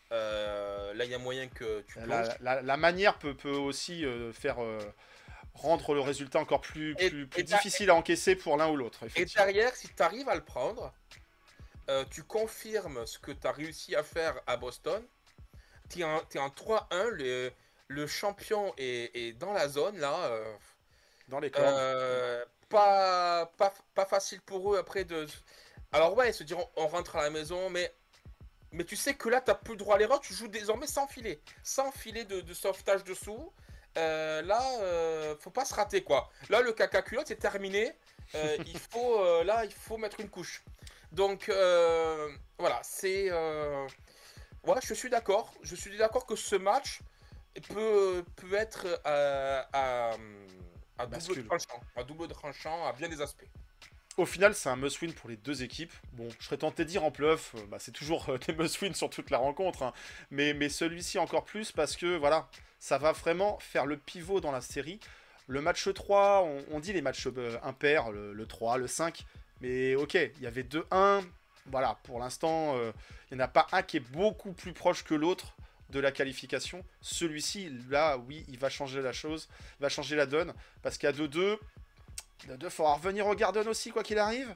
Euh, là, il y a moyen que tu plonges. La, la- la manière peut, peut aussi euh, faire euh, rendre le résultat encore plus, Et- plus, plus et t'as- difficile à encaisser pour l'un ou l'autre. Et effectivement. derrière, si tu arrives à le prendre, euh, tu confirmes ce que tu as réussi à faire à Boston. Tu es en, t'es en trois un, le, le champion est, est dans la zone là. euh, Dans les cordes. Euh, pas, pas, pas facile pour eux après de. Alors, ouais, ils se diront on rentre à la maison, mais, mais tu sais que là, tu n'as plus le droit à l'erreur, tu joues désormais sans filet. Sans filet de, de sauvetage dessous. Euh, là, euh, faut pas se rater quoi. Là, le caca culotte, c'est terminé. Euh, il faut, euh, là, il faut mettre une couche. Donc, euh, voilà, c'est. Euh... Ouais, je suis d'accord. Je suis d'accord que ce match peut, peut être euh, à. À double Bascule. tranchant, à double tranchant, à bien des aspects. Au final, c'est un must-win pour les deux équipes. Bon, je serais tenté de dire en playoff, euh, bah, c'est toujours euh, des must-win sur toute la rencontre. hein. Mais, mais celui-ci encore plus parce que, voilà, ça va vraiment faire le pivot dans la série. Le match trois, on, on dit les matchs euh, impairs, le, le trois, le cinq. Mais ok, il y avait deux un. Voilà, pour l'instant, euh, il n'y en a pas un qui est beaucoup plus proche que l'autre de la qualification. Celui-ci, là, oui, il va changer la chose, il va changer la donne. Parce qu'à deux deux, il faudra revenir au Garden aussi, quoi qu'il arrive.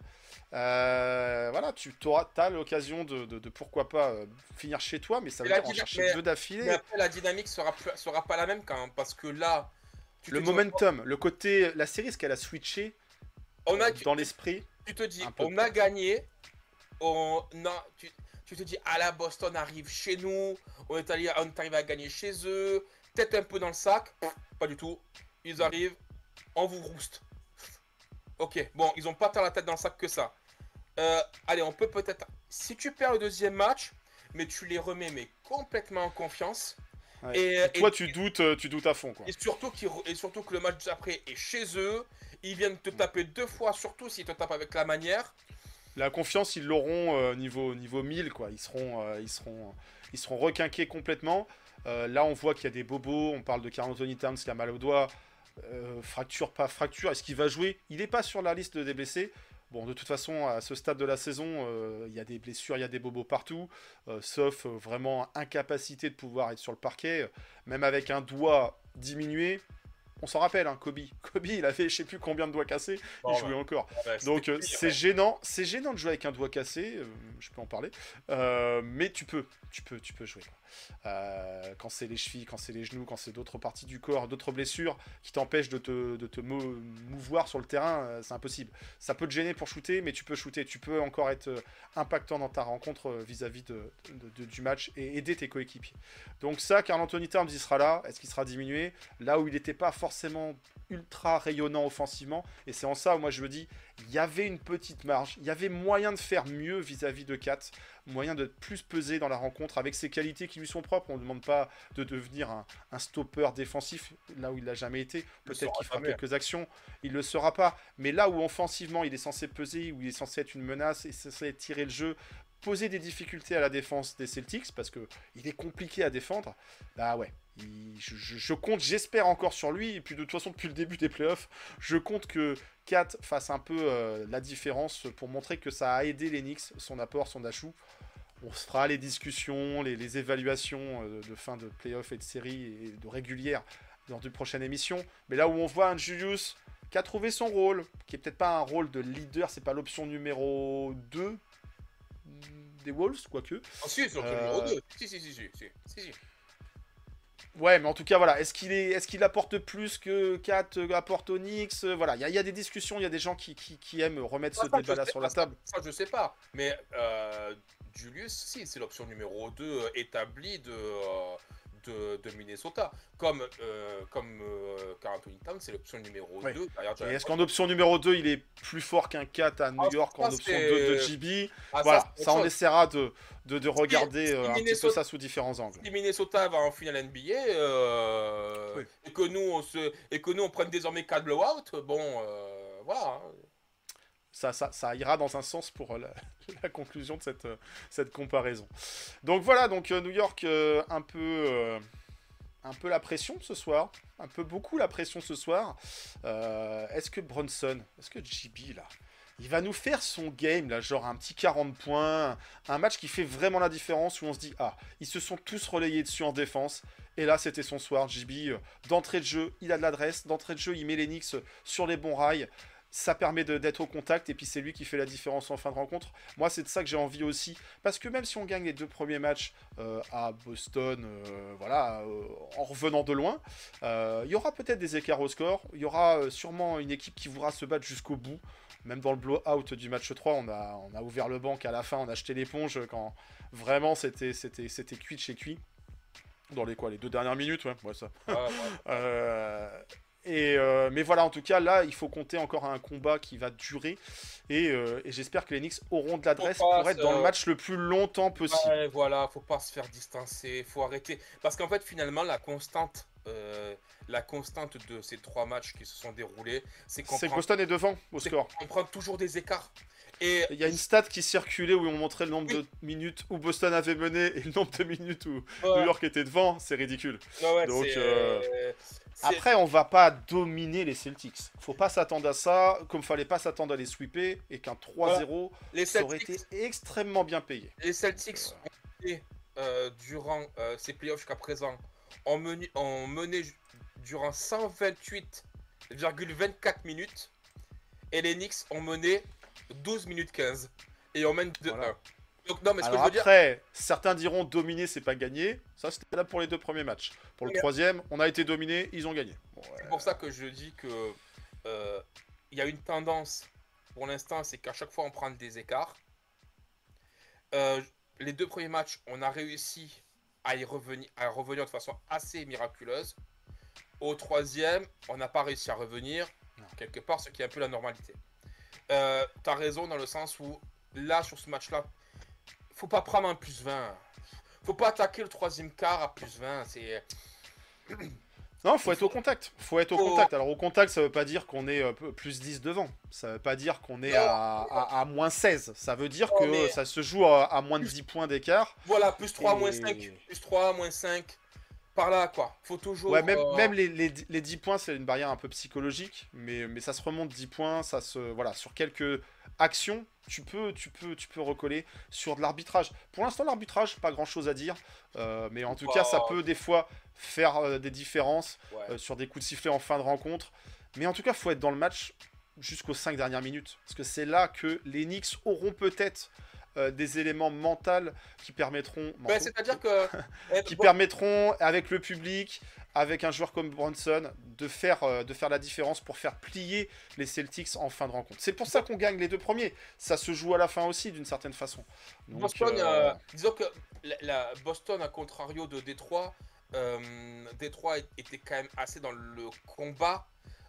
Euh, voilà, tu as l'occasion de, de, de, pourquoi pas, euh, finir chez toi, mais ça veut Mais la dire en dyna- chercher mais- deux d'affilée. Mais après, la dynamique sera, plus- sera pas la même quand même, parce que là, tu Le te dis, momentum, le côté, la série, est-ce qu'elle a switché on a, euh, dans l'esprit? tu te dis, un peu on a gagné, on a, tu, tu te dis, ah là, Boston arrive chez nous, on est, allé, on est arrivé à gagner chez eux, tête un peu dans le sac, pas du tout, ils arrivent, on vous rouste. Ok, bon, ils ont pas tant la tête dans le sac que ça. Euh, allez, on peut peut-être, si tu perds le deuxième match, mais tu les remets mais complètement en confiance. Ouais. Et, Et toi, et- tu doutes, euh, tu doutes à fond, quoi. Et surtout, qu'ils re- et surtout que le match d'après est chez eux. Ils viennent te taper deux fois, surtout s'ils te tapent avec la manière. La confiance, ils l'auront euh, niveau, niveau mille, quoi. Ils seront, euh, ils seront, ils seront requinqués complètement. Euh, là, on voit qu'il y a des bobos. On parle de Karl Anthony Towns qui a mal au doigt. Euh, fracture, pas fracture. Est-ce qu'il va jouer? Il n'est pas sur la liste des blessés. Bon, de toute façon, à ce stade de la saison, euh, il y a des blessures, il y a des bobos partout. Euh, sauf euh, vraiment incapacité de pouvoir être sur le parquet. Même avec un doigt diminué. On s'en rappelle, hein, Kobe. Kobe, il avait je sais plus combien de doigts cassés. Bon, il jouait bah, encore. Ouais, c'était Donc euh, pire, c'est ouais. gênant, c'est gênant de jouer avec un doigt cassé, euh, je peux en parler, Euh, mais tu peux, tu peux, tu peux jouer. quoi. Euh, quand c'est les chevilles, quand c'est les genoux, quand c'est d'autres parties du corps, d'autres blessures qui t'empêchent de te, de te mou- mouvoir sur le terrain, euh, c'est impossible. Ça peut te gêner pour shooter, mais tu peux shooter, tu peux encore être euh, impactant dans ta rencontre euh, vis-à-vis de, de- de- du match et aider tes coéquipiers. Donc ça, Karl Anthony Towns, il sera là. Est-ce qu'il sera diminué? Là où il n'était pas forcément ultra rayonnant offensivement, et c'est en ça où moi je me dis, il y avait une petite marge, il y avait moyen de faire mieux vis-à-vis de Kat, moyen de plus peser dans la rencontre avec ses qualités qui lui sont propres. On ne demande pas de devenir un, un stopper défensif là où il l'a jamais été. Le Peut-être sera qu'il fera jamais. quelques actions, il le sera pas. Mais là où offensivement il est censé peser, où il est censé être une menace et censé tirer le jeu, poser des difficultés à la défense des Celtics parce que il est compliqué à défendre. Bah ouais. Il- je, je- je compte, j'espère encore sur lui. Et puis de toute façon, depuis le début des playoffs, je compte que Kat fasse un peu euh, la différence pour montrer que ça a aidé les Knicks, son apport, son ajout. On se fera les discussions, les, les évaluations euh, de fin de playoffs et de série et de régulière dans une prochaine émission. Mais là où on voit un Julius qui a trouvé son rôle, qui est peut-être pas un rôle de leader, c'est pas l'option numéro deux des Wolves, quoique. Ah, si, c'est le Euh, numéro deux. Si, si, si, si, si, si, si. Ouais, mais en tout cas, voilà. Est-ce qu'il est, est-ce qu'il apporte plus que Kat euh, apporte au Knicks? Euh, Voilà, il y, a- il y a des discussions, il y a des gens qui, qui, qui aiment remettre ce Ça, ça, je débat-là sais sur pas, la table. Ça, je sais pas. Mais euh, Julius, si, c'est l'option numéro deux euh, établie de, euh, de, de Minnesota. Comme, euh, comme euh, Karl Anthony Towns, c'est l'option numéro Oui. deux derrière Et Jalen est-ce qu'en option numéro deux, il est plus fort qu'un Kat à New Ah, York en ça, option c'est- deux de J B? Ah, Voilà, c'est ça, on autre chose. essaiera de, de, de regarder si euh, un petit peu Minnesota- ça sous différents angles. Si Minnesota va en finale N B A euh, Oui. et que nous on se et que nous on prenne désormais quatre blowout, bon euh, voilà. hein. Ça, ça, ça ira dans un sens pour euh, la, la conclusion de cette, euh, cette comparaison. Donc voilà, donc euh, New York, euh, un peu... euh, un peu la pression ce soir, un peu beaucoup la pression ce soir. Euh, est-ce que Brunson, est-ce que J B là, il va nous faire son game là, genre un petit quarante points, un match qui fait vraiment la différence où on se dit ah, ils se sont tous relayés dessus en défense. Et là, c'était son soir, J B. euh, D'entrée de jeu, il a de l'adresse. D'entrée de jeu, il met les Knicks sur les bons rails. Ça permet de- d'être au contact. Et puis, c'est lui qui fait la différence en fin de rencontre. Moi, c'est de ça que j'ai envie aussi. Parce que même si on gagne les deux premiers matchs euh, à Boston, euh, voilà, euh, en revenant de loin, euh, il y aura peut-être des écarts au score. Il y aura euh, sûrement une équipe qui voudra se battre jusqu'au bout. Même dans le blowout du match trois, on a, on a ouvert le banc à la fin. On a jeté l'éponge quand vraiment c'était c'était- c'était cuit de chez cuit. Dans les quoi, les deux dernières minutes, ouais, ouais ça. Ouais, ouais. Euh, et euh, mais voilà, en tout cas, là, il faut compter encore un combat qui va durer. Et, euh, et j'espère que les Knicks auront de l'adresse Faut pas pour être se- dans le match le plus longtemps possible. Ouais, voilà, faut pas se faire distancer, faut arrêter. Parce qu'en fait, finalement, la constante, euh, la constante de ces trois matchs qui se sont déroulés, c'est qu'on C'est que prend, Boston est devant au c'est score. qu'on prend toujours des écarts. Et Il y a une stat qui circulait où on montrait le nombre Oui. de minutes où Boston avait mené et le nombre de minutes où ouais, New York était devant. C'est ridicule. ouais, ouais, Donc, c'est- euh, c'est- Après, on va pas dominer les Celtics. Faut pas s'attendre à ça, comme fallait pas s'attendre à les sweeper et qu'un trois zéro, les ça aurait Celtics, été extrêmement bien payé. les Celtics ont mené, euh, durant euh, ces playoffs jusqu'à présent, ont mené, ont mené ju- durant cent vingt-huit virgule vingt-quatre minutes et les Knicks ont mené douze minutes quinze et on mène deux un. Voilà. Donc non, mais ce que Alors je veux dire, après, certains diront dominer, c'est pas gagner. Ça, c'était là pour les deux premiers matchs. Pour le Mais- troisième, on a été dominé, ils ont gagné. Bon, ouais. c'est pour ça que je dis que euh, il y a une tendance pour l'instant, c'est qu'à chaque fois on prend des écarts. Euh, les deux premiers matchs, on a réussi à y revenir, à revenir de façon assez miraculeuse. Au troisième, on n'a pas réussi à revenir, Non. quelque part, ce qui est un peu la normalité. Euh, T'as raison dans le sens où, là, sur ce match-là, faut pas prendre un plus vingt. faut pas attaquer le troisième quart à plus vingt. C'est. Non, faut être au contact. Faut être au Faut- contact. Alors au contact, ça veut pas dire qu'on est euh, plus dix devant. Ça veut pas dire qu'on est Non. à, à, à moins seize. Ça veut dire Non, que mais- ça se joue à, à moins de dix points d'écart. Voilà, plus trois, Et- moins cinq. Plus trois, moins cinq. Par là, quoi. Faut toujours. Ouais, même, euh, même les, les, les dix points, c'est une barrière un peu psychologique, mais, mais ça se remonte dix points, ça se voilà, sur quelques actions, tu peux tu peux tu peux recoller sur de l'arbitrage. Pour l'instant, l'arbitrage, pas grand-chose à dire, euh, mais en tout cas, ça peut des fois faire euh, des différences ouais. euh, sur des coups de sifflet en fin de rencontre. Mais en tout cas, faut être dans le match jusqu'aux cinq dernières minutes, parce que c'est là que les Knicks auront peut-être euh, des éléments mentaux qui permettront Ouais, mentaux, c'est-à-dire que. eh, qui bon, permettront, avec le public, avec un joueur comme Brunson, de faire, euh, de faire la différence pour faire plier les Celtics en fin de rencontre. C'est pour ça qu'on gagne les deux premiers. Ça se joue à la fin aussi, d'une certaine façon. Donc, Boston, euh, euh, disons que la, la- Boston, à contrario de Détroit, euh, Détroit était quand même assez dans le combat.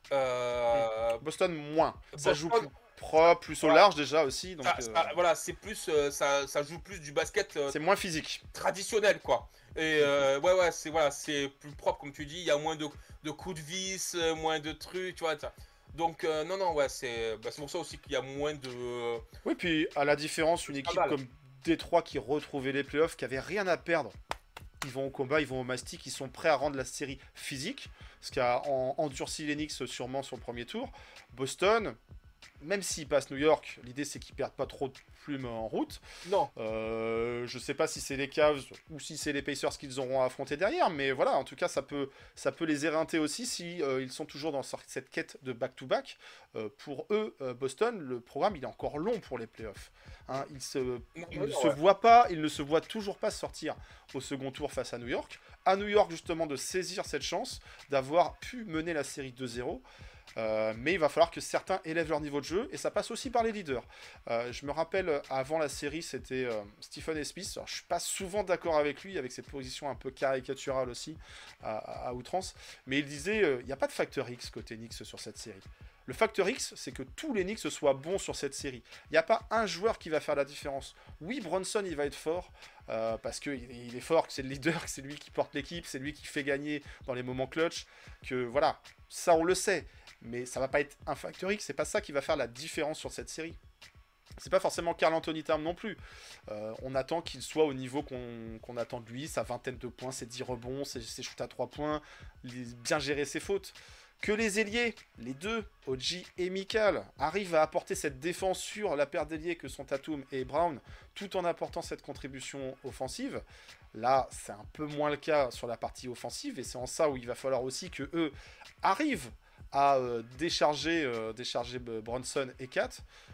Euh, Boston, moins. Ça Boston- joue plus propre, plus au Voilà. large déjà aussi. Donc, ça- euh, ça- voilà, c'est plus, euh, ça, ça joue plus du basket euh, c'est moins physique. traditionnel, quoi. Et euh, ouais, ouais, c'est voilà, c'est plus propre, comme tu dis. Il y a moins de, de coups de vis, euh, moins de trucs, tu vois. ça. Donc euh, non, non, ouais, c'est bah, c'est pour ça aussi qu'il y a moins de. Oui, puis à la différence, une Pas équipe mal. comme Détroit qui retrouvait les playoffs, qui avait rien à perdre. Ils vont au combat, ils vont au mastic, ils sont prêts à rendre la série physique, ce qui a en- endurci les Knicks sûrement sur le premier tour. Boston, même s'ils passent New York, l'idée c'est qu'ils perdent pas trop de plumes en route. Non. Euh, je sais pas si c'est les Cavs ou si c'est les Pacers qu'ils auront à affronter derrière, mais voilà, en tout cas ça peut, ça peut les éreinter aussi si euh, ils sont toujours dans cette quête de back-to-back. Euh, pour eux, euh, Boston, le programme il est encore long pour les playoffs. Hein, ils se, Non, ils non, ne non, se ouais. voient pas, ils ne se voient toujours pas sortir au second tour face à New York. À New York justement de saisir cette chance d'avoir pu mener la série deux zéro. Euh, mais il va falloir que certains élèvent leur niveau de jeu et ça passe aussi par les leaders. Euh, je me rappelle avant la série, c'était euh, Stephen A. Smith. Alors, je suis pas souvent d'accord avec lui, avec ses positions un peu caricaturales aussi à, à- à outrance, mais il disait euh, il n'y a pas de facteur X côté Knicks sur cette série. Le facteur X, c'est que tous les Knicks soient bons sur cette série. Il n'y a pas un joueur qui va faire la différence. Oui, Bronson, il va être fort, euh, parce qu'il il est fort, que c'est le leader, que c'est lui qui porte l'équipe, c'est lui qui fait gagner dans les moments clutch, que voilà, ça on le sait. Mais ça va pas être un facteur X, c'est pas ça qui va faire la différence sur cette série. C'est pas forcément Karl Anthony Towns non plus. Euh, on attend qu'il soit au niveau qu'on qu'on attend de lui, sa vingtaine de points, ses dix rebonds, ses, ses shoots à trois points, les- bien gérer ses fautes. Que les ailiers, les deux, O G et Mikal, arrivent à apporter cette défense sur la paire d'ailiers que sont Tatum et Brown, tout en apportant cette contribution offensive. Là, c'est un peu moins le cas sur la partie offensive, et c'est en ça où il va falloir aussi que eux arrivent à euh, décharger, euh, décharger euh, Brunson et Kat,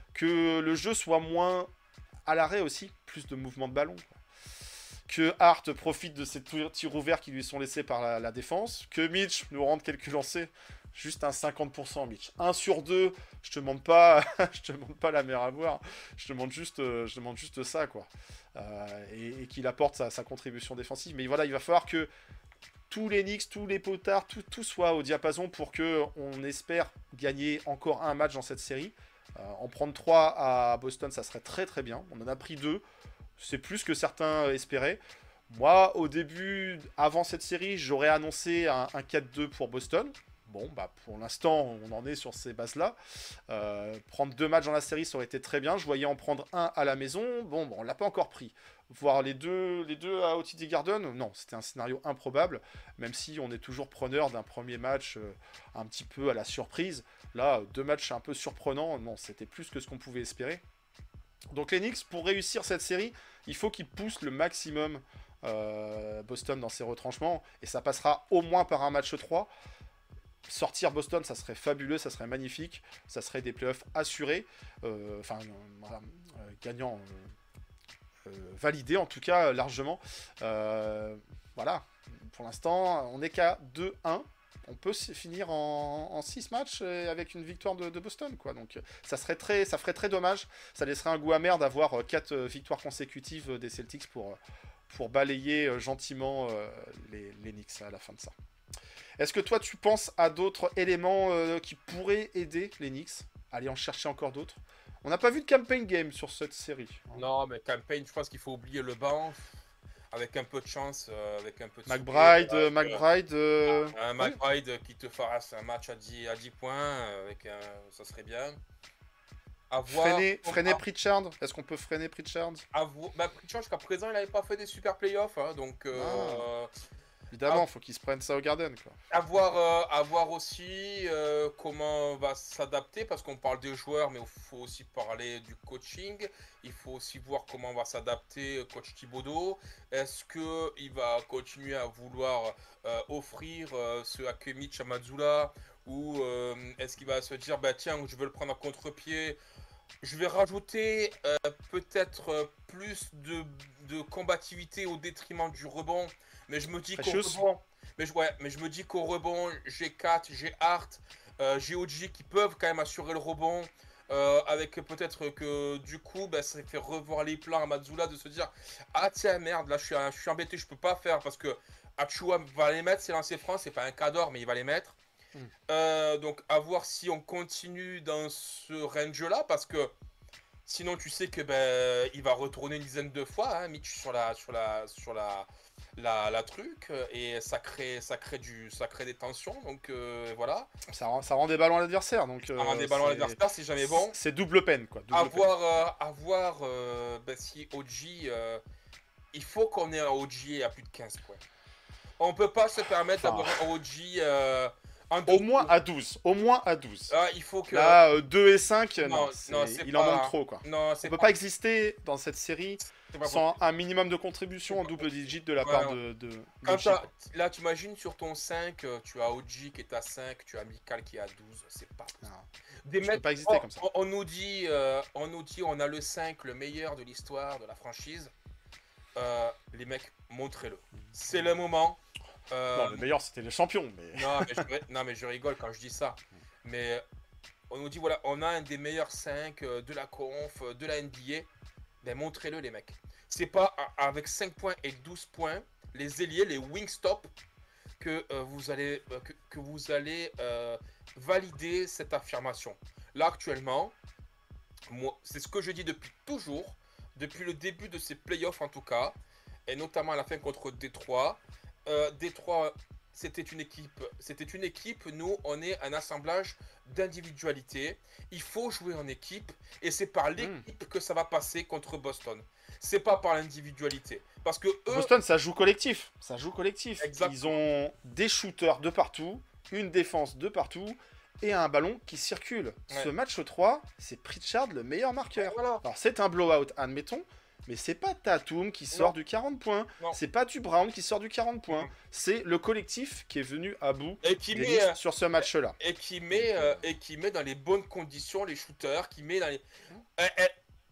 que le jeu soit moins à l'arrêt aussi, plus de mouvement de ballon. Quoi. Que Hart profite de ces tirs tirs ouverts qui lui sont laissés par la, la défense, que Mitch nous rende quelques lancers, juste un cinquante pour cent Mitch. un sur deux, je te demande pas, je te demande pas la mer à boire, je te demande juste, euh, je te demande juste ça, quoi. Euh, et, et qu'il apporte sa, sa contribution défensive. Mais voilà, il va falloir que tous les Knicks, tous les potards, tout, tout soit au diapason pour que on espère gagner encore un match dans cette série. Euh, en prendre trois à Boston, ça serait très très bien. On en a pris deux. C'est plus que certains espéraient. Moi, au début, avant cette série, j'aurais annoncé un, un quatre deux pour Boston. Bon, bah pour l'instant, on en est sur ces bases-là. Euh, prendre deux matchs dans la série, ça aurait été très bien. Je voyais en prendre un à la maison. Bon, bon on l'a pas encore pris. Voir les deux, les deux à O T D Garden, non, c'était un scénario improbable. Même si on est toujours preneur d'un premier match euh, un petit peu à la surprise. Là, deux matchs un peu surprenants, non, c'était plus que ce qu'on pouvait espérer. Donc les Knicks, pour réussir cette série, il faut qu'ils poussent le maximum euh, Boston dans ses retranchements. Et ça passera au moins par un match trois. Sortir Boston, ça serait fabuleux, ça serait magnifique. Ça serait des playoffs assurés. Euh, enfin, euh, voilà, euh, gagnant, euh, euh, validé en tout cas, largement. Euh, voilà, pour l'instant, on n'est qu'à deux un. On peut se finir en six matchs avec une victoire de, de Boston, quoi. Donc ça serait très, ça ferait très dommage. Ça laisserait un goût amer d'avoir quatre victoires consécutives des Celtics pour, pour balayer gentiment les, les Knicks à la fin de ça. Est-ce que toi tu penses à d'autres éléments euh, qui pourraient aider les Knicks? Allez en chercher encore d'autres. On n'a pas vu de campaign game sur cette série. Non, mais campaign, je pense qu'il faut oublier le banc. avec un peu de chance, euh, avec un peu de McBride, souffle, euh, avec, euh, McBride. euh, un McBride qui te fera un match à dix, à dix points, euh, avec un, ça serait bien. Avoir, Freiner, freiner à- Pritchard. Est-ce qu'on peut freiner Pritchard? avoir- bah, Pritchard, jusqu'à présent, il n'avait pas fait des super playoffs, hein, donc euh, Évidemment, faut qu'ils se prennent ça au Garden, quoi. avoir, euh, avoir aussi euh, comment on va s'adapter, parce qu'on parle des joueurs, mais il faut aussi parler du coaching. Il faut aussi voir comment on va s'adapter, coach Thibodeau. Est-ce qu'il va continuer à vouloir euh, offrir euh, ce Akemic à Mazzulla, ou euh, est-ce qu'il va se dire, bah tiens, je veux le prendre à contre-pied, je vais rajouter euh, peut-être euh, plus de, de combativité au détriment du rebond, mais je me dis qu'au Precious. rebond, mais je, ouais, mais je me dis qu'au rebond, j'ai Kat, j'ai Hart, euh, j'ai O G qui peuvent quand même assurer le rebond, euh, avec peut-être que du coup, bah, ça fait revoir les plans à Mazzulla de se dire, ah tiens merde, là je suis, je suis embêté, je peux pas faire parce que Achua va les mettre, ses lancers francs, c'est pas un cador, mais il va les mettre. Mm. Euh, donc à voir si on continue dans ce range-là, parce que sinon tu sais que ben il va retourner une dizaine de fois, hein, Mitch sur la sur la sur la la, la truc, et ça crée ça crée du ça crée des tensions, donc euh, voilà. Ça rend, ça rend des ballons à l'adversaire, donc. Un euh, des ballons à c'est- l'adversaire, c'est jamais bon. C'est double peine, quoi. Double À peine. voir euh, à voir euh, ben, si O G, euh, il faut qu'on ait un O G à plus de quinze points. On peut pas se permettre Enfin, d'avoir un O G euh, en Au deux- moins à douze. Au moins à douze. Ah, il faut que Là, euh, deux et cinq, Non, non, non, c'est- c'est il pas- en manque trop, quoi. non, On c'est peut pas exister dans cette série c'est pas sans un minimum de contribution en C'est pas double digit de la Ouais, part non. de, de, de Quand J, t'as- quoi. là, tu imagines sur ton cinq, euh, tu as O G qui est à cinq, tu as Mikal qui est à douze, c'est pas Non. Des Je mecs, peux pas exister oh, comme ça. On, on nous dit, euh, on nous dit, on a le cinq, le meilleur de l'histoire de la franchise. Euh, les mecs, montrez-le. C'est le moment. Euh, Non, le meilleur, c'était les champions, mais... non, mais je, non, mais je rigole quand je dis ça. Mais on nous dit, voilà, on a un des meilleurs cinq euh, de la conf, euh, de la N B A. Ben, montrez-le, les mecs. C'est pas a- avec cinq points et douze points, les ailiers, les wingstop, que euh, vous allez, euh, que, que vous allez euh, valider cette affirmation. Là, actuellement, moi, c'est ce que je dis depuis toujours, depuis le début de ces playoffs en tout cas, et notamment à la fin contre Détroit. Euh, Détroit, c'était une équipe, c'était une équipe. Nous, on est un assemblage d'individualités. Il faut jouer en équipe, et c'est par l'équipe que ça va passer contre Boston. C'est pas par l'individualité, parce que eux, Boston, ça joue collectif. Ça joue collectif. Exact. Ils ont des shooters de partout, une défense de partout, et un ballon qui circule. Ouais. Ce match trois, c'est Pritchard le meilleur marqueur. voilà. Alors c'est un blowout, admettons, mais c'est pas Tatum qui sort Non. du quarante points. Non. C'est pas du Brown qui sort du quarante points. Non. C'est le collectif qui est venu à bout Et qui des met, Knicks euh, sur ce match-là. et qui met euh, et qui met dans les bonnes conditions les shooters, qui met dans les Euh, euh,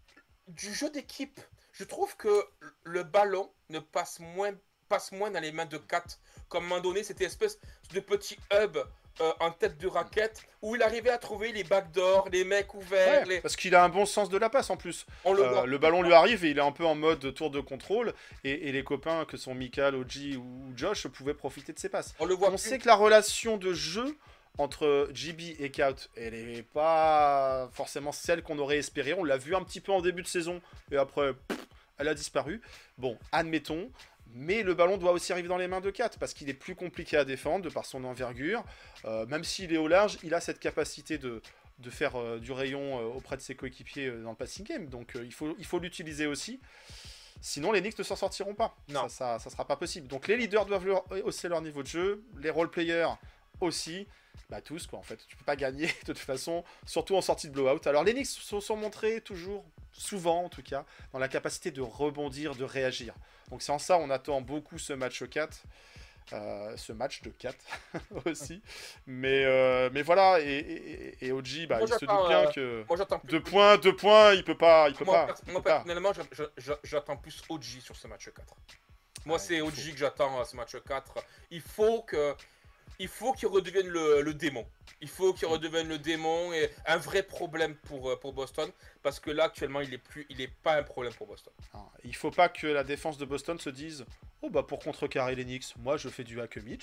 du jeu d'équipe. Je trouve que le ballon ne passe moins passe moins dans les mains de Kat. Comme à un moment donné, c'était espèce de petit hub euh, en tête de raquette où il arrivait à trouver les backdoors, les mecs ouverts. Ouais, les- parce qu'il a un bon sens de la passe en plus. On le Euh, voit. le ballon lui arrive et il est un peu en mode tour de contrôle. Et, et les copains que sont Mikal, Oji ou Josh pouvaient profiter de ses passes. On le voit. On plus. sait que la relation de jeu entre J B et Kaut, elle est pas forcément celle qu'on aurait espéré. On l'a vu un petit peu en début de saison et après, pff, elle a disparu. Bon, admettons. Mais le ballon doit aussi arriver dans les mains de Kat parce qu'il est plus compliqué à défendre de par son envergure. Euh, même s'il est au large, il a cette capacité de, de faire euh, du rayon euh, auprès de ses coéquipiers euh, dans le passing game. Donc euh, il faut il faut l'utiliser aussi. Sinon, les Knicks ne s'en sortiront pas. Non. Ça, ça, ça sera pas possible. Donc les leaders doivent leur- hausser leur niveau de jeu. Les role players aussi. Bah tous quoi en fait. Tu peux pas gagner de toute façon, surtout en sortie de blowout. Alors les Knicks se sont montrés toujours, souvent en tout cas, dans la capacité de rebondir, de réagir. Donc c'est en ça on attend beaucoup ce match quatre. Euh, ce match de quatre aussi. Mais, euh, mais voilà, et, et, et O G, bah, Moi, il se doute j'attends, bien euh, que Moi j'attends plus. deux points, deux points, il peut pas, il peut Moi, pas. pers- il moi, peut pas. personnellement, je- je- je- j'attends plus O G sur ce match quatre. Moi, Ouais, c'est il O faut. G que j'attends à ce match quatre. Il faut que, il faut qu'il redevienne le, le démon. Il faut qu'il redevienne le démon et un vrai problème pour, euh, pour Boston, parce que là actuellement, il est plus, il est pas un problème pour Boston. Ah, il faut pas que la défense de Boston se dise oh bah pour contrecarrer les Knicks, moi je fais du Hakemic.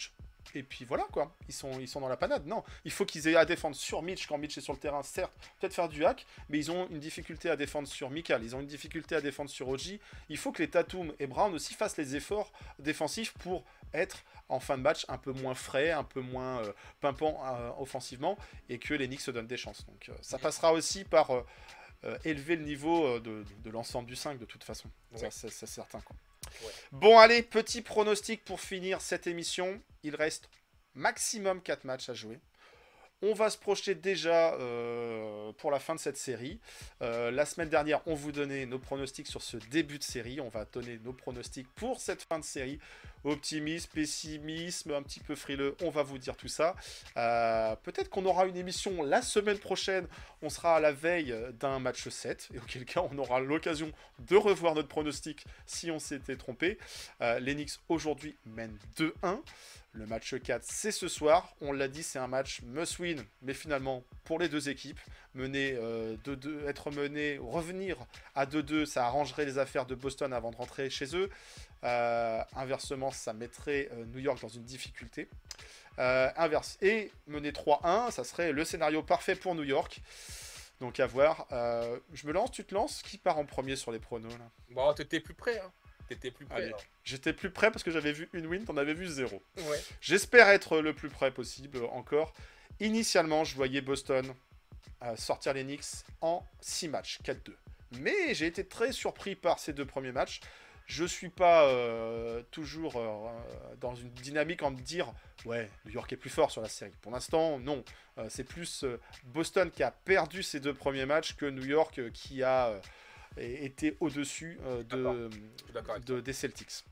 Et puis voilà quoi, ils sont, ils sont dans la panade. Non, il faut qu'ils aient à défendre sur Mitch quand Mitch est sur le terrain, certes, peut-être faire du hack, mais ils ont une difficulté à défendre sur Mikal, ils ont une difficulté à défendre sur O G. Il faut que les Tatum et Brown aussi fassent les efforts défensifs pour être en fin de match un peu moins frais, un peu moins euh, pimpant euh, offensivement, et que les Knicks se donnent des chances. Donc euh, ça passera aussi par euh, euh, élever le niveau euh, de, de l'ensemble du cinq de toute façon. Ouais. Ça, c'est, c'est certain quoi. Ouais. Bon allez, petit pronostic pour finir cette émission. Il reste maximum quatre matchs à jouer. On va se projeter déjà euh, pour la fin de cette série. Euh, la semaine dernière, on vous donnait nos pronostics sur ce début de série. On va donner nos pronostics pour cette fin de série. Optimisme, pessimisme, un petit peu frileux, on va vous dire tout ça. Euh, peut-être qu'on aura une émission la semaine prochaine. On sera à la veille d'un match sept. Et auquel cas, on aura l'occasion de revoir notre pronostic si on s'était trompé. Euh, les Knicks aujourd'hui mènent deux un. Le match quatre, c'est ce soir. On l'a dit, c'est un match must-win, mais finalement, pour les deux équipes, mener euh, deux deux, être mené, revenir à deux deux, ça arrangerait les affaires de Boston avant de rentrer chez eux. Euh, inversement, ça mettrait euh, New York dans une difficulté. Euh, inverse. Et mener trois un, ça serait le scénario parfait pour New York. Donc à voir. Euh, je me lance, tu te lances? Qui part en premier sur les pronos là? Bon, t'étais plus près, hein. T'étais plus près. Allez, j'étais plus près parce que j'avais vu une win, t'en avais vu zéro. Ouais. J'espère être le plus près possible encore. Initialement, je voyais Boston euh, sortir les Knicks en six matchs, quatre deux. Mais j'ai été très surpris par ces deux premiers matchs. Je suis pas euh, toujours euh, dans une dynamique en me dire ouais, New York est plus fort sur la série. Pour l'instant, non. Euh, c'est plus euh, Boston qui a perdu ces deux premiers matchs que New York euh, qui a... Euh, était au-dessus euh, de, de, des Celtics.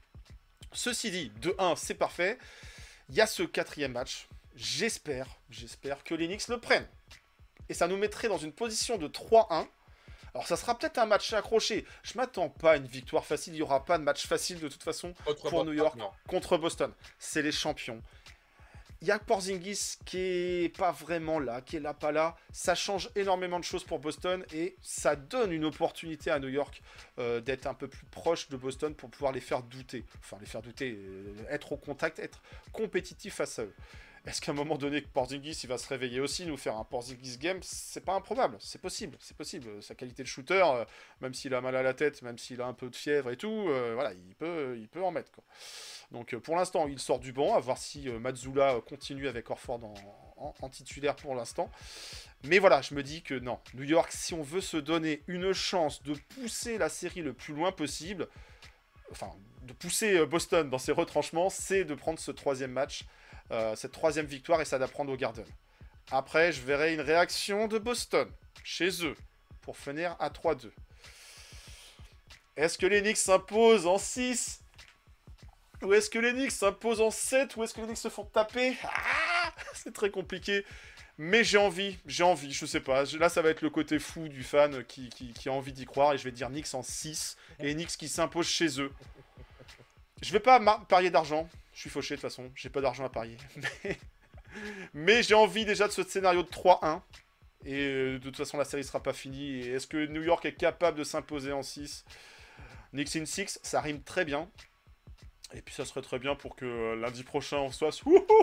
Ceci dit, deux un, c'est parfait. Il y a ce quatrième match. J'espère, j'espère que les Knicks le prennent. Et ça nous mettrait dans une position de trois un. Alors ça sera peut-être un match accroché. Je m'attends pas à une victoire facile. Il n'y aura pas de match facile de toute façon contre pour New York non. contre Boston. C'est les champions. Il y a Porzingis qui est pas vraiment là, qui est là, pas là. Ça change énormément de choses pour Boston et ça donne une opportunité à New York euh, d'être un peu plus proche de Boston pour pouvoir les faire douter. Enfin, les faire douter, euh, être au contact, être compétitif face à eux. Est-ce qu'à un moment donné, que Porzingis il va se réveiller aussi, nous faire un Porzingis game? C'est pas improbable, c'est possible, c'est possible. Sa qualité de shooter, euh, même s'il a mal à la tête, même s'il a un peu de fièvre et tout, euh, voilà, il peut, il peut en mettre, quoi. Donc euh, pour l'instant, il sort du banc, à voir si euh, Mazzulla continue avec Horford en, en, en titulaire pour l'instant. Mais voilà, je me dis que non, New York, si on veut se donner une chance de pousser la série le plus loin possible, enfin, de pousser Boston dans ses retranchements, c'est de prendre ce troisième match. Euh, cette troisième victoire et ça d'apprendre au Garden. Après, je verrai une réaction de Boston, chez eux, pour finir à trois deux. Est-ce que les Knicks s'imposent en six? Ou est-ce que les Knicks s'imposent en sept? Ou est-ce que les Knicks se font taper? Ah, c'est très compliqué. Mais j'ai envie, j'ai envie, je sais pas. Là, ça va être le côté fou du fan qui, qui, qui a envie d'y croire. Et je vais dire Knicks en six. Et Knicks qui s'imposent chez eux. Je vais pas parier d'argent. Je suis fauché de toute façon, j'ai pas d'argent à parier. Mais, mais j'ai envie déjà de ce scénario de trois un. Et euh, de toute façon, la série sera pas finie. Et est-ce que New York est capable de s'imposer en six? Knicks in six, ça rime très bien. Et puis ça serait très bien pour que euh, lundi prochain on soit...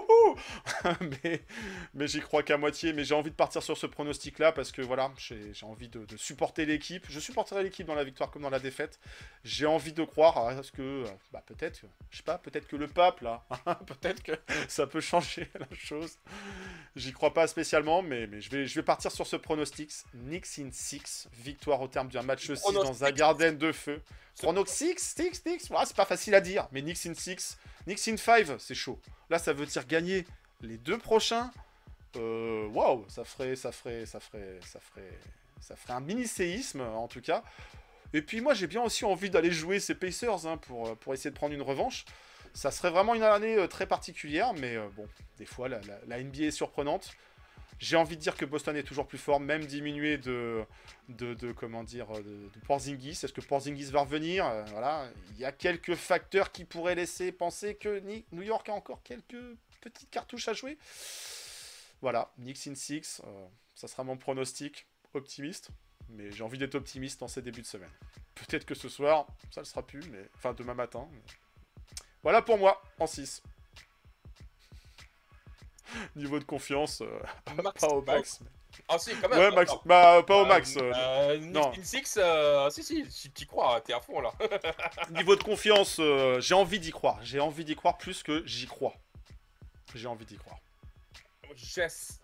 mais mais j'y crois qu'à moitié. Mais j'ai envie de partir sur ce pronostic-là parce que voilà, j'ai, j'ai envie de, de supporter l'équipe. Je supporterai l'équipe dans la victoire comme dans la défaite. J'ai envie de croire à ce que... Bah peut-être, je sais pas, peut-être que le pape là, peut-être que ça peut changer la chose. J'y crois pas spécialement, mais, mais je, vais, je vais partir sur ce pronostic. Knicks in six, victoire au terme d'un match six dans un Garden de feu. Pronostic, six, six, ouais, c'est pas facile à dire, mais Knicks in six, Knicks in five, c'est chaud. Là, ça veut dire gagner les deux prochains. Euh, waouh, ça ferait, ça ferait, ça ferait, ça ferait, ça ferait un mini séisme en tout cas. Et puis moi, j'ai bien aussi envie d'aller jouer ces Pacers hein, pour, pour essayer de prendre une revanche. Ça serait vraiment une année euh, très particulière, mais euh, bon, des fois, la, la, la N B A est surprenante. J'ai envie de dire que Boston est toujours plus fort, même diminué de, de, de comment dire, de, de Porzingis. Est-ce que Porzingis va revenir? euh, Voilà, il y a quelques facteurs qui pourraient laisser penser que New York a encore quelques petites cartouches à jouer. Voilà, Knicks in six, euh, ça sera mon pronostic optimiste, mais j'ai envie d'être optimiste dans ces débuts de semaine. Peut-être que ce soir, ça ne le sera plus, mais enfin demain matin. Mais... Voilà pour moi, en six. Niveau de confiance, euh, Max, pas au max. Ah si, quand même. Ouais, Max. attends. Bah, pas au Euh, max. euh, euh, non. Nick Six, euh, si, si, si tu crois, t'es à fond là. Niveau de confiance, euh, j'ai envie d'y croire. J'ai envie d'y croire plus que j'y crois. J'ai envie d'y croire. Jess,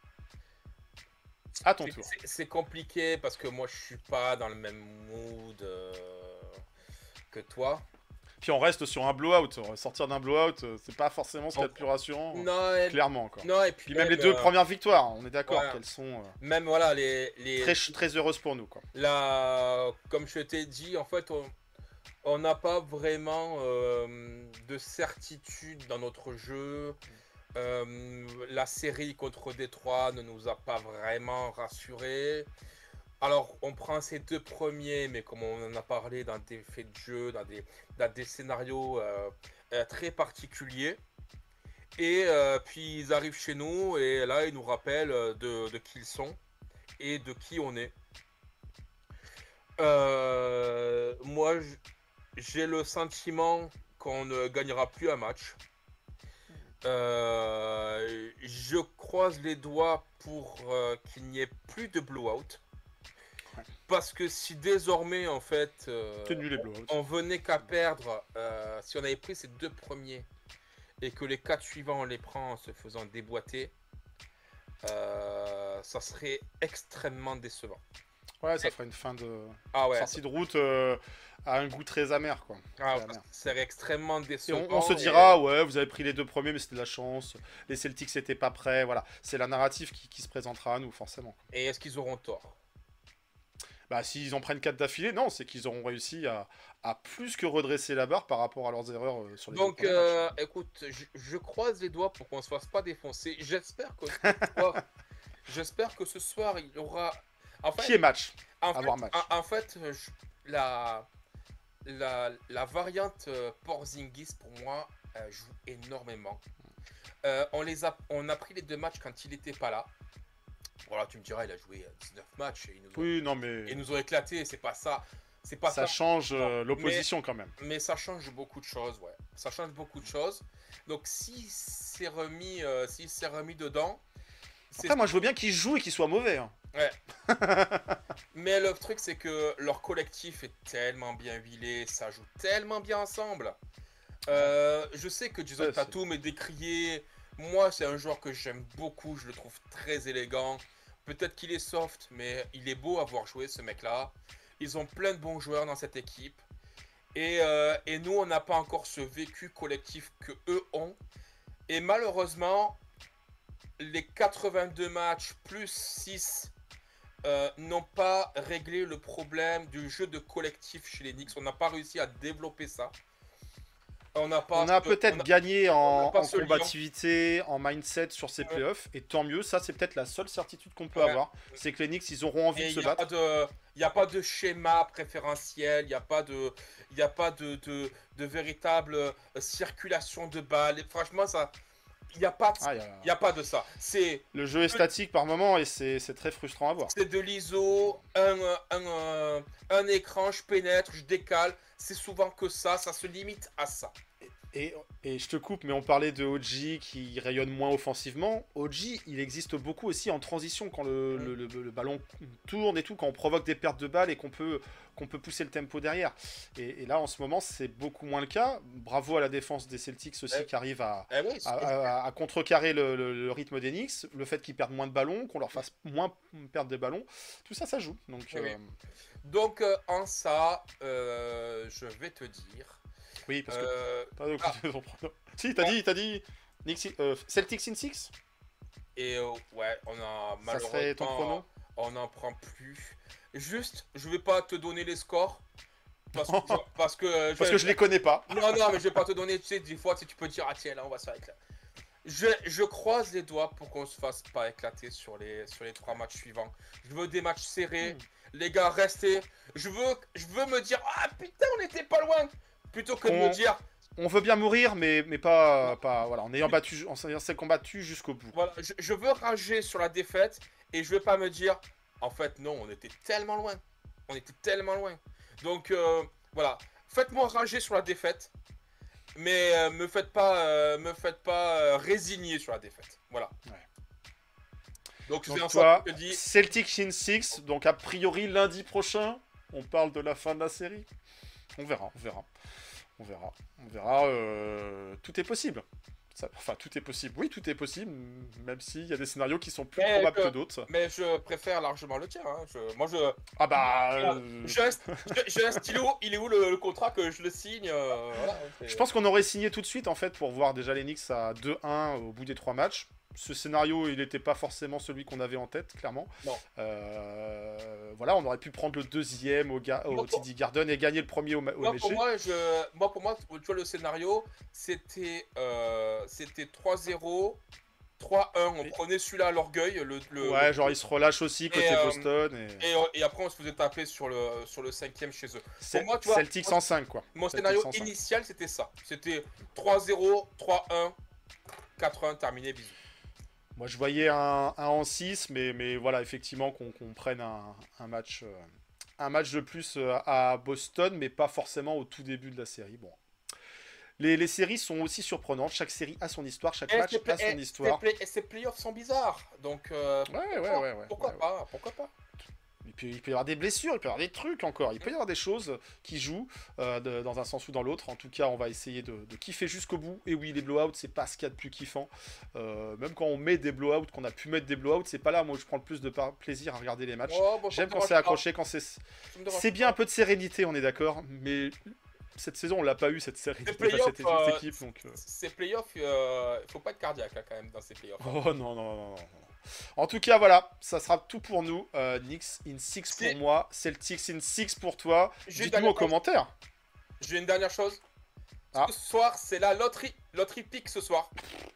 À ton c'est- tour. c'est- c'est compliqué parce que moi je suis pas dans le même mood euh, que toi. Puis on reste sur un blowout. Sortir d'un blowout, euh, c'est pas forcément ce qu'il y a de plus rassurant. Non, et, Clairement, quoi. non, et puis, Puis même les deux euh, premières victoires, on est d'accord ouais. qu'elles sont euh, même voilà, les, les, très, très heureuses pour nous, quoi. la, comme je t'ai dit, en fait, on on n'a pas vraiment euh, de certitude dans notre jeu. Euh, la série contre Détroit ne nous a pas vraiment rassurés. Alors, on prend ces deux premiers, mais comme on en a parlé dans des faits de jeu, dans des, dans des scénarios euh, euh, très particuliers. Et euh, puis, ils arrivent chez nous, et là, ils nous rappellent de, de qui ils sont et de qui on est. Euh, moi, j- j'ai le sentiment qu'on ne gagnera plus un match. Euh, je croise les doigts pour euh, qu'il n'y ait plus de blowout. Ouais. Parce que si désormais, en fait, euh, Tenu les blowouts. on venait qu'à perdre, euh, si on avait pris ces deux premiers et que les quatre suivants, on les prend en se faisant déboîter, euh, ça serait extrêmement décevant. Ouais, ça ferait une fin de Ah ouais, sortie de route euh, à un goût très amer, quoi. ah, Très amer. ça serait extrêmement Et décevant. on, on se et- dira, ouais, vous avez pris les deux premiers, mais c'était de la chance. Les Celtics n'étaient pas prêts. Voilà, c'est la narrative qui, qui se présentera à nous, forcément. Et est-ce qu'ils auront tort? Bah, s'ils en prennent quatre d'affilée, non, c'est qu'ils auront réussi à, à plus que redresser la barre par rapport à leurs erreurs euh, sur les deux Donc, premiers euh, matchs. écoute, je, je croise les doigts pour qu'on se fasse pas défoncer. J'espère que ce soir, j'espère que ce soir il y aura. En fait, Qui est match en fait, avoir match. en- en fait, euh, je- la, la, la variante euh, Porzingis pour moi euh, joue énormément. Euh, on les a, on a pris les deux matchs quand il n'était pas là. Voilà, tu me diras, il a joué euh, dix-neuf matchs et ils nous ont, Oui, non, mais ils nous ont éclaté. C'est pas ça. C'est pas ça ça. change euh, Non, l'opposition quand même. Mais ça change beaucoup de choses, ouais. Ça change beaucoup de choses. Donc si c'est remis, euh, si c'est remis dedans, c'est. Après, moi, je veux bien qu'ils jouent et qu'ils soient mauvais. hein. Mais le truc c'est que leur collectif est tellement bien huilé, ça joue tellement bien ensemble. Euh, je sais que Jason Ouais, c'est- Tatum est décrié. Moi, c'est un joueur que j'aime beaucoup. Je le trouve très élégant. Peut-être qu'il est soft, mais il est beau à voir jouer ce mec-là. Ils ont plein de bons joueurs dans cette équipe. Et, euh, et nous, on n'a pas encore ce vécu collectif que eux ont. Et malheureusement, les quatre-vingt-deux matchs plus six euh, n'ont pas réglé le problème du jeu de collectif chez les Knicks. On n'a pas réussi à développer ça. On n'a pas. On a ce- peut-être on a- gagné on en, n'a pas en ce lien. combativité, en mindset sur ces Ouais. playoffs, et tant mieux. Ça, c'est peut-être la seule certitude qu'on peut Ouais. avoir. C'est que les Knicks, ils auront envie Et de il se n'y a, battre. pas de- y a pas de schéma préférentiel, il n'y a pas de, y a pas de, de, de véritable euh, circulation de balles. Et franchement, ça, il n'y a, pas de- Ah, y a- y a pas de ça. C'est Le jeu est statique par moment et c'est c'est très frustrant à voir. c'est de l'I S O, un, euh, un, euh, un écran, je pénètre, je décale. C'est souvent que ça, ça se limite à ça. Et, et je te coupe, mais on parlait de O G qui rayonne moins offensivement. O G, il existe beaucoup aussi en transition quand le, Mm. le- le- le ballon tourne et tout, quand on provoque des pertes de balles et qu'on peut, qu'on peut pousser le tempo derrière. Et, et là, en ce moment, c'est beaucoup moins le cas. Bravo à la défense des Celtics aussi Ouais. qui arrive à, Eh oui, c'est- à, à- à contrecarrer le, le- le rythme des Knicks, le fait qu'ils perdent moins de ballons, qu'on leur fasse moins perdre des ballons, tout ça, ça joue. Donc, Oui, oui. euh, Donc, euh, en ça, euh, je vais te dire. oui, parce que euh, t'as de ah. côté ton prono. Si, t'as dit, t'as dit Knicks- euh, Celtics in six. Et euh, ouais, on a Ça serait ton malheureusement, prono. on n'en prend plus. Juste, je vais pas te donner les scores. Parce que, parce que, euh, Parce que je les connais pas. Non, non, mais je vais pas te donner, tu sais, des fois, tu sais, tu peux dire, ah tiens, là, on va se faire éclater. Je, je croise les doigts pour qu'on se fasse pas éclater sur les, sur les trois matchs suivants. Je veux des matchs serrés. Hmm. Les gars, restez. Je veux, je veux me dire, ah putain, on était pas loin. Plutôt que de On- me dire, On veut bien mourir, mais, mais pas, pas voilà, en ayant battu, en s'est combattu jusqu'au bout. voilà, je, je veux rager sur la défaite et je veux pas me dire, en fait, non, on était tellement loin. On était tellement loin. Donc, euh, voilà. Faites-moi rager sur la défaite mais euh, me faites pas, euh, me faites pas euh, résigner sur la défaite. Voilà. Ouais. Donc, Donc c'est un toi, ça que je dis. Celtics in six, donc a priori lundi prochain, on parle de la fin de la série. On verra, on verra. On verra, on verra. euh, Tout est possible. Ça- enfin, tout est possible. Oui, tout est possible, même s'il y a des scénarios qui sont plus Mais probables que- que d'autres. Mais je préfère largement le tien. Hein. Je, moi, je, Ah bah... Ah, euh, j'ai un, j'ai- j'ai un stylo. Il est où le, le contrat que je le signe euh, voilà, c'est- Je pense qu'on aurait signé tout de suite, en fait, pour voir déjà les Knicks à deux un au bout des trois matchs. Ce scénario, il n'était pas forcément celui qu'on avait en tête, clairement. Non. Euh, Voilà, on aurait pu prendre le deuxième au, ga- au Moi, pour- T D Garden et gagner le premier au, ma- au Moi M S pour G. moi, je, moi, pour moi, tu vois, le scénario, c'était euh, c'était trois zéro, trois un. On Et- prenait celui-là à l'orgueil. Le, le- Ouais, le- genre ils se relâchent aussi côté euh, Boston. Et... et, euh, et après, on se faisait taper sur le, sur le cinquième chez eux. Cel- moi, tu vois, Celtics moi, en cinq, quoi. Mon Celtics scénario en cinq. initial, c'était ça. C'était trois zéro, trois un, quatre un, terminé, bisous. Moi, je voyais un, un en six, mais, mais voilà, effectivement, qu'on qu'on prenne un, un match, euh, un match de plus euh, à Boston, mais pas forcément au tout début de la série. Bon. Les, les séries sont aussi surprenantes. Chaque série a son histoire, chaque Et match ces play- a son et histoire. ces play- Et ces playoffs sont bizarres. Donc, euh, Ouais, ouais, pourquoi, ouais, ouais. pourquoi ouais, ouais. pas Pourquoi pas Et puis, il peut y avoir des blessures, il peut y avoir des trucs encore, il peut y avoir des choses qui jouent euh, de- dans un sens ou dans l'autre. En tout cas, on va essayer de, de kiffer jusqu'au bout. Et oui, les blowouts, c'est pas ce qu'il y a de plus kiffant. Euh, même quand on met des blowouts, qu'on a pu mettre des blowouts, c'est pas là moi où je prends le plus de par- plaisir à regarder les matchs. Oh, bon, ça J'aime me quand dérange c'est pas. accroché, quand c'est... Ça me dérange C'est bien pas. un peu de sérénité, on est d'accord, mais cette saison, on l'a pas eu, cette sérénité, Les playoffs, cette, cette euh, équipe. Donc, euh, Ces playoffs, euh, faut pas être cardiaque là, quand même dans ces playoffs. Oh non, non, non, non, non. En tout cas, voilà, ça sera tout pour nous. Euh, Knicks in six Si. pour moi, Celtics in six pour toi. J'ai une Dites-nous dernière aux chose. commentaires. J'ai une dernière chose. Ah. Ce soir, c'est la loterie, loterie pique ce soir.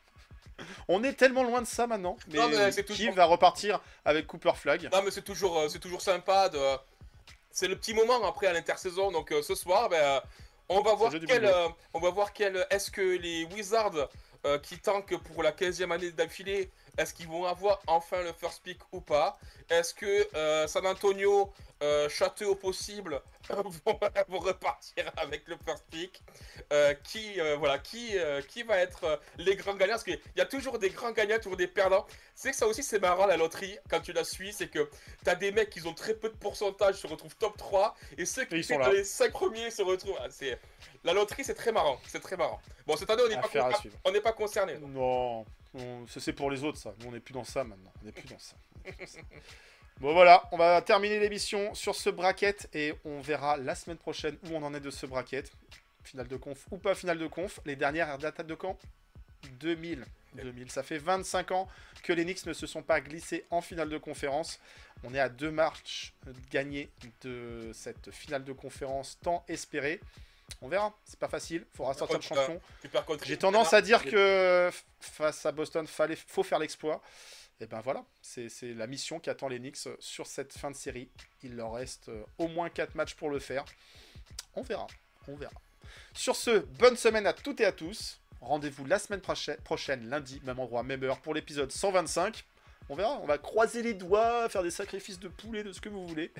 On est tellement loin de ça maintenant. Mais, Non, mais euh, c'est qui toujours- va repartir avec Cooper Flag? Non, mais c'est toujours, euh, c'est toujours sympa. De... C'est le petit moment après à l'intersaison. Donc euh, ce soir, ben, euh, on va voir le jeu du quel, milieu. euh, on va voir quel. Est-ce que les Wizards euh, qui tankent pour la quinzième année d'affilée, est-ce qu'ils vont avoir enfin le first pick ou pas? Est-ce que euh, San Antonio, euh, château au possible, vont, vont repartir avec le first pick? Euh, qui, euh, voilà, qui, euh, qui va être euh, les grands gagnants? Parce qu'il y a toujours des grands gagnants, toujours des perdants. C'est que ça aussi, c'est marrant la loterie quand tu la suis. C'est que t'as des mecs qui ont très peu de pourcentage se retrouvent top trois. Et ceux qui Et ils sont étaient là. dans les cinq premiers se retrouvent. Ah, c'est... La loterie, c'est très marrant. C'est très marrant. Bon, cette année, on n'est pas, Affaire à concer- suivre. on n'est pas concerné. Non, on- ça, c'est pour les autres ça. Nous on n'est plus dans ça maintenant. On n'est plus dans ça. On est plus dans ça. Bon voilà, on va terminer l'émission sur ce bracket et on verra la semaine prochaine où on en est de ce bracket. Finale de conf ou pas finale de conf. Les dernières dates de quand deux mille. deux mille. Ça fait vingt-cinq ans que les Knicks ne se sont pas glissés en finale de conférence. On est à deux matchs gagnés de cette finale de conférence tant espérée. On verra, c'est pas facile. Il faudra sortir de Contre, champion. Super contre- J'ai tendance à dire que f- face à Boston, fallait, faut faire l'exploit. Et ben voilà, c'est c'est la mission qui attend les Knicks sur cette fin de série. Il leur reste euh, au moins quatre matchs pour le faire. On verra, on verra. Sur ce, bonne semaine à toutes et à tous. Rendez-vous la semaine prochaine, prochaine, lundi, même endroit, même heure, pour l'épisode cent vingt-cinq. On verra, on va croiser les doigts, faire des sacrifices de poulet, de ce que vous voulez.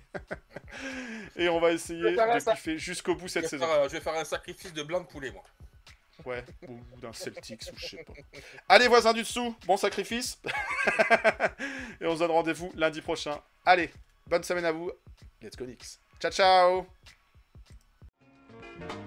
Et on va essayer Je vais faire de ça. kiffer jusqu'au bout Je cette vais, saison. faire, euh, je vais faire un sacrifice de blanc de poulet, moi. Ouais, ou d'un Celtics, ou je sais pas. Allez, voisins du dessous, bon sacrifice. Et on se donne rendez-vous lundi prochain. Allez, bonne semaine à vous. Let's go Knicks. Ciao, ciao.